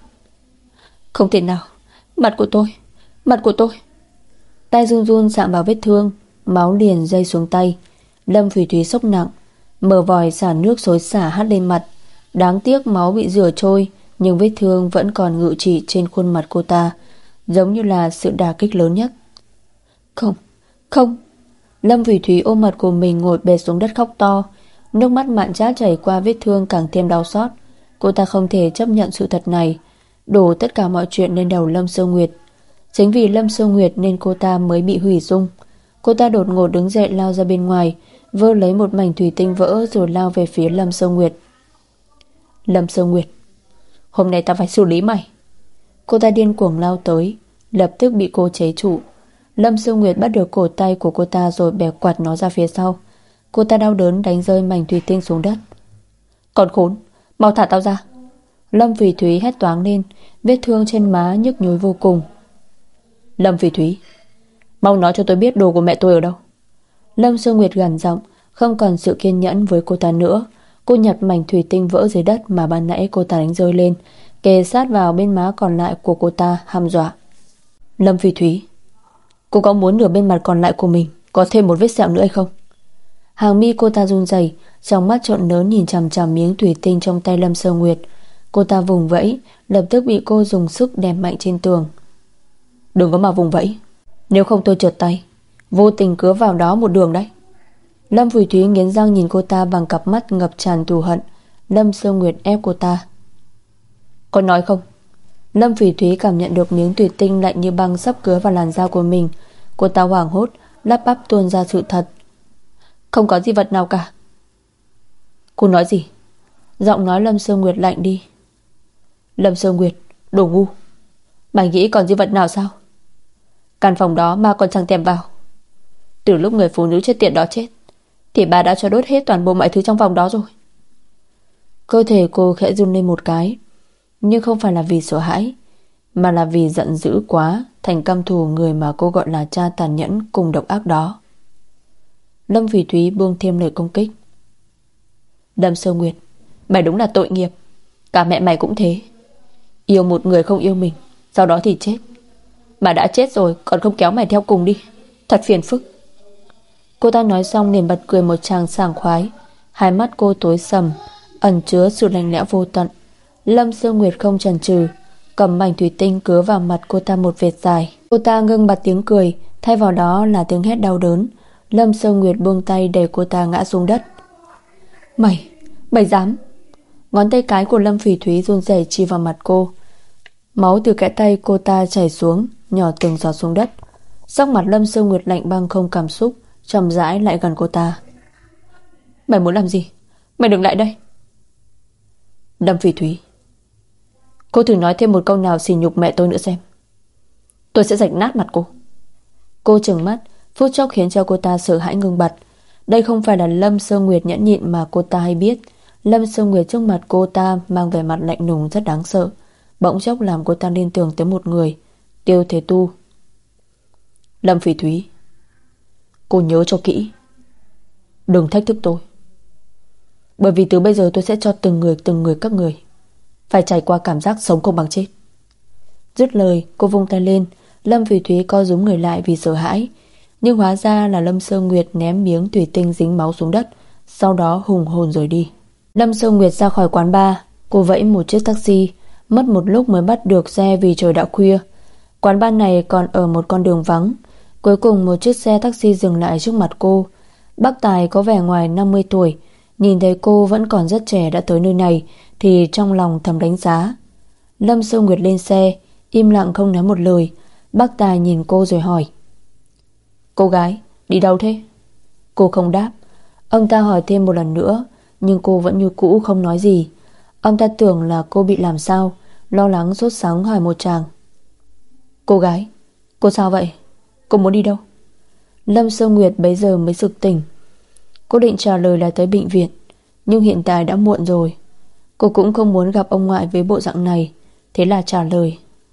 Không thể nào, mặt của tôi, mặt của tôi. Tay run run chạm vào vết thương, máu liền rơi xuống tay. Lâm Phỉ Thúy sốc nặng, mở vòi xả nước xối xả hắt lên mặt. Đáng tiếc máu bị rửa trôi, nhưng vết thương vẫn còn ngự trị trên khuôn mặt cô ta, giống như là sự đả kích lớn nhất. Không, không. Lâm Phỉ Thúy ôm mặt của mình ngồi bệt xuống đất khóc to. Nước mắt mặn chát chảy qua vết thương càng thêm đau xót. Cô ta không thể chấp nhận sự thật này, đổ tất cả mọi chuyện lên đầu Lâm Sơ Nguyệt. Chính vì Lâm Sơ Nguyệt nên cô ta mới bị hủy dung. Cô ta đột ngột đứng dậy lao ra bên ngoài, vơ lấy một mảnh thủy tinh vỡ rồi lao về phía Lâm Sơ Nguyệt. Lâm Sơ Nguyệt, hôm nay ta phải xử lý mày. Cô ta điên cuồng lao tới, lập tức bị cô chế trụ. Lâm Sơ Nguyệt bắt được cổ tay của cô ta rồi bẻ quạt nó ra phía sau. Cô ta đau đớn đánh rơi mảnh thủy tinh xuống đất. Còn khốn, mau thả tao ra. Lâm Phỉ Thúy hét toáng lên, vết thương trên má nhức nhối vô cùng. Lâm Phỉ Thúy, mau nói cho tôi biết đồ của mẹ tôi ở đâu. Lâm Sơ Nguyệt gằn giọng, không còn sự kiên nhẫn với cô ta nữa. Cô nhặt mảnh thủy tinh vỡ dưới đất mà ban nãy cô ta đánh rơi lên, kề sát vào bên má còn lại của cô ta, hăm dọa. Lâm Phỉ Thúy, cô có muốn nửa bên mặt còn lại của mình có thêm một vết sẹo nữa hay không? Hàng mi cô ta run rẩy, trong mắt trợn lớn nhìn chằm chằm miếng thủy tinh trong tay Lâm Sơ Nguyệt. Cô ta vùng vẫy, lập tức bị cô dùng sức đè mạnh trên tường. Đừng có mà vùng vẫy, nếu không tôi trượt tay, vô tình cứa vào đó một đường đấy. Lâm Phỉ Thúy nghiến răng nhìn cô ta bằng cặp mắt ngập tràn thù hận. Lâm Sơ Nguyệt ép cô ta. Có nói không? Lâm Phỉ Thúy cảm nhận được miếng thủy tinh lạnh như băng sắp cứa vào làn da của mình. Cô ta hoảng hốt, lắp bắp tuôn ra sự thật. Không có di vật nào cả. Cô nói gì? Giọng nói Lâm Sơ Nguyệt lạnh đi. Lâm Sơ Nguyệt, đồ ngu. Mày nghĩ còn di vật nào sao? Căn phòng đó ma còn chẳng thèm vào. Từ lúc người phụ nữ chết tiệt đó chết thì bà đã cho đốt hết toàn bộ mọi thứ trong phòng đó rồi. Cơ thể cô khẽ run lên một cái, nhưng không phải là vì sợ hãi, mà là vì giận dữ quá, thành căm thù người mà cô gọi là cha tàn nhẫn cùng độc ác đó. Lâm Phỉ Thúy buông thêm lời công kích. Lâm Sơ Nguyệt, mày đúng là tội nghiệp. Cả mẹ mày cũng thế. Yêu một người không yêu mình, sau đó thì chết. Mà đã chết rồi còn không kéo mày theo cùng đi, thật phiền phức. Cô ta nói xong liền bật cười một tràng sảng khoái. Hai mắt cô tối sầm, ẩn chứa sự lạnh lẽo vô tận. Lâm Sơ Nguyệt không chần chừ, cầm mảnh thủy tinh cứa vào mặt cô ta một vệt dài. Cô ta ngưng bặt tiếng cười, thay vào đó là tiếng hét đau đớn. Lâm Sơ Nguyệt buông tay đẩy cô ta ngã xuống đất. Mày dám? Ngón tay cái của Lâm Phỉ Thúy run rẩy chỉ vào mặt cô. Máu từ kẽ tay cô ta chảy xuống, nhỏ từng giọt xuống đất. Sắc mặt Lâm Sơ Nguyệt lạnh băng không cảm xúc, chậm rãi lại gần cô ta. Mày muốn làm gì? Mày đừng lại đây. Lâm Phỉ Thúy, cô thử nói thêm một câu nào sỉ nhục mẹ tôi nữa xem. Tôi sẽ rạch nát mặt cô. Cô trừng mắt, phút chốc khiến cho cô ta sợ hãi ngưng bặt. Đây không phải là Lâm Sơ Nguyệt nhẫn nhịn mà cô ta hay biết. Lâm Sơ Nguyệt trước mặt cô ta mang vẻ mặt lạnh lùng rất đáng sợ, bỗng chốc làm cô ta liên tưởng tới một người, Tiêu Thế Tu. Lâm Phỉ Thúy, cô nhớ cho kỹ, đừng thách thức tôi. Bởi vì từ bây giờ tôi sẽ cho từng người các người phải trải qua cảm giác sống không bằng chết. Dứt lời cô vung tay lên. Lâm Phỉ Thúy co rúm người lại vì sợ hãi, nhưng hóa ra là Lâm Sơ Nguyệt ném miếng thủy tinh dính máu xuống đất, sau đó hùng hồn rời đi. Lâm Sơ Nguyệt ra khỏi quán bar. Cô vẫy một chiếc taxi, mất một lúc mới bắt được xe vì trời đã khuya. Quán bar này còn ở một con đường vắng. Cuối cùng một chiếc xe taxi dừng lại trước mặt cô. Bác Tài có vẻ ngoài 50 tuổi, nhìn thấy cô vẫn còn rất trẻ đã tới nơi này thì trong lòng thầm đánh giá. Lâm Sơ Nguyệt lên xe, im lặng không nói một lời. Bác Tài nhìn cô rồi hỏi: Cô gái, đi đâu thế? Cô không đáp. Ông ta hỏi thêm một lần nữa, nhưng cô vẫn như cũ không nói gì. Ông ta tưởng là cô bị làm sao, lo lắng sốt sắng hỏi một tràng: Cô gái, cô sao vậy? Cô muốn đi đâu? Lâm Sơ Nguyệt bấy giờ mới sực tỉnh. Cô định trả lời là tới bệnh viện, nhưng hiện tại đã muộn rồi. Cô cũng không muốn gặp ông ngoại với bộ dạng này, thế là trả lời: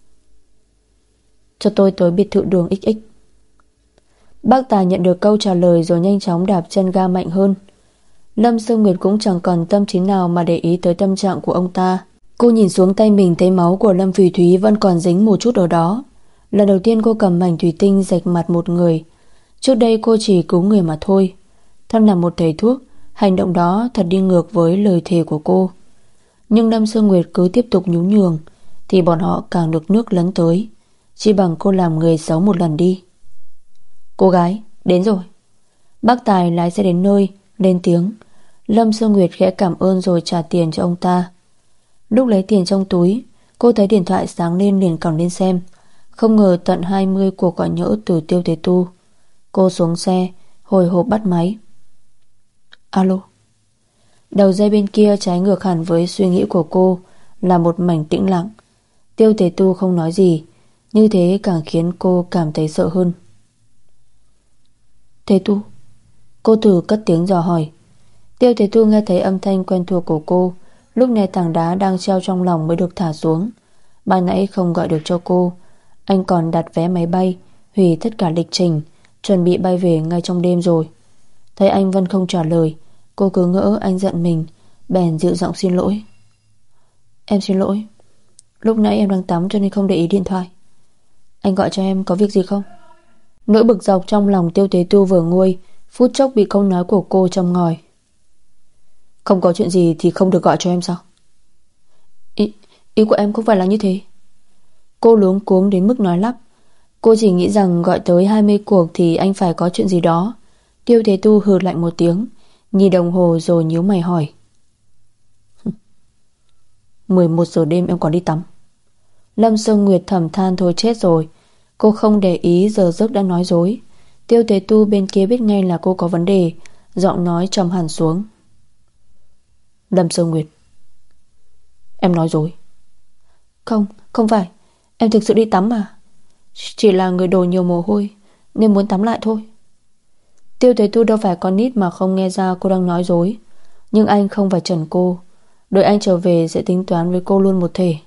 cho tôi tới biệt thự đường XX. Bác Tài nhận được câu trả lời rồi nhanh chóng đạp chân ga mạnh hơn. Lâm Sơ Nguyệt cũng chẳng còn tâm trí nào mà để ý tới tâm trạng của ông ta. Cô nhìn xuống tay mình thấy máu của Lâm Phỉ Thúy vẫn còn dính một chút ở đó. Lần đầu tiên cô cầm mảnh thủy tinh rạch mặt một người. Trước đây cô chỉ cứu người mà thôi. Thân là một thầy thuốc, hành động đó thật đi ngược với lời thề của cô. Nhưng Lâm Sơ Nguyệt cứ tiếp tục nhún nhường thì bọn họ càng được nước lấn tới. Chỉ bằng cô làm người xấu một lần đi. Cô gái, đến rồi. Bác Tài lái xe đến nơi, lên tiếng. Lâm Sơ Nguyệt khẽ cảm ơn rồi trả tiền cho ông ta. Lúc lấy tiền trong túi, cô thấy điện thoại sáng lên liền cầm lên xem. Không ngờ tận 20 cuộc gọi nhỡ từ Tiêu Thế Tu. Cô xuống xe, hồi hộp bắt máy. Alo. Đầu dây bên kia trái ngược hẳn với suy nghĩ của cô, là một mảnh tĩnh lặng. Tiêu Thế Tu không nói gì, như thế càng khiến cô cảm thấy sợ hơn. Thế Tu. Cô thử cất tiếng dò hỏi. Tiêu Thế Tu nghe thấy âm thanh quen thuộc của cô. Lúc này tảng đá đang treo trong lòng mới được thả xuống. Ban nãy không gọi được cho cô, anh còn đặt vé máy bay, hủy tất cả lịch trình, chuẩn bị bay về ngay trong đêm rồi. Thấy anh vẫn không trả lời, cô cứ ngỡ anh giận mình, bèn dịu giọng xin lỗi. Em xin lỗi, lúc nãy em đang tắm cho nên không để ý điện thoại. Anh gọi cho em có việc gì không? Nỗi bực dọc trong lòng Tiêu Thế Tu vừa nguôi, phút chốc bị câu nói của cô châm ngòi. Không có chuyện gì thì không được gọi cho em sao? Ý của em không phải là như thế. Cô luống cuống đến mức nói lắp. Cô chỉ nghĩ rằng gọi tới 20 cuộc thì anh phải có chuyện gì đó. Tiêu Thế Tu hừ lạnh một tiếng, nhìn đồng hồ rồi nhíu mày hỏi. 11 giờ đêm em còn đi tắm. Lâm Sơ Nguyệt thầm than thôi chết rồi. Cô không để ý giờ giấc đã nói dối. Tiêu Thế Tu bên kia biết ngay là cô có vấn đề, giọng nói trầm hẳn xuống. Lâm Sơ Nguyệt, em nói dối. Không phải, em thực sự đi tắm mà. Chỉ là người đổ nhiều mồ hôi nên muốn tắm lại thôi. Tiêu Thế Tu đâu phải con nít mà không nghe ra cô đang nói dối. Nhưng anh không phải trần cô. Đợi anh trở về sẽ tính toán với cô luôn một thể.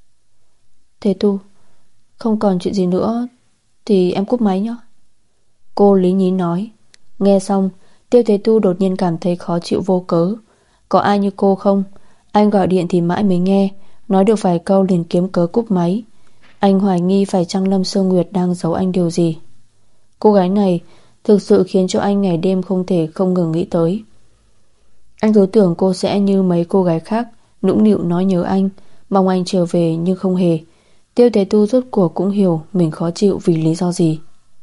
Thế Tu, không còn chuyện gì nữa thì em cúp máy nhé. Cô lý nhí nói. Nghe xong, Tiêu Thế Tu đột nhiên cảm thấy khó chịu vô cớ. Có ai như cô không? Anh gọi điện thì mãi mới nghe, nói được vài câu liền kiếm cớ cúp máy. Anh hoài nghi phải chăng Lâm Sơ Nguyệt đang giấu anh điều gì. Cô gái này thực sự khiến cho anh ngày đêm không thể không ngừng nghĩ tới. Anh cứ tưởng cô sẽ như mấy cô gái khác, nũng nịu nói nhớ anh, mong anh trở về, nhưng không hề. Tiêu Thế Tu rốt cuộc cũng hiểu mình khó chịu vì lý do gì.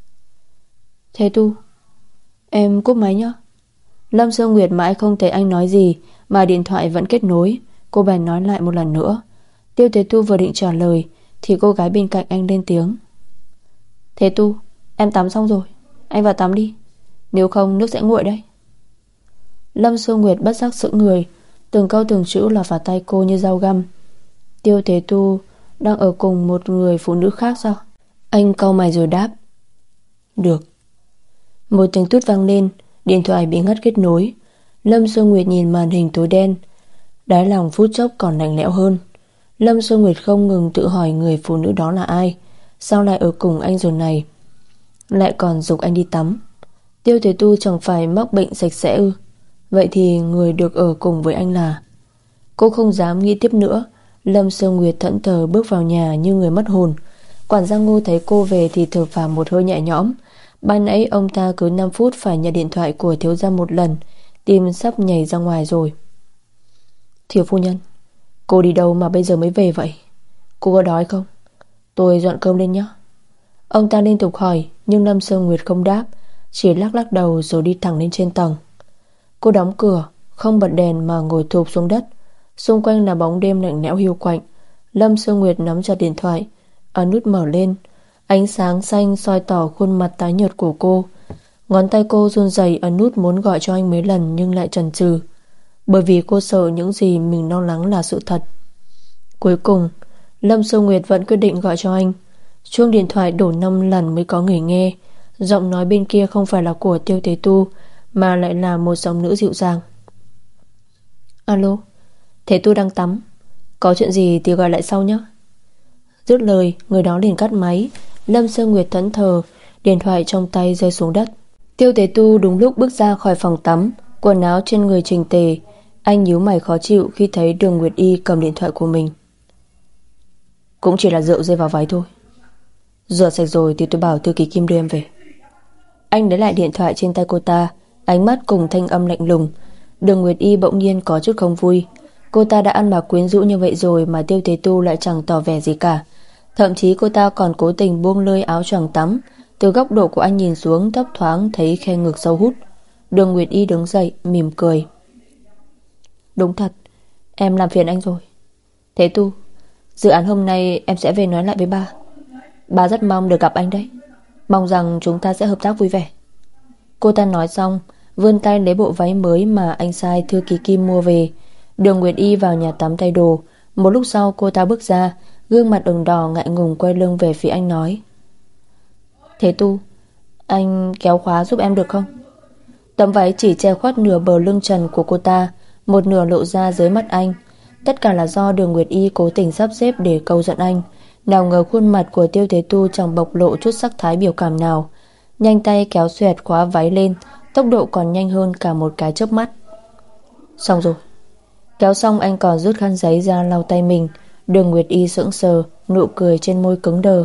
Thế Tu, em cúp máy nhé. Lâm Sơ Nguyệt mãi không thấy anh nói gì mà điện thoại vẫn kết nối. Cô bèn nói lại một lần nữa. Tiêu Thế Tu vừa định trả lời thì cô gái bên cạnh anh lên tiếng. Thế Tu, em tắm xong rồi, anh vào tắm đi, nếu không nước sẽ nguội đấy. Lâm Sơ Nguyệt bất giác sững người. Từng câu từng chữ là vào tay cô như dao găm. Tiêu Thế Tu đang ở cùng một người phụ nữ khác sao? Anh cau mày rồi đáp. Được. Một tiếng tút vang lên, điện thoại bị ngắt kết nối. Lâm Sơ Nguyệt nhìn màn hình tối đen, đáy lòng phút chốc còn lạnh lẽo hơn. Lâm Sơ Nguyệt không ngừng tự hỏi người phụ nữ đó là ai, sao lại ở cùng anh rồi này, lại còn giục anh đi tắm. Tiêu Thế Tu chẳng phải mắc bệnh sạch sẽ ư? Vậy thì người được ở cùng với anh là... Cô không dám nghĩ tiếp nữa. Lâm Sơ Nguyệt thẫn thờ bước vào nhà như người mất hồn. Quản gia Ngô thấy cô về thì thở phào một hơi nhẹ nhõm. Ban nãy ông ta cứ 5 phút phải nhận điện thoại của thiếu gia một lần, tim sắp nhảy ra ngoài rồi. Thiếu phu nhân, cô đi đâu mà bây giờ mới về vậy? Cô có đói không? Tôi dọn cơm lên nhé. Ông ta liên tục hỏi, nhưng Lâm Sơ Nguyệt không đáp, chỉ lắc lắc đầu rồi đi thẳng lên trên tầng. Cô đóng cửa, không bật đèn mà ngồi thụp xuống đất. Xung quanh là bóng đêm lạnh lẽo hiu quạnh. Lâm Sơ Nguyệt nắm chặt điện thoại, ấn nút mở lên. Ánh sáng xanh soi tỏ khuôn mặt tái nhợt của cô. Ngón tay cô run rẩy ấn nút muốn gọi cho anh mấy lần nhưng lại chần chừ, bởi vì cô sợ những gì mình lo lắng là sự thật. Cuối cùng Lâm Sơ Nguyệt vẫn quyết định gọi cho anh. Chuông điện thoại đổ 5 lần mới có người nghe. Giọng nói bên kia không phải là của Tiêu Tế Tu, mà lại là một giọng nữ dịu dàng. Alo, Thế Tu đang tắm, có chuyện gì thì gọi lại sau nhé. Dứt lời, người đó liền cắt máy. Lâm Sơ Nguyệt thẫn thờ, điện thoại trong tay rơi xuống đất. Tiêu Tế Tu đúng lúc bước ra khỏi phòng tắm, quần áo trên người chỉnh tề. Anh nhíu mày khó chịu khi thấy Đường Nguyệt Y cầm điện thoại của mình. Cũng chỉ là rượu rơi vào váy thôi, rửa sạch rồi thì tôi bảo thư ký Kim đưa em về. Anh lấy lại điện thoại trên tay cô ta, ánh mắt cùng thanh âm lạnh lùng. Đường Nguyệt Y bỗng nhiên có chút không vui. Cô ta đã ăn mặc quyến rũ như vậy rồi mà Tiêu Tế Tu lại chẳng tỏ vẻ gì cả. Thậm chí cô ta còn cố tình buông lơi áo choàng tắm. Từ góc độ của anh nhìn xuống, thấp thoáng thấy khe ngực sâu hút. Đường Nguyệt Y đứng dậy mỉm cười. Đúng thật, em làm phiền anh rồi. Thế Tu, dự án hôm nay em sẽ về nói lại với ba. Ba rất mong được gặp anh đấy. Mong rằng chúng ta sẽ hợp tác vui vẻ. Cô ta nói xong, vươn tay lấy bộ váy mới mà anh sai thư ký Kim mua về. Đường Nguyệt Y vào nhà tắm thay đồ. Một lúc sau cô ta bước ra, gương mặt ửng đỏ ngại ngùng quay lưng về phía anh nói. Thế Tu, anh kéo khóa giúp em được không? Tấm váy chỉ che khuất nửa bờ lưng trần của cô ta, một nửa lộ ra dưới mắt anh. Tất cả là do Đường Nguyệt Y cố tình sắp xếp để câu giận anh. Nào ngờ khuôn mặt của Tiêu Thế Tu chẳng bộc lộ chút sắc thái biểu cảm nào. Nhanh tay kéo xoẹt khóa váy lên, tốc độ còn nhanh hơn cả một cái chớp mắt. Xong rồi. Kéo xong anh còn rút khăn giấy ra lau tay mình. Đường Nguyệt Y sững sờ, nụ cười trên môi cứng đờ.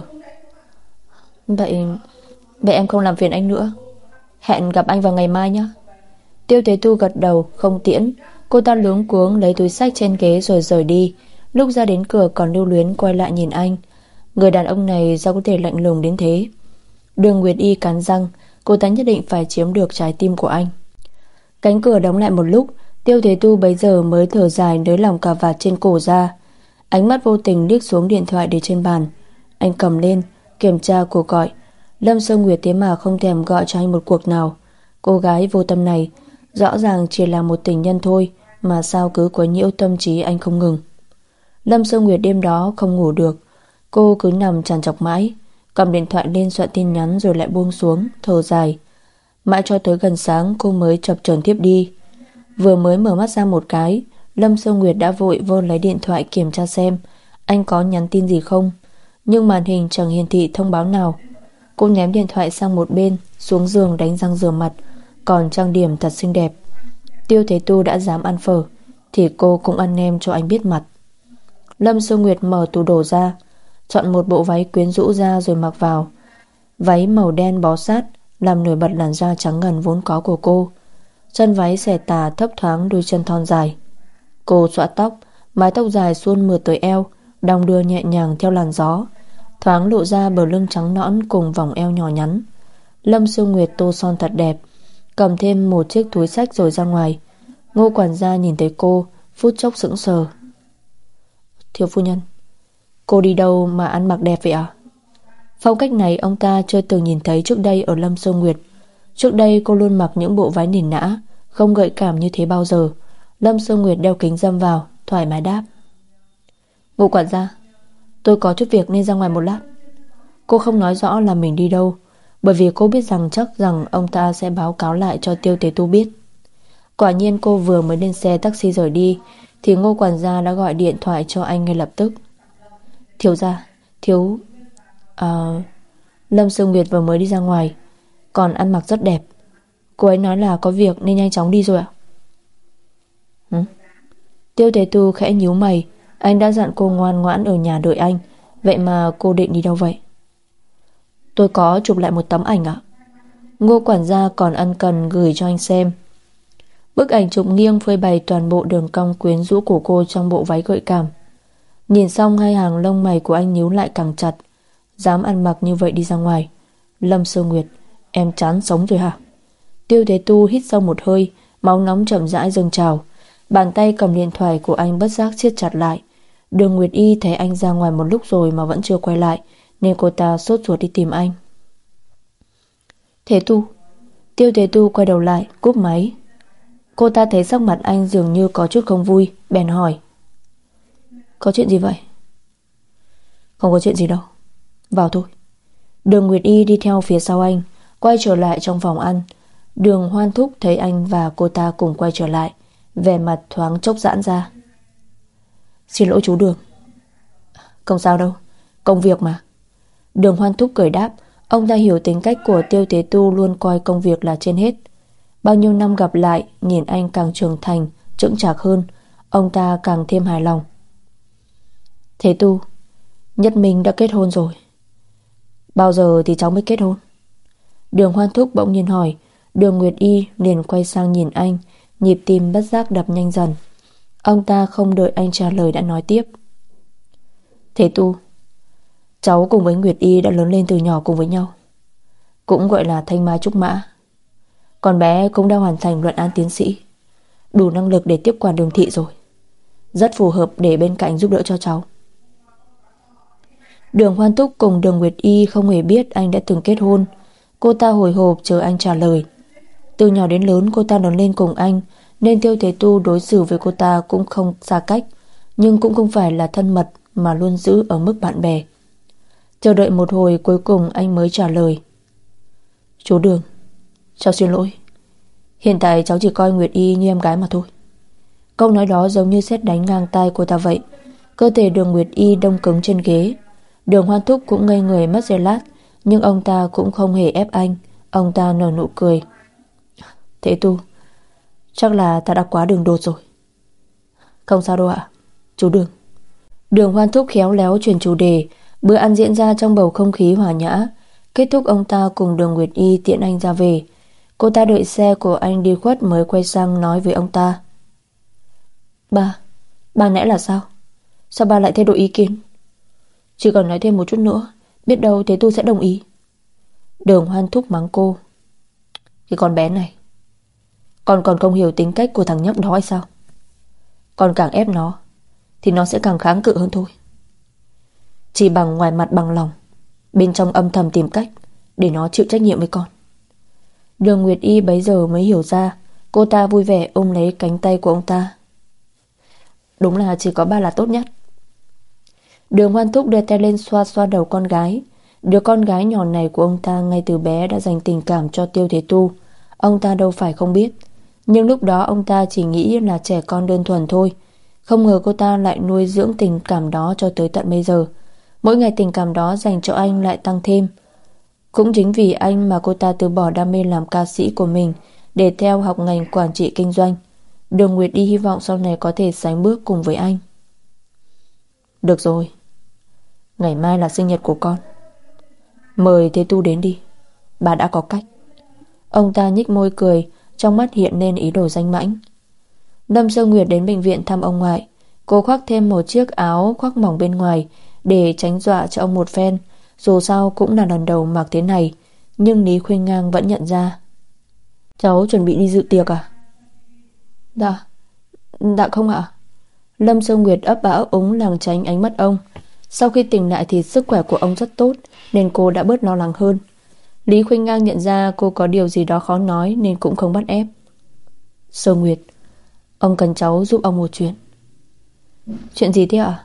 Vậy em không làm phiền anh nữa. Hẹn gặp anh vào ngày mai nhé. Tiêu Thế Tu gật đầu không tiễn. Cô ta luống cuống lấy túi xách trên ghế rồi rời đi. Lúc ra đến cửa còn lưu luyến quay lại nhìn anh. Người đàn ông này sao có thể lạnh lùng đến thế? Đường Nguyệt Y cắn răng, cô ta nhất định phải chiếm được trái tim của anh. Cánh cửa đóng lại một lúc, Tiêu Thế Tu bấy giờ mới thở dài nới lỏng cà vạt trên cổ ra. Ánh mắt vô tình liếc xuống điện thoại để trên bàn. Anh cầm lên, kiểm tra cuộc gọi. Lâm Sơ Nguyệt thế mà không thèm gọi cho anh một cuộc nào. Cô gái vô tâm này rõ ràng chỉ là một tình nhân thôi, mà sao cứ quấy nhiễu tâm trí anh không ngừng. Lâm Sơ Nguyệt đêm đó không ngủ được. Cô cứ nằm trằn trọc mãi, cầm điện thoại lên soạn tin nhắn rồi lại buông xuống, thở dài. Mãi cho tới gần sáng cô mới chập chờn tiếp đi. Vừa mới mở mắt ra một cái, Lâm Sơ Nguyệt đã vội vơ lấy điện thoại kiểm tra xem anh có nhắn tin gì không, nhưng màn hình chẳng hiển thị thông báo nào. Cô ném điện thoại sang một bên, xuống giường đánh răng rửa mặt, còn trang điểm thật xinh đẹp. Tiêu Thế Tu đã dám ăn phở thì cô cũng ăn nem cho anh biết mặt. Lâm Sơ Nguyệt mở tủ đồ ra, chọn một bộ váy quyến rũ ra rồi mặc vào. Váy màu đen bó sát làm nổi bật làn da trắng ngần vốn có của cô. Chân váy xẻ tà thấp thoáng đôi chân thon dài. Cô xõa tóc, mái tóc dài suôn mượt tới eo, đong đưa nhẹ nhàng theo làn gió, thoáng lộ ra bờ lưng trắng nõn cùng vòng eo nhỏ nhắn. Lâm Sơ Nguyệt tô son thật đẹp, cầm thêm một chiếc túi xách rồi ra ngoài. Ngô quản gia nhìn thấy cô, phút chốc sững sờ. Thiếu phu nhân, cô đi đâu mà ăn mặc đẹp vậy à? Phong cách này ông ta chưa từng nhìn thấy trước đây ở Lâm Sơ Nguyệt. Trước đây cô luôn mặc những bộ váy nền nã, không gợi cảm như thế bao giờ. Lâm Sơ Nguyệt đeo kính râm vào, thoải mái đáp. Ngô quản gia, tôi có chút việc nên ra ngoài một lát. Cô không nói rõ là mình đi đâu, bởi vì cô biết rằng chắc rằng ông ta sẽ báo cáo lại cho Tiêu Tế Tu biết. Quả nhiên cô vừa mới lên xe taxi rời đi thì Ngô quản gia đã gọi điện thoại cho anh ngay lập tức. Thiếu gia, Lâm Sương Nguyệt vừa mới đi ra ngoài, còn ăn mặc rất đẹp. Cô ấy nói là có việc nên nhanh chóng đi rồi ạ. Tiêu Tế Tu khẽ nhíu mày. Anh đã dặn cô ngoan ngoãn ở nhà đợi anh, vậy mà cô định đi đâu vậy? Tôi có chụp lại một tấm ảnh ạ. Ngô quản gia còn ân cần gửi cho anh xem. Bức ảnh chụp nghiêng phơi bày toàn bộ đường cong quyến rũ của cô trong bộ váy gợi cảm. Nhìn xong hai hàng lông mày của anh nhíu lại càng chặt. Dám ăn mặc như vậy đi ra ngoài. Lâm Sơ Nguyệt, em chán sống rồi hả? Tiêu Thế Tu hít sâu một hơi, máu nóng chậm rãi dâng trào. Bàn tay cầm điện thoại của anh bất giác siết chặt lại. Đường Nguyệt Y thấy anh ra ngoài một lúc rồi mà vẫn chưa quay lại, nên cô ta sốt ruột đi tìm anh. Thế Tu. Tiêu Thế Tu quay đầu lại, cúp máy. Cô ta thấy sắc mặt anh dường như có chút không vui, bèn hỏi. Có chuyện gì vậy? Không có chuyện gì đâu, vào thôi. Đường Nguyệt Y đi theo phía sau anh. Quay trở lại trong phòng ăn, Đường Hoan Thúc thấy anh và cô ta cùng quay trở lại, vẻ mặt thoáng chốc giãn ra. Xin lỗi chú Đường. Không sao đâu, công việc mà. Đường Hoan Thúc cười đáp. Ông ta hiểu tính cách của Tiêu Tế Tu, luôn coi công việc là trên hết. Bao nhiêu năm gặp lại, nhìn anh càng trưởng thành, chững chạc hơn, ông ta càng thêm hài lòng. Thế Tu, Nhất Minh đã kết hôn rồi. Bao giờ thì cháu mới kết hôn? Đường Hoan Thúc bỗng nhiên hỏi. Đường Nguyệt Y liền quay sang nhìn anh, nhịp tim bất giác đập nhanh dần. Ông ta không đợi anh trả lời đã nói tiếp. Thế Tu, cháu cùng với Nguyệt Y đã lớn lên từ nhỏ cùng với nhau, cũng gọi là thanh mai trúc mã. Con bé cũng đã hoàn thành luận án tiến sĩ, đủ năng lực để tiếp quản Đường thị rồi, rất phù hợp để bên cạnh giúp đỡ cho cháu. Đường Hoan Thúc cùng Đường Nguyệt Y không hề biết anh đã từng kết hôn. Cô ta hồi hộp chờ anh trả lời. Từ nhỏ đến lớn cô ta lớn lên cùng anh, nên Tiêu Thế Tu đối xử với cô ta cũng không xa cách, nhưng cũng không phải là thân mật, mà luôn giữ ở mức bạn bè. Chờ đợi một hồi, cuối cùng anh mới trả lời. Chú Đường, cháu xin lỗi. Hiện tại cháu chỉ coi Nguyệt Y như em gái mà thôi. Câu nói đó giống như sét đánh ngang tai cô ta vậy. Cơ thể Đường Nguyệt Y đông cứng trên ghế. Đường Hoan Thúc cũng ngây người mất giây lát, nhưng ông ta cũng không hề ép anh. Ông ta nở nụ cười. Thế Tu, chắc là ta đã quá đường đột rồi. Không sao đâu ạ, chú Đường. Đường Hoan Thúc khéo léo chuyển chủ đề. Bữa ăn diễn ra trong bầu không khí hòa nhã. Kết thúc, ông ta cùng Đường Nguyệt Y tiễn anh ra về. Cô ta đợi xe của anh đi khuất mới quay sang nói với ông ta. Ba nãy là sao? Sao ba lại thay đổi ý kiến? Chỉ cần nói thêm một chút nữa, biết đâu Thế Tu sẽ đồng ý. Đường Hoan Thúc mắng cô. Cái con bé này, con còn không hiểu tính cách của thằng nhóc đó hay sao? Con càng ép nó thì nó sẽ càng kháng cự hơn thôi. Chỉ bằng ngoài mặt bằng lòng, bên trong âm thầm tìm cách để nó chịu trách nhiệm với con. Đường Nguyệt Y bấy giờ mới hiểu ra. Cô ta vui vẻ ôm lấy cánh tay của ông ta. Đúng là chỉ có ba là tốt nhất. Đường Hoan Thúc đưa tay lên xoa xoa đầu con gái. Đứa con gái nhỏ này của ông ta ngay từ bé đã dành tình cảm cho Tiêu Thế Tu. Ông ta đâu phải không biết, nhưng lúc đó ông ta chỉ nghĩ là trẻ con đơn thuần thôi. Không ngờ cô ta lại nuôi dưỡng tình cảm đó cho tới tận bây giờ. Mỗi ngày tình cảm đó dành cho anh lại tăng thêm. Cũng chính vì anh mà cô ta từ bỏ đam mê làm ca sĩ của mình để theo học ngành quản trị kinh doanh. Đường Nguyệt đi hy vọng sau này có thể sánh bước cùng với anh. Được rồi, ngày mai là sinh nhật của con, mời Thế Tu đến đi, bà đã có cách. Ông ta nhếch môi cười, trong mắt hiện lên ý đồ danh mãnh. Lâm Sơ Nguyệt đến bệnh viện thăm ông ngoại. Cô khoác thêm một chiếc áo khoác mỏng bên ngoài để tránh dọa cho ông một phen. Dù sao cũng là lần đầu mặc thế này. Nhưng Lý Khuynh Ngang vẫn nhận ra. Cháu chuẩn bị đi dự tiệc à? Dạ không ạ. Lâm Sơ Nguyệt ấp ả ấp úng lảng tránh ánh mắt ông. Sau khi tỉnh lại thì sức khỏe của ông rất tốt, nên cô đã bớt lo lắng hơn. Lý Khuynh Ngang nhận ra cô có điều gì đó khó nói nên cũng không bắt ép. Sơ Nguyệt, ông cần cháu giúp ông một chuyện. Chuyện gì thế ạ?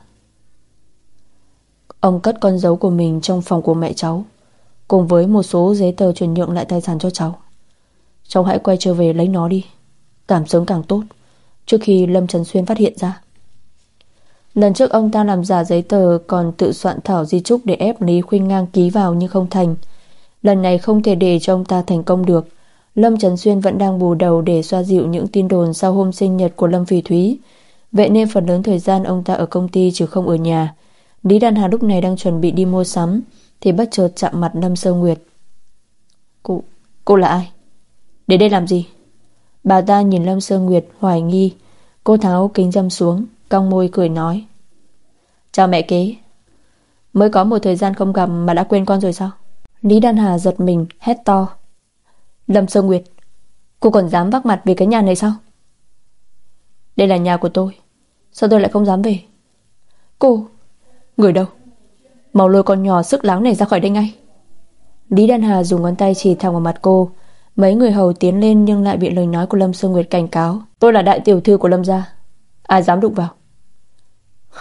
Ông cất con dấu của mình trong phòng của mẹ cháu, cùng với một số giấy tờ chuyển nhượng lại tài sản cho cháu. Cháu hãy quay trở về lấy nó đi, càng sớm càng tốt, trước khi Lâm Trấn Xuyên phát hiện ra. Lần trước ông ta làm giả giấy tờ, còn tự soạn thảo di chúc để ép Lý Khuynh Ngang ký vào nhưng không thành. Lần này không thể để cho ông ta thành công được. Lâm Trấn Xuyên vẫn đang bù đầu để xoa dịu những tin đồn sau hôm sinh nhật của Lâm Phỉ Thúy. Vậy nên phần lớn thời gian ông ta ở công ty chứ không ở nhà. Lý Đan Hà lúc này đang chuẩn bị đi mua sắm thì bất chợt chạm mặt Lâm Sơ Nguyệt. Cô là ai? Đến đây làm gì? Bà ta nhìn Lâm Sơ Nguyệt hoài nghi. Cô tháo kính râm xuống, cong môi cười nói. Chào mẹ kế. Mới có một thời gian không gặp mà đã quên con rồi sao? Lý Đan Hà giật mình hét to. Lâm Sơ Nguyệt, cô còn dám vác mặt về cái nhà này sao? Đây là nhà của tôi, sao tôi lại không dám về? Cô, người đâu? Mau lôi con nhỏ sức láng này ra khỏi đây ngay. Lý Đan Hà dùng ngón tay chỉ thẳng vào mặt cô. Mấy người hầu tiến lên nhưng lại bị lời nói của Lâm Sơ Nguyệt cảnh cáo. Tôi là đại tiểu thư của Lâm gia, ai dám đụng vào?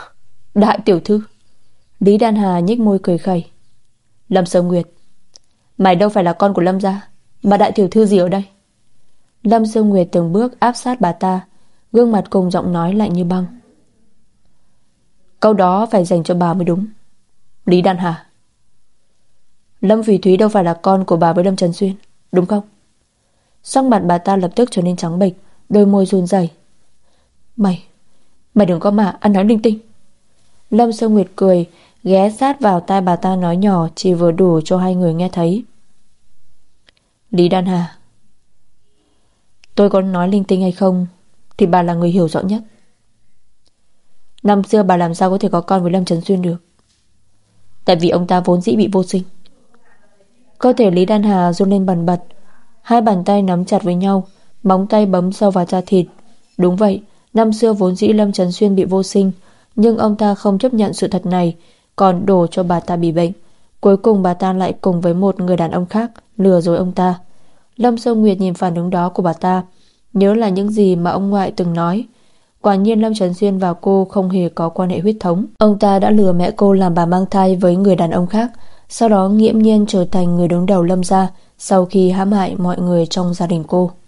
Đại tiểu thư? Lý Đan Hà nhếch môi cười khẩy. Lâm Sơ Nguyệt, Mày đâu phải là con của Lâm gia, mà đại tiểu thư gì ở đây? Lâm Sương Nguyệt từng bước áp sát bà ta, gương mặt cùng giọng nói lạnh như băng. Câu đó phải dành cho bà mới đúng. Lý Đan Hà, Lâm Phỉ Thúy đâu phải là con của bà với Lâm Trần Xuyên, đúng không? Sắc mặt bà ta lập tức trở nên trắng bệch, đôi môi run rẩy. Mày đừng có mà ăn nói linh tinh. Lâm Sương Nguyệt cười, ghé sát vào tai bà ta nói nhỏ, chỉ vừa đủ cho hai người nghe thấy. Lý Đan Hà, tôi có nói linh tinh hay không thì bà là người hiểu rõ nhất. Năm xưa bà làm sao có thể có con với Lâm Trần Xuyên được? Tại vì ông ta vốn dĩ bị vô sinh. Cơ thể Lý Đan Hà run lên bần bật, hai bàn tay nắm chặt với nhau, móng tay bấm sâu vào da thịt. Đúng vậy, năm xưa vốn dĩ Lâm Trần Xuyên bị vô sinh, nhưng ông ta không chấp nhận sự thật này, còn đổ cho bà ta bị bệnh. Cuối cùng bà ta lại cùng với một người đàn ông khác lừa dối ông ta. Lâm Sơ Nguyệt nhìn phản ứng đó của bà ta, nhớ là những gì mà ông ngoại từng nói. Quả nhiên Lâm Trần Xuyên và cô không hề có quan hệ huyết thống. Ông ta đã lừa mẹ cô làm bà mang thai với người đàn ông khác, sau đó nghiễm nhiên trở thành người đứng đầu Lâm gia sau khi hãm hại mọi người trong gia đình cô.